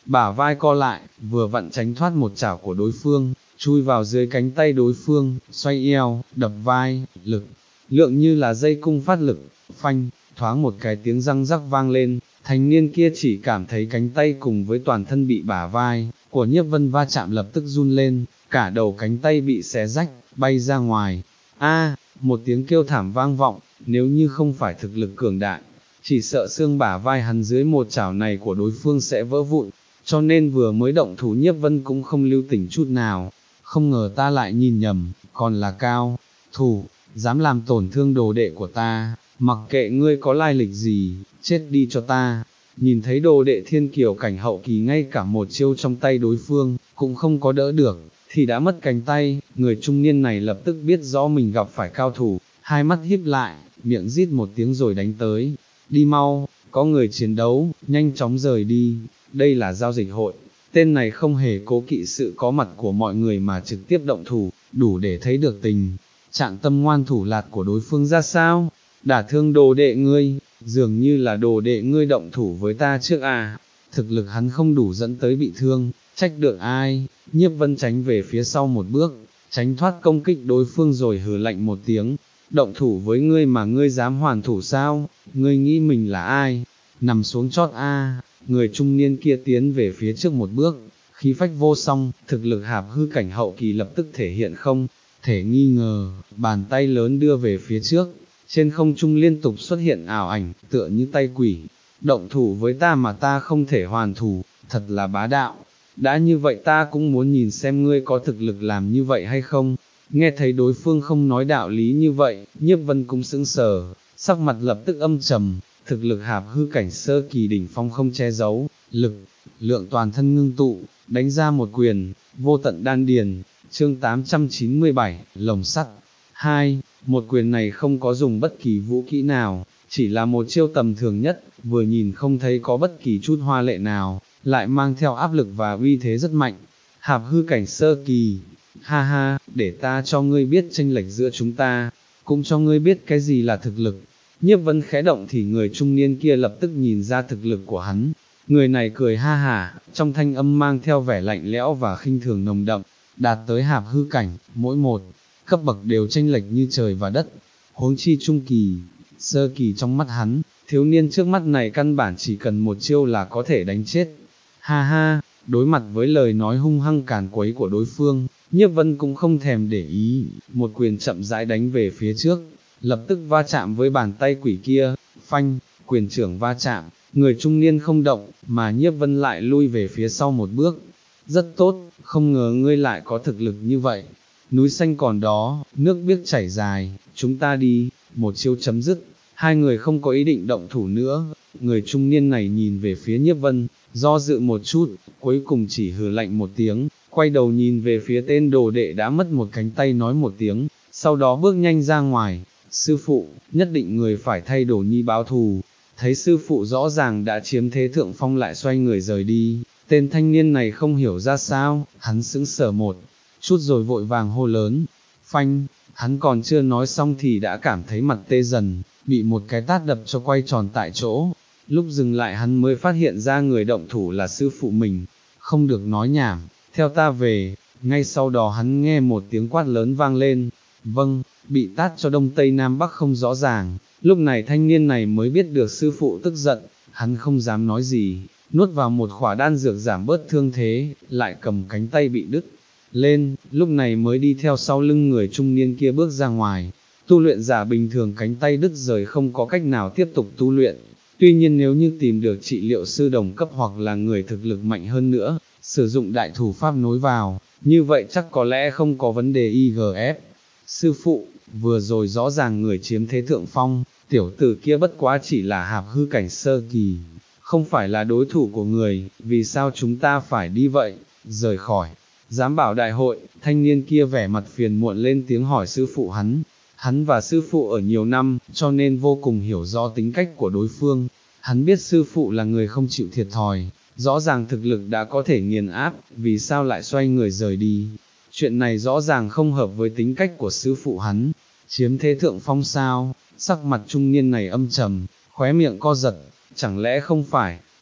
S1: bả vai co lại, vừa vặn tránh thoát một chảo của đối phương, chui vào dưới cánh tay đối phương, xoay eo, đập vai, lực, lượng như là dây cung phát lực, phanh, thoáng một cái tiếng răng rắc vang lên, thanh niên kia chỉ cảm thấy cánh tay cùng với toàn thân bị bả vai của Nhiếp Vân va chạm lập tức run lên, cả đầu cánh tay bị xé rách, bay ra ngoài. A, một tiếng kêu thảm vang vọng, nếu như không phải thực lực cường đại, chỉ sợ xương bả vai hắn dưới một chảo này của đối phương sẽ vỡ vụn, cho nên vừa mới động thủ Nhiếp Vân cũng không lưu tình chút nào. Không ngờ ta lại nhìn nhầm, còn là cao thủ, dám làm tổn thương đồ đệ của ta, mặc kệ ngươi có lai lịch gì, chết đi cho ta. Nhìn thấy đồ đệ thiên kiều cảnh hậu kỳ ngay cả một chiêu trong tay đối phương, cũng không có đỡ được, thì đã mất cánh tay, người trung niên này lập tức biết rõ mình gặp phải cao thủ, hai mắt híp lại, miệng rít một tiếng rồi đánh tới. Đi mau, có người chiến đấu, nhanh chóng rời đi, đây là giao dịch hội. Tên này không hề cố kỵ sự có mặt của mọi người mà trực tiếp động thủ, đủ để thấy được tình trạng tâm ngoan thủ lạt của đối phương ra sao. Đả thương đồ đệ ngươi, dường như là đồ đệ ngươi động thủ với ta trước à, thực lực hắn không đủ dẫn tới bị thương, trách được ai. Nhiếp Vân tránh về phía sau một bước, tránh thoát công kích đối phương rồi hừ lạnh một tiếng, động thủ với ngươi mà ngươi dám hoàn thủ sao, ngươi nghĩ mình là ai, nằm xuống chót a. Người trung niên kia tiến về phía trước một bước, khí phách vô song, thực lực hạp hư cảnh hậu kỳ lập tức thể hiện không thể nghi ngờ, bàn tay lớn đưa về phía trước, trên không trung liên tục xuất hiện ảo ảnh, tựa như tay quỷ, động thủ với ta mà ta không thể hoàn thủ, thật là bá đạo, đã như vậy ta cũng muốn nhìn xem ngươi có thực lực làm như vậy hay không. Nghe thấy đối phương không nói đạo lý như vậy, Nhiếp Vân cũng sững sờ, sắc mặt lập tức âm trầm, thực lực hạp hư cảnh sơ kỳ đỉnh phong không che giấu, lực, lượng toàn thân ngưng tụ, đánh ra một quyền, vô tận đan điền. Chương tám trăm chín mươi bảy, lồng sắt. hai. Một quyền này không có dùng bất kỳ vũ kỹ nào, chỉ là một chiêu tầm thường nhất, vừa nhìn không thấy có bất kỳ chút hoa lệ nào, lại mang theo áp lực và uy thế rất mạnh. Hạp hư cảnh sơ kỳ, ha ha, để ta cho ngươi biết chênh lệch giữa chúng ta, cũng cho ngươi biết cái gì là thực lực. Nhiếp Vân khẽ động thì người trung niên kia lập tức nhìn ra thực lực của hắn, người này cười ha hả, trong thanh âm mang theo vẻ lạnh lẽo và khinh thường nồng đậm, đạt tới hạp hư cảnh, mỗi một cấp bậc đều chênh lệch như trời và đất, huống chi trung kỳ, sơ kỳ trong mắt hắn, thiếu niên trước mắt này căn bản chỉ cần một chiêu là có thể đánh chết. Ha ha, đối mặt với lời nói hung hăng càn quấy của đối phương, Nhiếp Vân cũng không thèm để ý, một quyền chậm rãi đánh về phía trước, lập tức va chạm với bàn tay quỷ kia, phanh, quyền trưởng va chạm, người trung niên không động, mà Nhiếp Vân lại lui về phía sau một bước. Rất tốt, không ngờ ngươi lại có thực lực như vậy. Núi xanh còn đó, nước biếc chảy dài, chúng ta đi. Một chiêu chấm dứt, hai người không có ý định động thủ nữa. Người trung niên này nhìn về phía Nhiếp Vân, do dự một chút, cuối cùng chỉ hừ lạnh một tiếng, quay đầu nhìn về phía tên đồ đệ đã mất một cánh tay nói một tiếng, sau đó bước nhanh ra ngoài. Sư phụ, nhất định người phải thay đồ nhi báo thù. Thấy sư phụ rõ ràng đã chiếm thế thượng phong lại xoay người rời đi, tên thanh niên này không hiểu ra sao, hắn sững sờ một chút rồi vội vàng hô lớn, phanh, hắn còn chưa nói xong thì đã cảm thấy mặt tê dần, bị một cái tát đập cho quay tròn tại chỗ. Lúc dừng lại hắn mới phát hiện ra người động thủ là sư phụ mình, không được nói nhảm, theo ta về. Ngay sau đó hắn nghe một tiếng quát lớn vang lên, vâng, bị tát cho đông tây nam bắc không rõ ràng. Lúc này thanh niên này mới biết được sư phụ tức giận, hắn không dám nói gì, nuốt vào một khỏa đan dược giảm bớt thương thế, lại cầm cánh tay bị đứt lên, lúc này mới đi theo sau lưng người trung niên kia bước ra ngoài. Tu luyện giả bình thường cánh tay đứt rời không có cách nào tiếp tục tu luyện, tuy nhiên nếu như tìm được trị liệu sư đồng cấp hoặc là người thực lực mạnh hơn nữa, sử dụng đại thủ pháp nối vào, như vậy chắc có lẽ không có vấn đề i giê ép. Sư phụ, vừa rồi rõ ràng người chiếm thế thượng phong, tiểu tử kia bất quá chỉ là hạp hư cảnh sơ kỳ, không phải là đối thủ của người, vì sao chúng ta phải đi vậy, rời khỏi giám bảo đại hội. Thanh niên kia vẻ mặt phiền muộn lên tiếng hỏi sư phụ hắn, hắn và sư phụ ở nhiều năm, cho nên vô cùng hiểu rõ tính cách của đối phương, hắn biết sư phụ là người không chịu thiệt thòi, rõ ràng thực lực đã có thể nghiền áp, vì sao lại xoay người rời đi. Chuyện này rõ ràng không hợp với tính cách của sư phụ hắn, chiếm thế thượng phong sao, sắc mặt trung niên này âm trầm, khóe miệng co giật, chẳng lẽ không phải,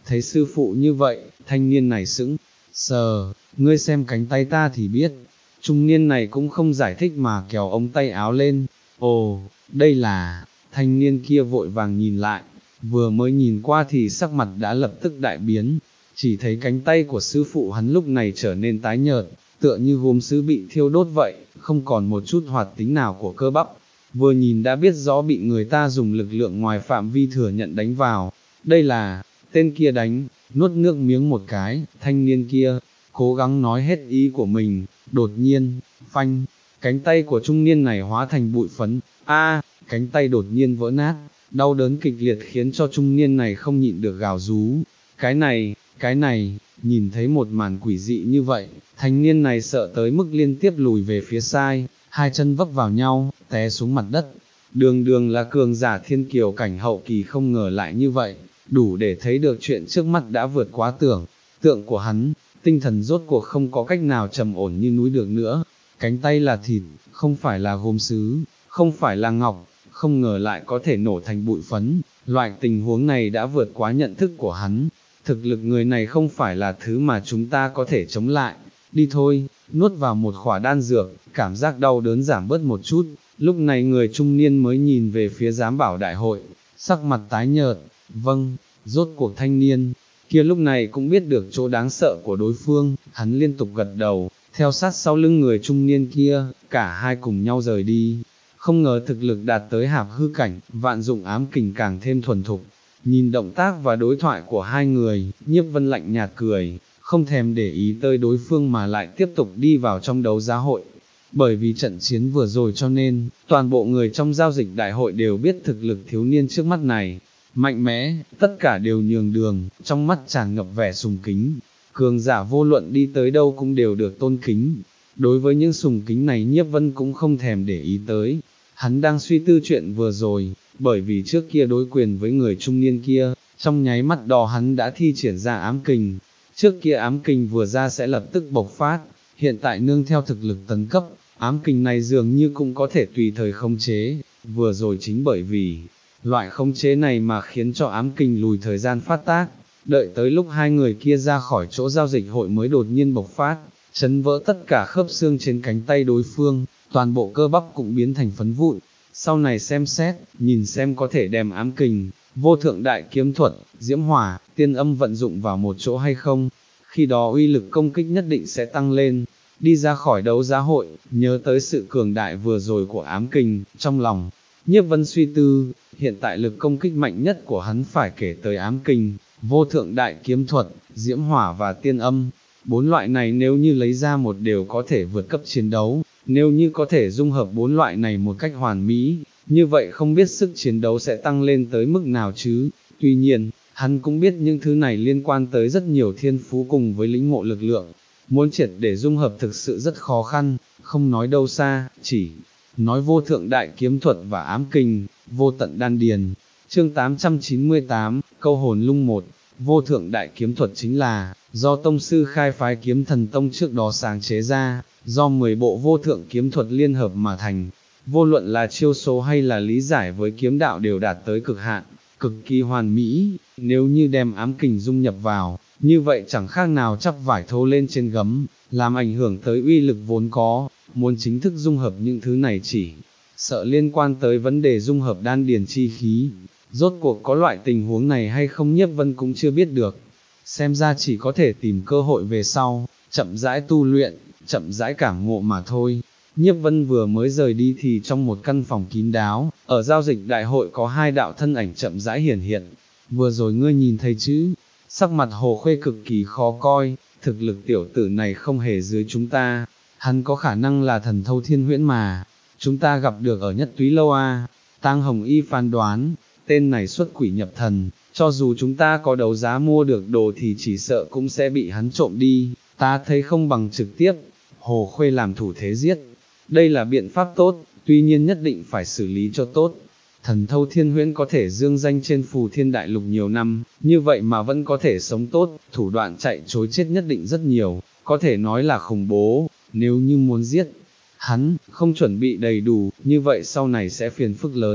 S1: thấy sư phụ như vậy, thanh niên này sững sờ, ngươi xem cánh tay ta thì biết. Trung niên này cũng không giải thích mà kéo ống tay áo lên, ồ, đây là, thanh niên kia vội vàng nhìn lại, vừa mới nhìn qua thì sắc mặt đã lập tức đại biến, chỉ thấy cánh tay của sư phụ hắn lúc này trở nên tái nhợt, tựa như gốm sứ bị thiêu đốt vậy, không còn một chút hoạt tính nào của cơ bắp, vừa nhìn đã biết rõ bị người ta dùng lực lượng ngoài phạm vi thừa nhận đánh vào, đây là, tên kia đánh, nuốt nước miếng một cái, thanh niên kia, cố gắng nói hết ý của mình, đột nhiên, phanh, cánh tay của trung niên này hóa thành bụi phấn, a, cánh tay đột nhiên vỡ nát, đau đớn kịch liệt khiến cho trung niên này không nhịn được gào rú, cái này, cái này, nhìn thấy một màn quỷ dị như vậy, thanh niên này sợ tới mức liên tiếp lùi về phía sai, hai chân vấp vào nhau, té xuống mặt đất, đường đường là cường giả thiên kiều cảnh hậu kỳ không ngờ lại như vậy, đủ để thấy được chuyện trước mắt đã vượt quá tưởng, tượng của hắn, tinh thần rốt cuộc không có cách nào trầm ổn như núi được nữa, cánh tay là thịt, không phải là gốm sứ, không phải là ngọc, không ngờ lại có thể nổ thành bụi phấn, loại tình huống này đã vượt quá nhận thức của hắn, thực lực người này không phải là thứ mà chúng ta có thể chống lại, đi thôi, nuốt vào một khỏa đan dược, cảm giác đau đớn giảm bớt một chút, lúc này người trung niên mới nhìn về phía giám bảo đại hội, sắc mặt tái nhợt, vâng, rốt cuộc thanh niên kia lúc này cũng biết được chỗ đáng sợ của đối phương, hắn liên tục gật đầu, theo sát sau lưng người trung niên kia, cả hai cùng nhau rời đi, không ngờ thực lực đạt tới hạp hư cảnh, vạn dụng ám kình càng thêm thuần thục, nhìn động tác và đối thoại của hai người, Nhiếp Vân lạnh nhạt cười, không thèm để ý tới đối phương mà lại tiếp tục đi vào trong đấu giá hội. Bởi vì trận chiến vừa rồi cho nên, toàn bộ người trong giao dịch đại hội đều biết thực lực thiếu niên trước mắt này, mạnh mẽ, tất cả đều nhường đường, trong mắt tràn ngập vẻ sùng kính, cường giả vô luận đi tới đâu cũng đều được tôn kính. Đối với những sùng kính này Nhiếp Vân cũng không thèm để ý tới, hắn đang suy tư chuyện vừa rồi, bởi vì trước kia đối quyền với người trung niên kia, trong nháy mắt đó hắn đã thi triển ra ám kình, trước kia ám kình vừa ra sẽ lập tức bộc phát, hiện tại nương theo thực lực tấn cấp, ám kình này dường như cũng có thể tùy thời khống chế, vừa rồi chính bởi vì loại khống chế này mà khiến cho ám kình lùi thời gian phát tác, đợi tới lúc hai người kia ra khỏi chỗ giao dịch hội mới đột nhiên bộc phát, chấn vỡ tất cả khớp xương trên cánh tay đối phương, toàn bộ cơ bắp cũng biến thành phấn vụn. Sau này xem xét, nhìn xem có thể đem ám kình, vô thượng đại kiếm thuật, diễm hỏa, tiên âm vận dụng vào một chỗ hay không, khi đó uy lực công kích nhất định sẽ tăng lên. Đi ra khỏi đấu giá hội, nhớ tới sự cường đại vừa rồi của ám kình, trong lòng, Nhiếp Vân suy tư, hiện tại lực công kích mạnh nhất của hắn phải kể tới ám kình, vô thượng đại kiếm thuật, diễm hỏa và tiên âm. Bốn loại này nếu như lấy ra một đều có thể vượt cấp chiến đấu, nếu như có thể dung hợp bốn loại này một cách hoàn mỹ, như vậy không biết sức chiến đấu sẽ tăng lên tới mức nào chứ. Tuy nhiên, hắn cũng biết những thứ này liên quan tới rất nhiều thiên phú cùng với lĩnh ngộ lực lượng, muốn triệt để dung hợp thực sự rất khó khăn, không nói đâu xa, chỉ nói vô thượng đại kiếm thuật và ám kình, vô tận đan điền. Chương tám trăm chín mươi tám, câu hồn lung một, vô thượng đại kiếm thuật chính là, do tông sư khai phái kiếm thần tông trước đó sáng chế ra, do mười bộ vô thượng kiếm thuật liên hợp mà thành, vô luận là chiêu số hay là lý giải với kiếm đạo đều đạt tới cực hạn, cực kỳ hoàn mỹ, nếu như đem ám kình dung nhập vào, như vậy chẳng khác nào chắp vải thô lên trên gấm, làm ảnh hưởng tới uy lực vốn có, muốn chính thức dung hợp những thứ này chỉ sợ liên quan tới vấn đề dung hợp đan điền chi khí, rốt cuộc có loại tình huống này hay không Nhiếp Vân cũng chưa biết được, xem ra chỉ có thể tìm cơ hội về sau, chậm rãi tu luyện, chậm rãi cảm ngộ mà thôi. Nhiếp Vân vừa mới rời đi thì trong một căn phòng kín đáo, ở giao dịch đại hội có hai đạo thân ảnh chậm rãi hiển hiện, vừa rồi ngươi nhìn thấy chứ, sắc mặt Hồ Khuê cực kỳ khó coi, thực lực tiểu tử này không hề dưới chúng ta, hắn có khả năng là thần thâu thiên huyễn mà, chúng ta gặp được ở Nhất Túy Lâu a. Tang Hồng Y phán đoán, tên này xuất quỷ nhập thần, cho dù chúng ta có đấu giá mua được đồ thì chỉ sợ cũng sẽ bị hắn trộm đi, ta thấy không bằng trực tiếp, Hồ Khuê làm thủ thế giết, đây là biện pháp tốt, tuy nhiên nhất định phải xử lý cho tốt. Thần thâu thiên huyễn có thể dương danh trên phù thiên đại lục nhiều năm, như vậy mà vẫn có thể sống tốt, thủ đoạn chạy chối chết nhất định rất nhiều, có thể nói là khủng bố, nếu như muốn giết hắn, không chuẩn bị đầy đủ, như vậy sau này sẽ phiền phức lớn.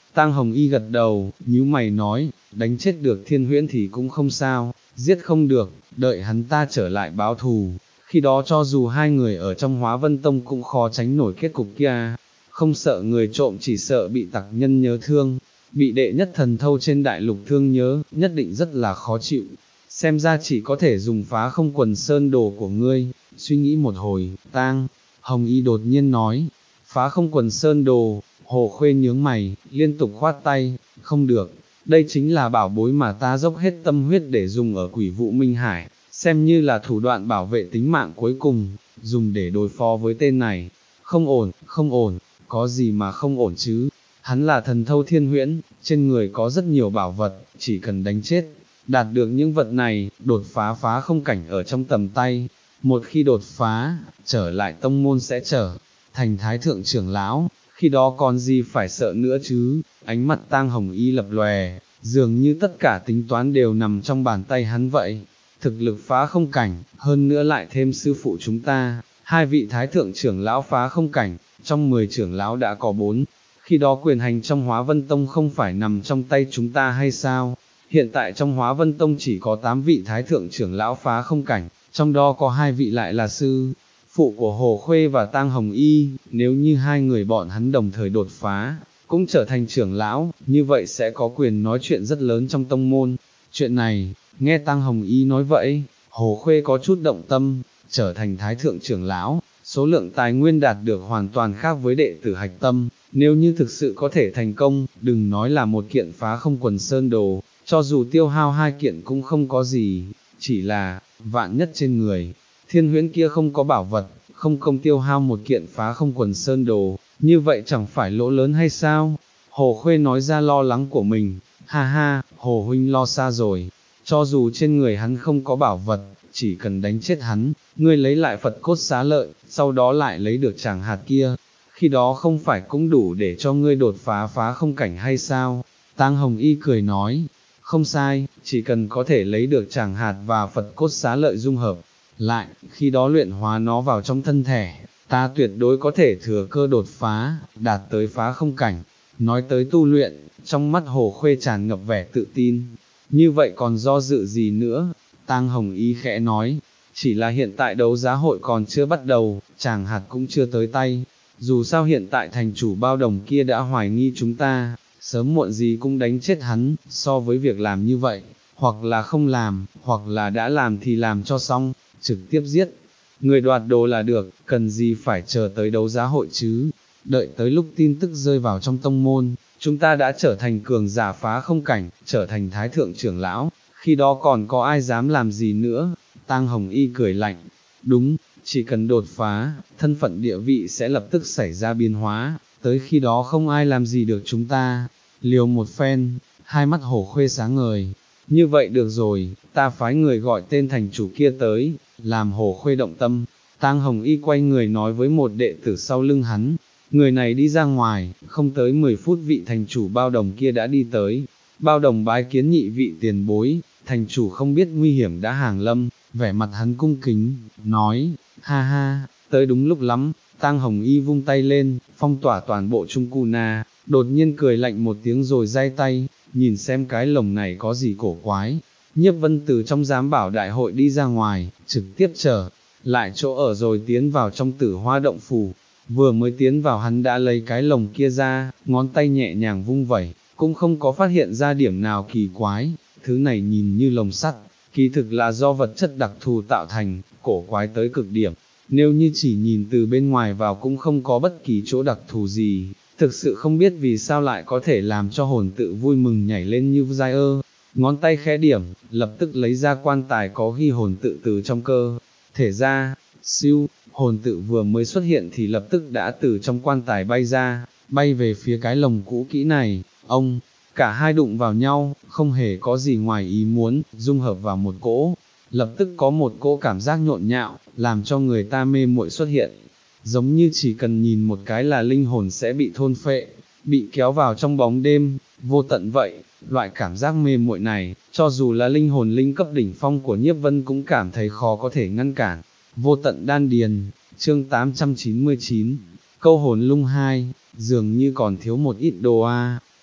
S1: Tang Hồng Y gật đầu, nhíu mày nói, đánh chết được Thiên Huyễn thì cũng không sao, giết không được, đợi hắn ta trở lại báo thù, khi đó cho dù hai người ở trong Hóa Vân Tông cũng khó tránh nổi kết cục kia, không sợ người trộm chỉ sợ bị tặc nhân nhớ thương, bị đệ nhất thần thâu trên đại lục thương nhớ, nhất định rất là khó chịu, xem ra chỉ có thể dùng Phá Không Quần Sơn đồ của ngươi. Suy nghĩ một hồi, Tang Hồng Y đột nhiên nói, Phá Không Quần Sơn đồ. Hồ Khuê nhướng mày, liên tục khoát tay, không được, đây chính là bảo bối mà ta dốc hết tâm huyết để dùng ở Quỷ Vụ Minh Hải, xem như là thủ đoạn bảo vệ tính mạng cuối cùng, dùng để đối phó với tên này, không ổn, không ổn, có gì mà không ổn chứ, hắn là thần thâu Thiên Huyễn, trên người có rất nhiều bảo vật, chỉ cần đánh chết, đạt được những vật này, đột phá phá không cảnh ở trong tầm tay, một khi đột phá, trở lại tông môn sẽ trở thành thái thượng trưởng lão. Khi đó còn gì phải sợ nữa chứ, ánh mặt Tang Hồng Y lập lòe, dường như tất cả tính toán đều nằm trong bàn tay hắn vậy, thực lực phá không cảnh, hơn nữa lại thêm sư phụ chúng ta, hai vị thái thượng trưởng lão phá không cảnh, trong mười trưởng lão đã có bốn, khi đó quyền hành trong Hóa Vân Tông không phải nằm trong tay chúng ta hay sao, hiện tại trong Hóa Vân Tông chỉ có tám vị thái thượng trưởng lão phá không cảnh, trong đó có hai vị lại là sư phụ của Hồ Khuê và Tang Hồng Y, nếu như hai người bọn hắn đồng thời đột phá, cũng trở thành trưởng lão, như vậy sẽ có quyền nói chuyện rất lớn trong tông môn. Chuyện này, nghe Tang Hồng Y nói vậy, Hồ Khuê có chút động tâm, trở thành thái thượng trưởng lão, số lượng tài nguyên đạt được hoàn toàn khác với đệ tử hạch tâm, nếu như thực sự có thể thành công, đừng nói là một kiện Phá Không Quần Sơn đồ, cho dù tiêu hao hai kiện cũng không có gì, chỉ là, vạn nhất trên người. Thiên Huyễn kia không có bảo vật, không công tiêu hao một kiện Phá Không Quần Sơn đồ, như vậy chẳng phải lỗ lớn hay sao? Hồ Khuê nói ra lo lắng của mình, ha ha, Hồ huynh lo xa rồi, cho dù trên người hắn không có bảo vật, chỉ cần đánh chết hắn, ngươi lấy lại Phật cốt xá lợi, sau đó lại lấy được tràng hạt kia, khi đó không phải cũng đủ để cho ngươi đột phá phá không cảnh hay sao? Tang Hồng Y cười nói, không sai, chỉ cần có thể lấy được tràng hạt và Phật cốt xá lợi dung hợp lại, khi đó luyện hóa nó vào trong thân thể, ta tuyệt đối có thể thừa cơ đột phá, đạt tới phá không cảnh. Nói tới tu luyện, trong mắt Hồ Khuê tràn ngập vẻ tự tin, như vậy còn do dự gì nữa? Tang Hồng Y khẽ nói, chỉ là hiện tại đấu giá hội còn chưa bắt đầu, tràng hạt cũng chưa tới tay, dù sao hiện tại thành chủ Bao Đồng kia đã hoài nghi chúng ta, sớm muộn gì cũng đánh chết hắn, so với việc làm như vậy, hoặc là không làm, hoặc là đã làm thì làm cho xong, trực tiếp giết, người đoạt đồ là được, cần gì phải chờ tới đấu giá hội chứ, đợi tới lúc tin tức rơi vào trong tông môn, chúng ta đã trở thành cường giả phá không cảnh, trở thành thái thượng trưởng lão, khi đó còn có ai dám làm gì nữa? Tang Hồng Y cười lạnh, đúng, chỉ cần đột phá, thân phận địa vị sẽ lập tức xảy ra biến hóa, tới khi đó không ai làm gì được chúng ta. Liều một phen, hai mắt Hồ Khuê sáng ngời, như vậy được rồi, ta phái người gọi tên thành chủ kia tới, làm Hồ Khuê động tâm. Tang Hồng Y quay người nói với một đệ tử sau lưng hắn, người này đi ra ngoài, không tới mười phút vị thành chủ Bao Đồng kia đã đi tới. Bao Đồng bái kiến nhị vị tiền bối, thành chủ không biết nguy hiểm đã hàng lâm, vẻ mặt hắn cung kính, nói, ha ha, tới đúng lúc lắm. Tang Hồng Y vung tay lên, phong tỏa toàn bộ Trung Cu Na, đột nhiên cười lạnh một tiếng rồi giay tay, nhìn xem cái lồng này có gì cổ quái. Nhiếp Vân từ trong giám bảo đại hội đi ra ngoài, trực tiếp trở lại chỗ ở rồi tiến vào trong Tử Hoa động phủ. Vừa mới tiến vào hắn đã lấy cái lồng kia ra, ngón tay nhẹ nhàng vung vẩy, cũng không có phát hiện ra điểm nào kỳ quái. Thứ này nhìn như lồng sắt, kỳ thực là do vật chất đặc thù tạo thành, cổ quái tới cực điểm. Nếu như chỉ nhìn từ bên ngoài vào cũng không có bất kỳ chỗ đặc thù gì, thực sự không biết vì sao lại có thể làm cho hồn tự vui mừng nhảy lên như giai ơ. Ngón tay khẽ điểm, lập tức lấy ra quan tài có ghi hồn tự từ trong cơ thể ra, siêu, hồn tự vừa mới xuất hiện thì lập tức đã từ trong quan tài bay ra, bay về phía cái lồng cũ kỹ này. Ông, cả hai đụng vào nhau, không hề có gì ngoài ý muốn, dung hợp vào một cỗ, lập tức có một cỗ cảm giác nhộn nhạo, làm cho người ta mê muội xuất hiện, giống như chỉ cần nhìn một cái là linh hồn sẽ bị thôn phệ, bị kéo vào trong bóng đêm, vô tận vậy. Loại cảm giác mê muội này, cho dù là linh hồn linh cấp đỉnh phong của Nhiếp Vân cũng cảm thấy khó có thể ngăn cản. Vô tận đan điền, chương tám trăm chín mươi chín, câu hồn lung hai, dường như còn thiếu một ít đồ a.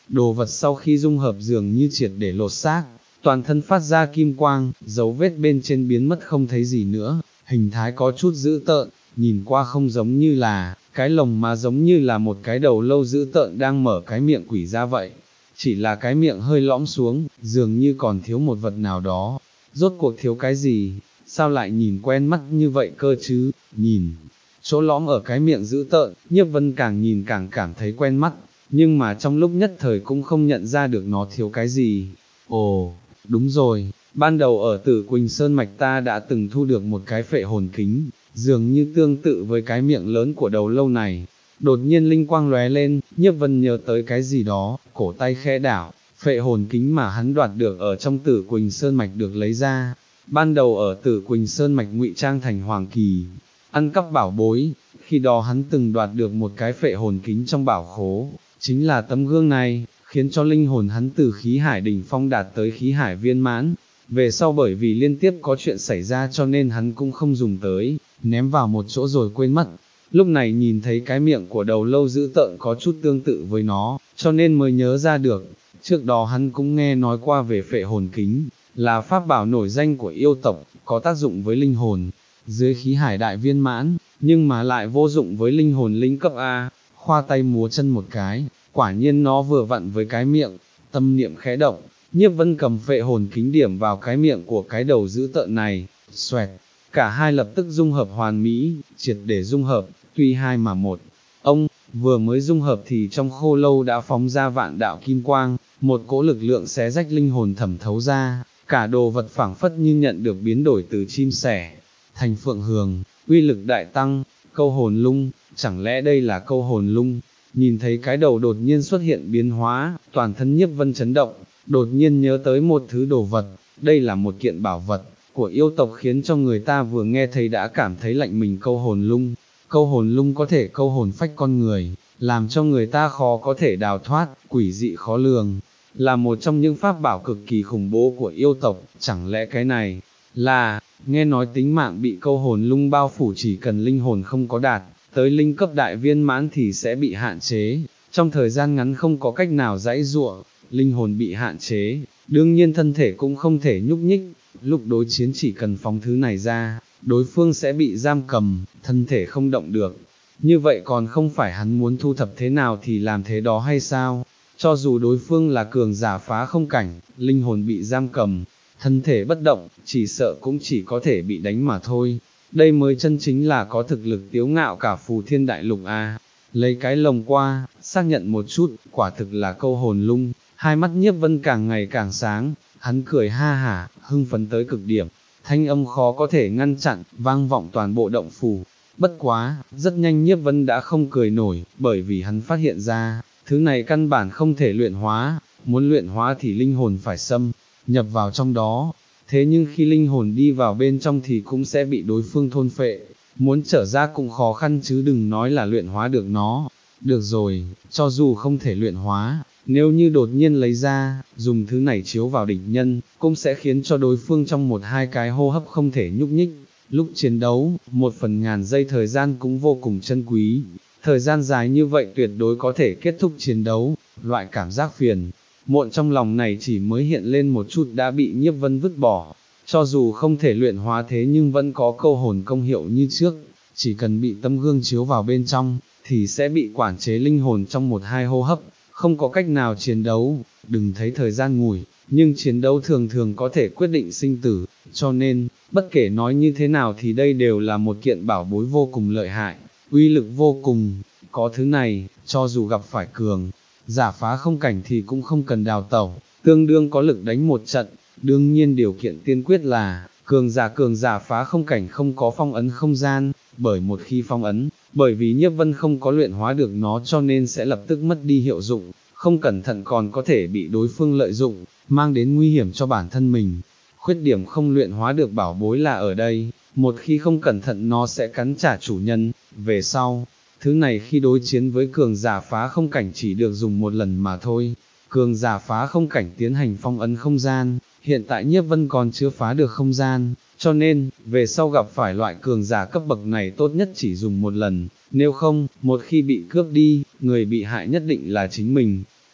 S1: đồ vật sau khi dung hợp dường như triệt để lột xác, toàn thân phát ra kim quang, dấu vết bên trên biến mất không thấy gì nữa, hình thái có chút dữ tợn, nhìn qua không giống như là, cái lồng mà giống như là một cái đầu lâu dữ tợn đang mở cái miệng quỷ ra vậy, chỉ là cái miệng hơi lõm xuống, dường như còn thiếu một vật nào đó, rốt cuộc thiếu cái gì, sao lại nhìn quen mắt như vậy cơ chứ, nhìn, chỗ lõm ở cái miệng dữ tợn, Nhiếp Vân càng nhìn càng cảm thấy quen mắt, nhưng mà trong lúc nhất thời cũng không nhận ra được nó thiếu cái gì, ồ, đúng rồi, ban đầu ở Tử Quỳnh Sơn Mạch ta đã từng thu được một cái phệ hồn kính, dường như tương tự với cái miệng lớn của đầu lâu này. Đột nhiên linh quang lóe lên, Nhiếp Vân nhớ tới cái gì đó, cổ tay khẽ đảo, phệ hồn kính mà hắn đoạt được ở trong Tử Quỳnh Sơn Mạch được lấy ra. Ban đầu ở Tử Quỳnh Sơn Mạch ngụy trang thành hoàng kỳ, ăn cắp bảo bối, khi đó hắn từng đoạt được một cái phệ hồn kính trong bảo khố, chính là tấm gương này, khiến cho linh hồn hắn từ khí hải đỉnh phong đạt tới khí hải viên mãn. Về sau bởi vì liên tiếp có chuyện xảy ra cho nên hắn cũng không dùng tới, ném vào một chỗ rồi quên mất. Lúc này nhìn thấy cái miệng của đầu lâu dữ tợn có chút tương tự với nó, cho nên mới nhớ ra được. Trước đó hắn cũng nghe nói qua về phệ hồn kính, là pháp bảo nổi danh của yêu tộc, có tác dụng với linh hồn, dưới khí hải đại viên mãn, nhưng mà lại vô dụng với linh hồn linh cấp A, khoa tay múa chân một cái, quả nhiên nó vừa vặn với cái miệng, tâm niệm khẽ động. Nhiếp Vân cầm phệ hồn kính điểm vào cái miệng của cái đầu dữ tợn này, xoẹt, cả hai lập tức dung hợp hoàn mỹ, triệt để dung hợp, tuy hai mà một. Ông, vừa mới dung hợp thì trong khô lâu đã phóng ra vạn đạo kim quang, một cỗ lực lượng xé rách linh hồn thẩm thấu ra, cả đồ vật phảng phất như nhận được biến đổi từ chim sẻ, thành phượng hường, uy lực đại tăng, câu hồn lung, chẳng lẽ đây là câu hồn lung? Nhìn thấy cái đầu đột nhiên xuất hiện biến hóa, toàn thân Nhiếp Vân chấn động, đột nhiên nhớ tới một thứ đồ vật, đây là một kiện bảo vật của yêu tộc khiến cho người ta vừa nghe thấy đã cảm thấy lạnh mình. Câu hồn lung, câu hồn lung có thể câu hồn phách con người, làm cho người ta khó có thể đào thoát, quỷ dị khó lường, là một trong những pháp bảo cực kỳ khủng bố của yêu tộc. Chẳng lẽ cái này là, nghe nói tính mạng bị câu hồn lung bao phủ, chỉ cần linh hồn không có đạt tới linh cấp đại viên mãn thì sẽ bị hạn chế, trong thời gian ngắn không có cách nào giãy giụa. Linh hồn bị hạn chế, đương nhiên thân thể cũng không thể nhúc nhích, lúc đối chiến chỉ cần phóng thứ này ra, đối phương sẽ bị giam cầm, thân thể không động được. Như vậy còn không phải hắn muốn thu thập thế nào thì làm thế đó hay sao? Cho dù đối phương là cường giả phá không cảnh, linh hồn bị giam cầm, thân thể bất động, chỉ sợ cũng chỉ có thể bị đánh mà thôi. Đây mới chân chính là có thực lực tiếu ngạo cả phù thiên đại lục a. Lấy cái lồng qua, xác nhận một chút, quả thực là câu hồn lung. Hai mắt Nhiếp Vân càng ngày càng sáng, hắn cười ha hả, hưng phấn tới cực điểm, thanh âm khó có thể ngăn chặn, vang vọng toàn bộ động phủ. Bất quá, rất nhanh Nhiếp Vân đã không cười nổi, bởi vì hắn phát hiện ra, thứ này căn bản không thể luyện hóa, muốn luyện hóa thì linh hồn phải xâm nhập vào trong đó, thế nhưng khi linh hồn đi vào bên trong thì cũng sẽ bị đối phương thôn phệ, muốn trở ra cũng khó khăn chứ đừng nói là luyện hóa được nó. Được rồi, cho dù không thể luyện hóa, nếu như đột nhiên lấy ra, dùng thứ này chiếu vào địch nhân, cũng sẽ khiến cho đối phương trong một hai cái hô hấp không thể nhúc nhích. Lúc chiến đấu, một phần ngàn giây thời gian cũng vô cùng chân quý, thời gian dài như vậy tuyệt đối có thể kết thúc chiến đấu, loại cảm giác phiền muộn trong lòng này chỉ mới hiện lên một chút đã bị Nhiếp Vân vứt bỏ. Cho dù không thể luyện hóa thế nhưng vẫn có câu hồn công hiệu như trước, chỉ cần bị tấm gương chiếu vào bên trong, thì sẽ bị quản chế linh hồn trong một hai hô hấp, không có cách nào chiến đấu. Đừng thấy thời gian ngủi, nhưng chiến đấu thường thường có thể quyết định sinh tử, cho nên, bất kể nói như thế nào thì đây đều là một kiện bảo bối vô cùng lợi hại, uy lực vô cùng. Có thứ này, cho dù gặp phải cường giả phá không cảnh thì cũng không cần đào tẩu, tương đương có lực đánh một trận. Đương nhiên điều kiện tiên quyết là, cường giả cường giả phá không cảnh không có phong ấn không gian, bởi một khi phong ấn, bởi vì Nhiếp Vân không có luyện hóa được nó cho nên sẽ lập tức mất đi hiệu dụng, không cẩn thận còn có thể bị đối phương lợi dụng, mang đến nguy hiểm cho bản thân mình. Khuyết điểm không luyện hóa được bảo bối là ở đây, một khi không cẩn thận nó sẽ cắn trả chủ nhân, về sau, thứ này khi đối chiến với cường giả phá không cảnh chỉ được dùng một lần mà thôi. Cường giả phá không cảnh tiến hành phong ấn không gian, hiện tại Nhiếp Vân còn chưa phá được không gian, cho nên, về sau gặp phải loại cường giả cấp bậc này tốt nhất chỉ dùng một lần, nếu không, một khi bị cướp đi, người bị hại nhất định là chính mình.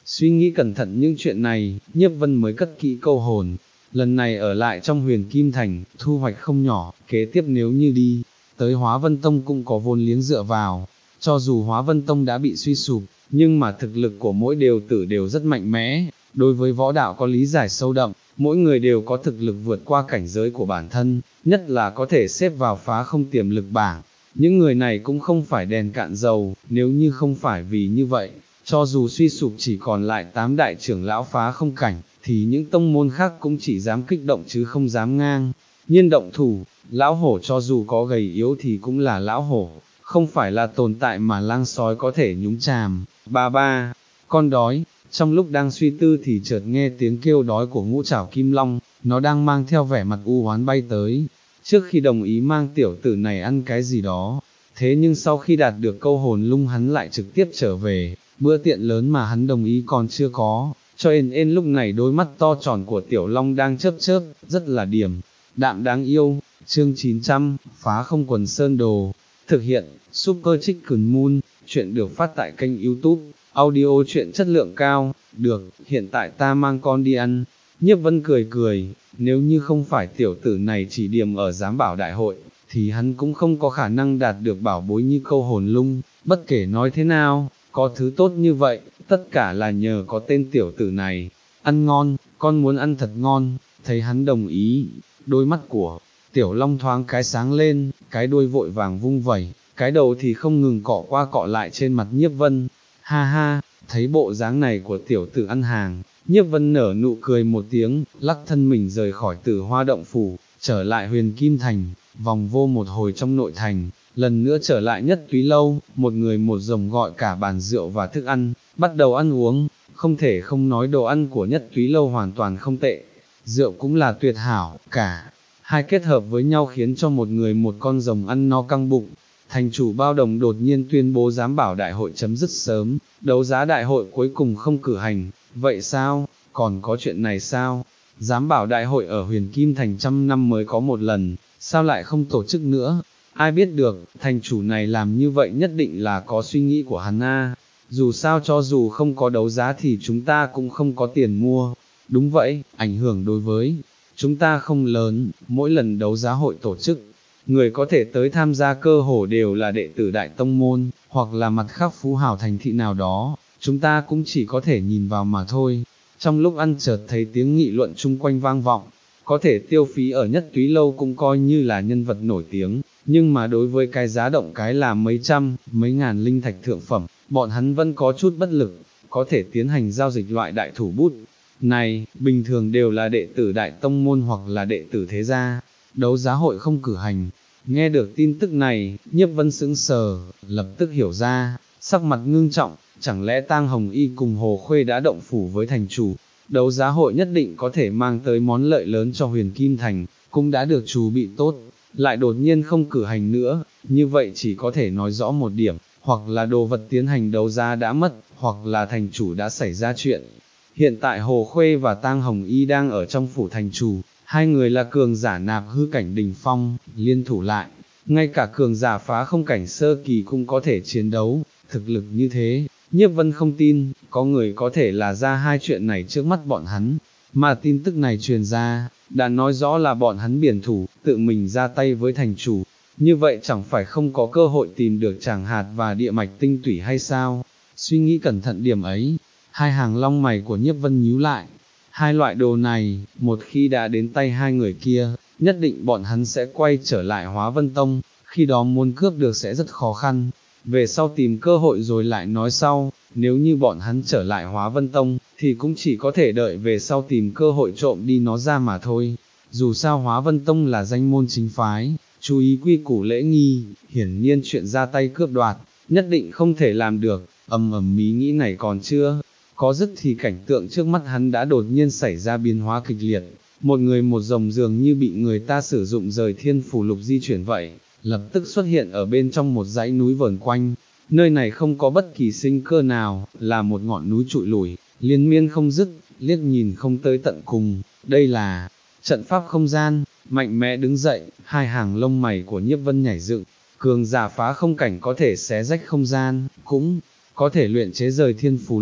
S1: Suy nghĩ cẩn thận những chuyện này, Nhiếp Vân mới cất kỹ câu hồn. Lần này ở lại trong Huyền Kim Thành, thu hoạch không nhỏ, kế tiếp nếu như đi, tới Hóa Vân Tông cũng có vốn liếng dựa vào. Cho dù Hóa Vân Tông đã bị suy sụp, nhưng mà thực lực của mỗi đều tử đều rất mạnh mẽ, đối với võ đạo có lý giải sâu đậm, mỗi người đều có thực lực vượt qua cảnh giới của bản thân, nhất là có thể xếp vào phá không tiềm lực bảng. Những người này cũng không phải đèn cạn dầu, nếu như không phải vì như vậy, cho dù suy sụp chỉ còn lại tám đại trưởng lão phá không cảnh, thì những tông môn khác cũng chỉ dám kích động chứ không dám ngang nhiên động thủ. Lão hổ cho dù có gầy yếu thì cũng là lão hổ, không phải là tồn tại mà lang sói có thể nhúng chàm. Ba ba, con đói. Trong lúc đang suy tư thì chợt nghe tiếng kêu đói của Ngũ Trảo Kim Long, nó đang mang theo vẻ mặt u hoán bay tới, trước khi đồng ý mang tiểu tử này ăn cái gì đó. Thế nhưng sau khi đạt được câu hồn lung hắn lại trực tiếp trở về, bữa tiện lớn mà hắn đồng ý còn chưa có, cho ên ên lúc này đôi mắt to tròn của tiểu long đang chớp chớp, rất là điềm đạm đáng yêu. Chương chín trăm, phá không quần sơn đồ, thực hiện, Super Chicken Moon, chuyện được phát tại kênh YouTube, audio chuyện chất lượng cao, được, hiện tại ta mang con đi ăn. Nhiếp Vân cười cười, nếu như không phải tiểu tử này chỉ điểm ở giám bảo đại hội, thì hắn cũng không có khả năng đạt được bảo bối như câu hồn lung. Bất kể nói thế nào, có thứ tốt như vậy, tất cả là nhờ có tên tiểu tử này. Ăn ngon, con muốn ăn thật ngon. Thấy hắn đồng ý, đôi mắt của tiểu long thoáng cái sáng lên, cái đuôi vội vàng vung vẩy, cái đầu thì không ngừng cọ qua cọ lại trên mặt Nhiếp Vân. Ha ha, thấy bộ dáng này của tiểu tử ăn hàng, Nhiếp Vân nở nụ cười một tiếng, lắc thân mình rời khỏi Tử Hoa động phủ, trở lại Huyền Kim Thành, vòng vô một hồi trong nội thành, lần nữa trở lại Nhất Túy lâu, một người một rồng gọi cả bàn rượu và thức ăn, bắt đầu ăn uống. Không thể không nói đồ ăn của Nhất Túy lâu hoàn toàn không tệ, rượu cũng là tuyệt hảo, cả hai kết hợp với nhau khiến cho một người một con rồng ăn no căng bụng. Thành chủ Bao Đồng đột nhiên tuyên bố giám bảo đại hội chấm dứt sớm, đấu giá đại hội cuối cùng không cử hành. Vậy sao, còn có chuyện này sao? Giám bảo đại hội ở Huyền Kim Thành trăm năm mới có một lần, sao lại không tổ chức nữa? Ai biết được, thành chủ này làm như vậy nhất định là có suy nghĩ của hắn a. Dù sao cho dù không có đấu giá thì chúng ta cũng không có tiền mua. Đúng vậy, ảnh hưởng đối với chúng ta không lớn, mỗi lần đấu giá hội tổ chức, người có thể tới tham gia cơ hồ đều là đệ tử đại tông môn, hoặc là mặt khác phú hào thành thị nào đó, chúng ta cũng chỉ có thể nhìn vào mà thôi. Trong lúc ăn chợt thấy tiếng nghị luận chung quanh vang vọng, có thể tiêu phí ở Nhất Túy lâu cũng coi như là nhân vật nổi tiếng, nhưng mà đối với cái giá động cái là mấy trăm, mấy ngàn linh thạch thượng phẩm, bọn hắn vẫn có chút bất lực, có thể tiến hành giao dịch loại đại thủ bút này, bình thường đều là đệ tử đại tông môn hoặc là đệ tử thế gia. Đấu giá hội không cử hành. Nghe được tin tức này, Nhiếp Vân sững sờ, lập tức hiểu ra, sắc mặt ngưng trọng, chẳng lẽ Tang Hồng Y cùng Hồ Khuê đã động phủ với thành chủ, đấu giá hội nhất định có thể mang tới món lợi lớn cho Huyền Kim Thành, cũng đã được chuẩn bị tốt, lại đột nhiên không cử hành nữa, như vậy chỉ có thể nói rõ một điểm, hoặc là đồ vật tiến hành đấu giá đã mất, hoặc là thành chủ đã xảy ra chuyện. Hiện tại Hồ Khuê và Tang Hồng Y đang ở trong phủ thành chủ, hai người là cường giả nạp hư cảnh đỉnh phong, liên thủ lại, ngay cả cường giả phá không cảnh sơ kỳ cũng có thể chiến đấu, thực lực như thế, Nhiếp Vân không tin, có người có thể là ra hai chuyện này trước mắt bọn hắn, mà tin tức này truyền ra, đã nói rõ là bọn hắn biển thủ, tự mình ra tay với thành chủ, như vậy chẳng phải không có cơ hội tìm được tràng hạt và địa mạch tinh tủy hay sao? Suy nghĩ cẩn thận điểm ấy, hai hàng lông mày của Nhiếp Vân nhíu lại. Hai loại đồ này, một khi đã đến tay hai người kia, nhất định bọn hắn sẽ quay trở lại Hóa Vân Tông, khi đó muốn cướp được sẽ rất khó khăn. Về sau tìm cơ hội rồi lại nói sau, nếu như bọn hắn trở lại Hóa Vân Tông, thì cũng chỉ có thể đợi về sau tìm cơ hội trộm đi nó ra mà thôi. Dù sao Hóa Vân Tông là danh môn chính phái, chú ý quy củ lễ nghi, hiển nhiên chuyện ra tay cướp đoạt, nhất định không thể làm được. Ầm ầm, ý nghĩ này còn chưa có dứt thì cảnh tượng trước mắt hắn đã đột nhiên xảy ra biến hóa kịch liệt, một người một rồng dường như bị người ta sử dụng rời thiên phủ lục di chuyển vậy, lập tức xuất hiện ở bên trong một dãy núi vờn quanh. Nơi này không có bất kỳ sinh cơ nào, là một ngọn núi trụi lủi, liên miên không dứt, liếc nhìn không tới tận cùng. Đây là trận pháp không gian. Mạnh mẽ đứng dậy, hai hàng lông mày của Nhiếp Vân nhảy dựng, cường giả phá không cảnh có thể xé rách không gian, cũng có thể luyện chế rời thiên phù lục,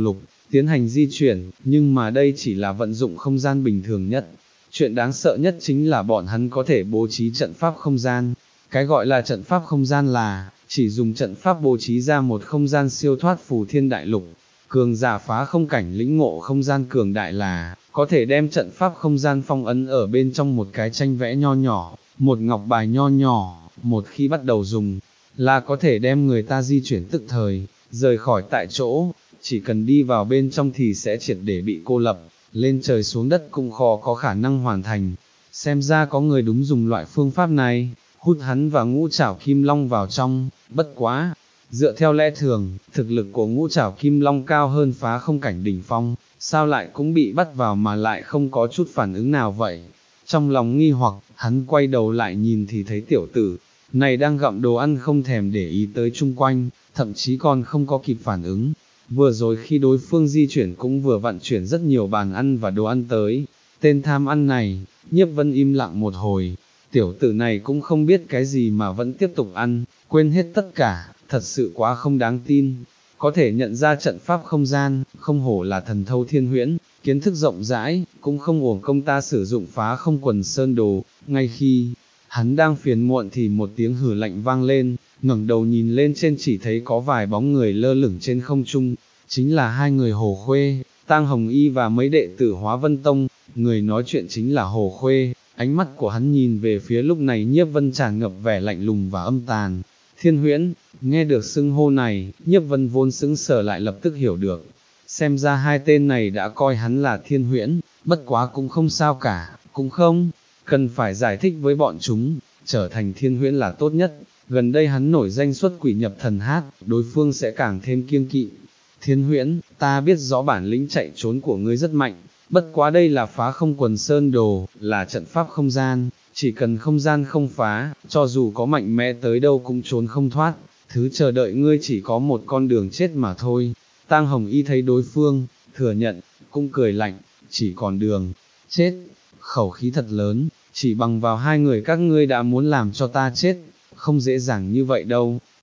S1: tiến hành di chuyển, nhưng mà đây chỉ là vận dụng không gian bình thường nhất. Chuyện đáng sợ nhất chính là bọn hắn có thể bố trí trận pháp không gian. Cái gọi là trận pháp không gian là, chỉ dùng trận pháp bố trí ra một không gian siêu thoát phù thiên đại lục. Cường giả phá không cảnh lĩnh ngộ không gian cường đại là, có thể đem trận pháp không gian phong ấn ở bên trong một cái tranh vẽ nho nhỏ, một ngọc bài nho nhỏ, một khi bắt đầu dùng, là có thể đem người ta di chuyển tức thời, rời khỏi tại chỗ, chỉ cần đi vào bên trong thì sẽ triệt để bị cô lập, lên trời xuống đất cũng khó có khả năng hoàn thành. Xem ra có người đúng dùng loại phương pháp này, hút hắn và ngũ trảo kim long vào trong, bất quá. Dựa theo lẽ thường, thực lực của ngũ trảo kim long cao hơn phá không cảnh đỉnh phong, sao lại cũng bị bắt vào mà lại không có chút phản ứng nào vậy? Trong lòng nghi hoặc, hắn quay đầu lại nhìn thì thấy tiểu tử này đang gặm đồ ăn không thèm để ý tới chung quanh, thậm chí còn không có kịp phản ứng. Vừa rồi khi đối phương di chuyển cũng vừa vận chuyển rất nhiều bàn ăn và đồ ăn tới. Tên tham ăn này, Nhiếp Vân im lặng một hồi, tiểu tử này cũng không biết cái gì mà vẫn tiếp tục ăn, quên hết tất cả, thật sự quá không đáng tin. Có thể nhận ra trận pháp không gian, không hổ là thần thâu thiên huyễn, kiến thức rộng rãi, cũng không uổng công ta sử dụng phá không quần sơn đồ. Ngay khi hắn đang phiền muộn thì một tiếng hừ lạnh vang lên, ngẩng đầu nhìn lên trên chỉ thấy có vài bóng người lơ lửng trên không trung, chính là hai người Hồ Khuê, Tang Hồng Y và mấy đệ tử Hóa Vân Tông. Người nói chuyện chính là Hồ Khuê, ánh mắt của hắn nhìn về phía lúc này Nhiếp Vân tràn ngập vẻ lạnh lùng và âm tàn. Thiên Huyễn, nghe được xưng hô này, Nhiếp Vân vốn sững sờ lại lập tức hiểu được, xem ra hai tên này đã coi hắn là Thiên Huyễn, bất quá cũng không sao cả, cũng không cần phải giải thích với bọn chúng, trở thành Thiên Huyễn là tốt nhất. Gần đây hắn nổi danh xuất quỷ nhập thần hát, đối phương sẽ càng thêm kiêng kỵ. Thiên Huyễn, ta biết rõ bản lĩnh chạy trốn của ngươi rất mạnh, bất quá đây là phá không quần sơn đồ, là trận pháp không gian, chỉ cần không gian không phá, cho dù có mạnh mẽ tới đâu cũng trốn không thoát, thứ chờ đợi ngươi chỉ có một con đường chết mà thôi. Tang Hồng Y thấy đối phương, thừa nhận, cũng cười lạnh, chỉ còn đường chết, khẩu khí thật lớn, chỉ bằng vào hai người các ngươi đã muốn làm cho ta chết, không dễ dàng như vậy đâu.